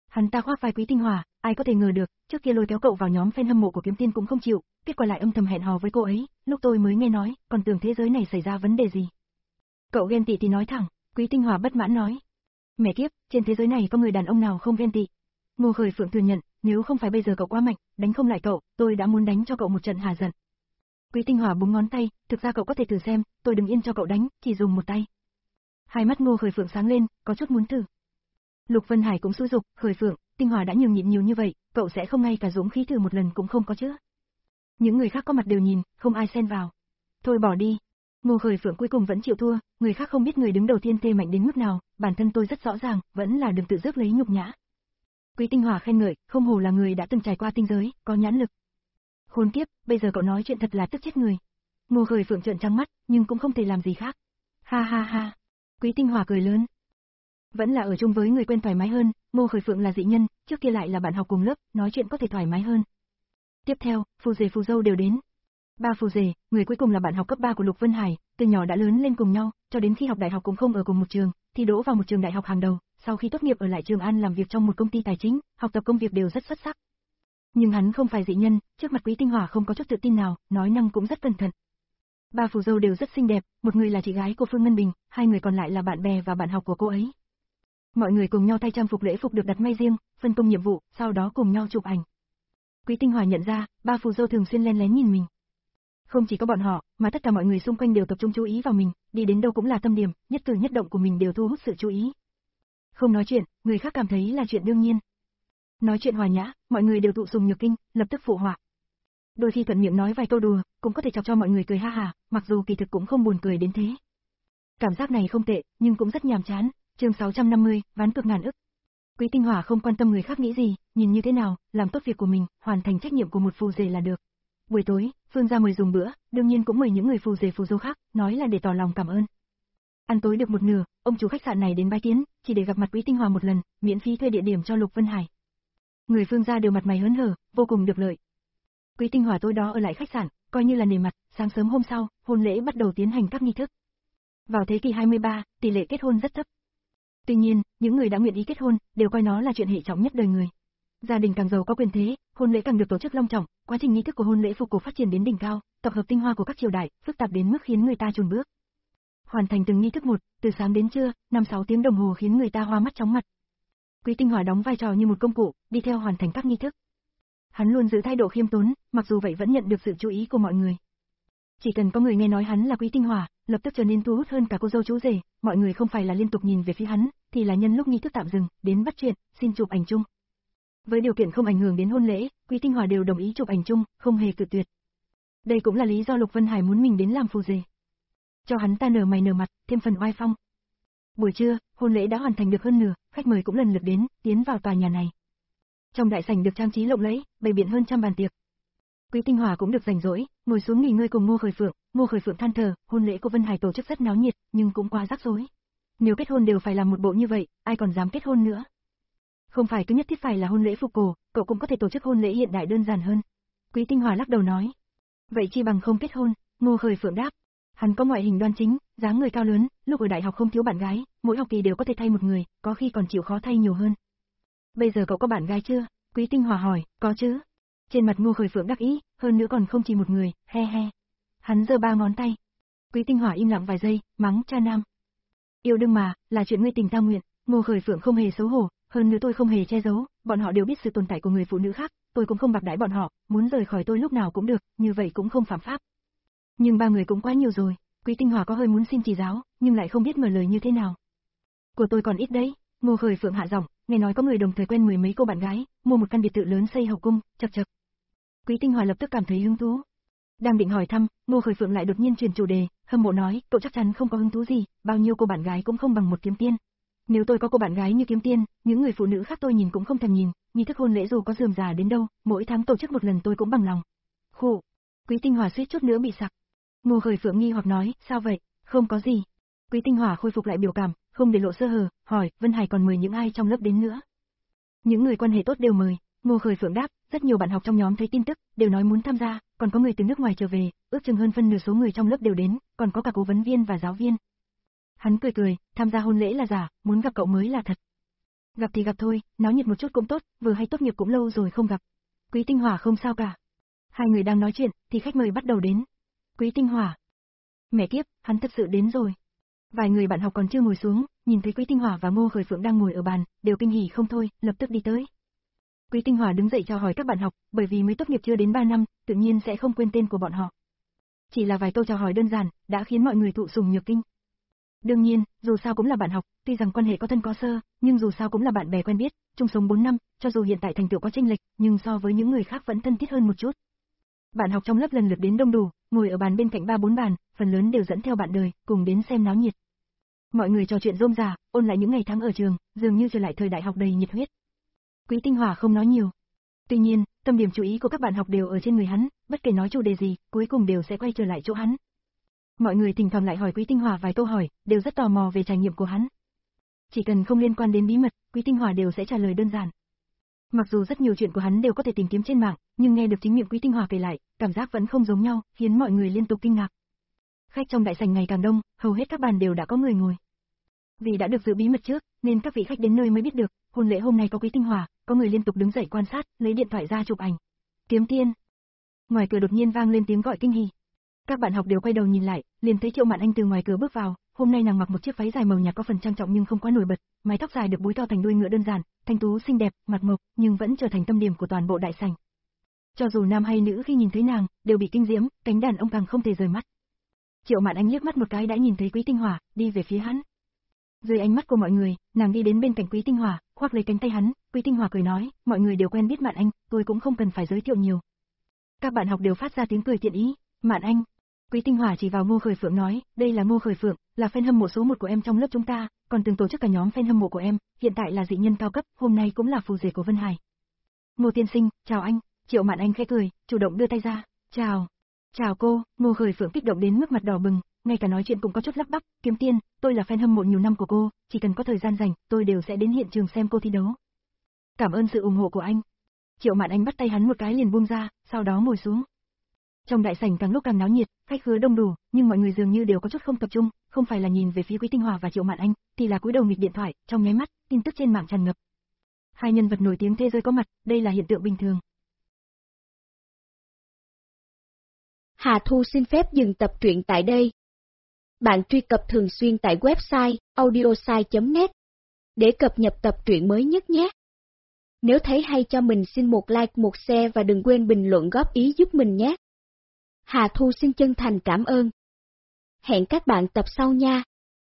S1: Hắn ta khoác vai Quý Tinh Hòa, ai có thể ngờ được, trước kia lôi kéo cậu vào nhóm fan hâm mộ của Kiếm Tiên cũng không chịu, kết quả lại âm thầm hẹn hò với cô ấy, lúc tôi mới nghe nói, còn tưởng thế giới này xảy ra vấn đề gì. Cậu ghen tị thì nói thẳng, Quý Tinh Hòa bất mãn nói. Mẹ kiếp, trên thế giới này có người đàn ông nào không ghen tị. Ngô Khởi Phượng thừa nhận, nếu không phải bây giờ cậu quá mạnh, đánh không lại cậu, tôi đã muốn đánh cho cậu một trận hà giận. Quý Tinh Hòa búng ngón tay, thực ra cậu có thể thử xem, tôi đừng yên cho cậu đánh, chỉ dùng một tay. Hai mắt Ngô Khởi Phượng sáng lên, có chút muốn thử. Lục Vân Hải cũng xúi dục, Khởi Phượng, Tinh Hòa đã nhường nhịn nhiều như vậy, cậu sẽ không ngay cả dũng khí thử một lần cũng không có chứ? Những người khác có mặt đều nhìn, không ai xen vào. Thôi bỏ đi. Ngô Khởi Phượng cuối cùng vẫn chịu thua, người khác không biết người đứng đầu tiên tê mạnh đến mức nào, bản thân tôi rất rõ ràng, vẫn là đừng tự rước lấy nhục nhã. Quý Tinh Hòa khen ngợi, không hổ là người đã từng trải qua tinh giới, có nhãn lực. Khốn kiếp, bây giờ cậu nói chuyện thật là tức chết người. Ngô Khởi Phượng trợn trắng mắt, nhưng cũng không thể làm gì khác. Ha ha ha. Quý Tinh Hòa cười lớn. Vẫn là ở chung với người quen thoải mái hơn, Ngô Khởi Phượng là dị nhân, trước kia lại là bạn học cùng lớp, nói chuyện có thể thoải mái hơn. Tiếp theo, phù rể phù dâu đều đến. Ba phù rể, người cuối cùng là bạn học cấp ba của Lục Vân Hải, từ nhỏ đã lớn lên cùng nhau, cho đến khi học đại học cũng không ở cùng một trường, thì đỗ vào một trường đại học hàng đầu, sau khi tốt nghiệp ở lại Trường An làm việc trong một công ty tài chính, học tập công việc đều rất xuất sắc. Nhưng hắn không phải dị nhân, trước mặt Quý Tinh Hòa không có chút tự tin nào, nói năng cũng rất cẩn thận. Ba phù dâu đều rất xinh đẹp, một người là chị gái của Phương Ngân Bình, hai người còn lại là bạn bè và bạn học của cô ấy. Mọi người cùng nhau thay trang phục lễ phục được đặt may riêng, phân công nhiệm vụ, sau đó cùng nhau chụp ảnh. Quý Tinh Hòa nhận ra, ba phù dâu thường xuyên len lén nhìn mình. Không chỉ có bọn họ, mà tất cả mọi người xung quanh đều tập trung chú ý vào mình, đi đến đâu cũng là tâm điểm, nhất cử nhất động của mình đều thu hút sự chú ý. Không nói chuyện, người khác cảm thấy là chuyện đương nhiên. Nói chuyện hòa nhã, mọi người đều tụ sùng nhược kinh, lập tức phụ họa. Đôi khi thuận miệng nói vài câu đùa, cũng có thể chọc cho mọi người cười ha hà, mặc dù kỳ thực cũng không buồn cười đến thế. Cảm giác này không tệ, nhưng cũng rất nhàm chán. Chương sáu trăm năm mươi, ván cược ngàn ức. Quý Tinh Hòa không quan tâm người khác nghĩ gì, nhìn như thế nào, làm tốt việc của mình, hoàn thành trách nhiệm của một phù rể là được. Buổi tối, Phương gia mời dùng bữa, đương nhiên cũng mời những người phù rể phù dâu khác, nói là để tỏ lòng cảm ơn. Ăn tối được một nửa, ông chủ khách sạn này đến bái kiến, chỉ để gặp mặt Quý Tinh Hòa một lần, miễn phí thuê địa điểm cho Lục Vân Hải. Người Phương gia đều mặt mày hớn hở, vô cùng được lợi. Quý Tinh Hòa tối đó ở lại khách sạn, coi như là nể mặt, sáng sớm hôm sau, hôn lễ bắt đầu tiến hành các nghi thức. Vào thế kỷ hai mươi ba, tỷ lệ kết hôn rất thấp. Tuy nhiên, những người đã nguyện ý kết hôn, đều coi nó là chuyện hệ trọng nhất đời người. Gia đình càng giàu có quyền thế, hôn lễ càng được tổ chức long trọng, quá trình nghi thức của hôn lễ phục cổ phát triển đến đỉnh cao, tập hợp tinh hoa của các triều đại, phức tạp đến mức khiến người ta chùn bước. Hoàn thành từng nghi thức một, từ sáng đến trưa, năm sáu tiếng đồng hồ khiến người ta hoa mắt chóng mặt. Quý Tinh Hòa đóng vai trò như một công cụ, đi theo hoàn thành các nghi thức. Hắn luôn giữ thái độ khiêm tốn, mặc dù vậy vẫn nhận được sự chú ý của mọi người. Chỉ cần có người nghe nói hắn là Quý Tinh Hòa, lập tức trở nên thu hút hơn cả cô dâu chú rể, mọi người không phải là liên tục nhìn về phía hắn, thì là nhân lúc nghi thức tạm dừng, đến bắt chuyện, xin chụp ảnh chung. Với điều kiện không ảnh hưởng đến hôn lễ, Quý Tinh Hòa đều đồng ý chụp ảnh chung, không hề cự tuyệt. Đây cũng là lý do Lục Vân Hải muốn mình đến làm phù rể. Cho hắn ta nở mày nở mặt, thêm phần oai phong. Buổi trưa, hôn lễ đã hoàn thành được hơn nửa, khách mời cũng lần lượt đến, tiến vào tòa nhà này. Trong đại sảnh được trang trí lộng lẫy, bày biện hơn trăm bàn tiệc. Quý Tinh Hòa cũng được rảnh rỗi, ngồi xuống nghỉ ngơi cùng Ngô Khởi Phượng. Ngô Khởi Phượng than thở, hôn lễ của Vân Hải tổ chức rất náo nhiệt, nhưng cũng quá rắc rối. Nếu kết hôn đều phải làm một bộ như vậy, ai còn dám kết hôn nữa? Không phải cứ nhất thiết phải là hôn lễ phục cổ, cậu cũng có thể tổ chức hôn lễ hiện đại đơn giản hơn. Quý Tinh Hòa lắc đầu nói. Vậy chi bằng không kết hôn? Ngô Khởi Phượng đáp. Hắn có ngoại hình đoan chính, dáng người cao lớn, lúc ở đại học không thiếu bạn gái, mỗi học kỳ đều có thể thay một người, có khi còn chịu khó thay nhiều hơn. Bây giờ cậu có bạn gái chưa? Quý Tinh Hòa hỏi. Có chứ. Trên mặt Ngô Khởi Phượng đắc ý, hơn nữa còn không chỉ một người, he he. Hắn giơ ba ngón tay. Quý Tinh Hòa im lặng vài giây, mắng cha nam. Yêu đương mà, là chuyện ngươi tình ta nguyện. Ngô Khởi Phượng không hề xấu hổ, hơn nữa tôi không hề che giấu, bọn họ đều biết sự tồn tại của người phụ nữ khác, tôi cũng không bạc đãi bọn họ, muốn rời khỏi tôi lúc nào cũng được, như vậy cũng không phạm pháp. Nhưng ba người cũng quá nhiều rồi, Quý Tinh Hòa có hơi muốn xin chỉ giáo, nhưng lại không biết mở lời như thế nào. Của tôi còn ít đấy. Ngô Khởi Phượng hạ giọng, nghe nói có người đồng thời quen mười mấy cô bạn gái, mua một căn biệt thự lớn xây hậu cung, chậc chậc. Quý Tinh Hòa lập tức cảm thấy hứng thú. Đang định hỏi thăm, Ngô Khởi Phượng lại đột nhiên chuyển chủ đề, hâm mộ nói, cậu chắc chắn không có hứng thú gì, bao nhiêu cô bạn gái cũng không bằng một kiếm tiên. Nếu tôi có cô bạn gái như kiếm tiên, những người phụ nữ khác tôi nhìn cũng không thèm nhìn, nghi thức hôn lễ dù có rườm rà đến đâu, mỗi tháng tổ chức một lần tôi cũng bằng lòng. Khụ. Quý Tinh Hòa suýt chút nữa bị sặc. Ngô Khởi Phượng nghi hoặc nói, sao vậy? Không có gì. Quý Tinh Hòa khôi phục lại biểu cảm, không để lộ sơ hở, hỏi, Vân Hải còn mời những ai trong lớp đến nữa? Những người quan hệ tốt đều mời. Ngô Khởi Phượng đáp, rất nhiều bạn học trong nhóm thấy tin tức, đều nói muốn tham gia, còn có người từ nước ngoài trở về, ước chừng hơn phân nửa số người trong lớp đều đến, còn có cả cố vấn viên và giáo viên. Hắn cười cười, tham gia hôn lễ là giả, muốn gặp cậu mới là thật. Gặp thì gặp thôi, náo nhiệt một chút cũng tốt, vừa hay tốt nghiệp cũng lâu rồi không gặp. Quý Tinh Hỏa không sao cả. Hai người đang nói chuyện, thì khách mời bắt đầu đến. Quý Tinh Hỏa. Mẹ kiếp, hắn thật sự đến rồi. Vài người bạn học còn chưa ngồi xuống, nhìn thấy Quý Tinh Hỏa và Ngô Khởi Phượng đang ngồi ở bàn, đều kinh hỉ không thôi, lập tức đi tới. Quý Tinh Hỏa đứng dậy chào hỏi các bạn học, bởi vì mới tốt nghiệp chưa đến ba năm, tự nhiên sẽ không quên tên của bọn họ. Chỉ là vài câu chào hỏi đơn giản, đã khiến mọi người thụ sùng nhược kinh. Đương nhiên, dù sao cũng là bạn học, tuy rằng quan hệ có thân có sơ, nhưng dù sao cũng là bạn bè quen biết, chung sống bốn năm, cho dù hiện tại thành tựu có chênh lệch, nhưng so với những người khác vẫn thân thiết hơn một chút. Bạn học trong lớp lần lượt đến đông đủ, ngồi ở bàn bên cạnh ba bốn bàn, phần lớn đều dẫn theo bạn đời, cùng đến xem náo nhiệt. Mọi người trò chuyện rôm rả, ôn lại những ngày tháng ở trường, dường như trở lại thời đại học đầy nhiệt huyết. Quý Tinh Hỏa không nói nhiều. Tuy nhiên, tâm điểm chú ý của các bạn học đều ở trên người hắn, bất kể nói chủ đề gì, cuối cùng đều sẽ quay trở lại chỗ hắn. Mọi người thỉnh thoảng lại hỏi Quý Tinh Hỏa vài câu hỏi, đều rất tò mò về trải nghiệm của hắn. Chỉ cần không liên quan đến bí mật, Quý Tinh Hỏa đều sẽ trả lời đơn giản. Mặc dù rất nhiều chuyện của hắn đều có thể tìm kiếm trên mạng, nhưng nghe được chính miệng Quý Tinh Hỏa kể lại, cảm giác vẫn không giống nhau, khiến mọi người liên tục kinh ngạc. Khách trong đại sảnh ngày càng đông, hầu hết các bàn đều đã có người ngồi. Vì đã được giữ bí mật trước, nên các vị khách đến nơi mới biết được, hôn lễ hôm nay có Quý Tinh Hỏa, có người liên tục đứng dậy quan sát, lấy điện thoại ra chụp ảnh. Kiếm Tiên. Ngoài cửa đột nhiên vang lên tiếng gọi kinh hỉ. Các bạn học đều quay đầu nhìn lại, liền thấy Triệu Mạn Anh từ ngoài cửa bước vào, hôm nay nàng mặc một chiếc váy dài màu nhạt có phần trang trọng nhưng không quá nổi bật, mái tóc dài được búi to thành đuôi ngựa đơn giản, thanh tú xinh đẹp, mặt mộc, nhưng vẫn trở thành tâm điểm của toàn bộ đại sảnh. Cho dù nam hay nữ khi nhìn thấy nàng, đều bị kinh diễm, cánh đàn ông càng không thể rời mắt. Triệu Mạn Anh liếc mắt một cái đã nhìn thấy Quý Tinh Hỏa, đi về phía hắn. Dưới ánh mắt của mọi người, nàng đi đến bên cạnh Quý Tinh Hỏa, khoác lấy cánh tay hắn, Quý Tinh Hỏa cười nói, mọi người đều quen biết Mạn Anh, tôi cũng không cần phải giới thiệu nhiều. Các bạn học đều phát ra tiếng cười thiện ý, Mạn Anh. Quý Tinh Hỏa chỉ vào Ngô Khởi Phượng nói, đây là Ngô Khởi Phượng, là fan hâm mộ số một của em trong lớp chúng ta, còn từng tổ chức cả nhóm fan hâm mộ của em, hiện tại là dị nhân cao cấp, hôm nay cũng là phù rể của Vân Hải. Ngô tiên sinh, chào anh. Triệu Mạn Anh khẽ cười, chủ động đưa tay ra, chào. Chào cô. Ngô Khởi Phượng kích động đến mức mặt đỏ bừng, ngay cả nói chuyện cũng có chút lắp bắp, Kiếm Tiên, tôi là fan hâm mộ nhiều năm của cô, chỉ cần có thời gian rảnh, tôi đều sẽ đến hiện trường xem cô thi đấu. Cảm ơn sự ủng hộ của anh. Triệu Mạn Anh bắt tay hắn một cái liền buông ra, sau đó ngồi xuống. Trong đại sảnh càng lúc càng náo nhiệt, khách khứa đông đủ, nhưng mọi người dường như đều có chút không tập trung, không phải là nhìn về phía Quý Tinh Hỏa và Triệu Mạn Anh, thì là cúi đầu nghịch điện thoại, trong nháy mắt, tin tức trên mạng tràn ngập. Hai nhân vật nổi tiếng thế giới có mặt, đây là hiện tượng bình thường.
S2: Hà Thu xin phép dừng tập truyện tại đây. Bạn truy cập thường xuyên tại website audiosai chấm net để cập nhật tập truyện mới nhất nhé. Nếu thấy hay cho mình xin một like, một share và đừng quên bình luận góp ý giúp mình nhé. Hà Thu xin chân thành cảm ơn. Hẹn các bạn tập sau nha.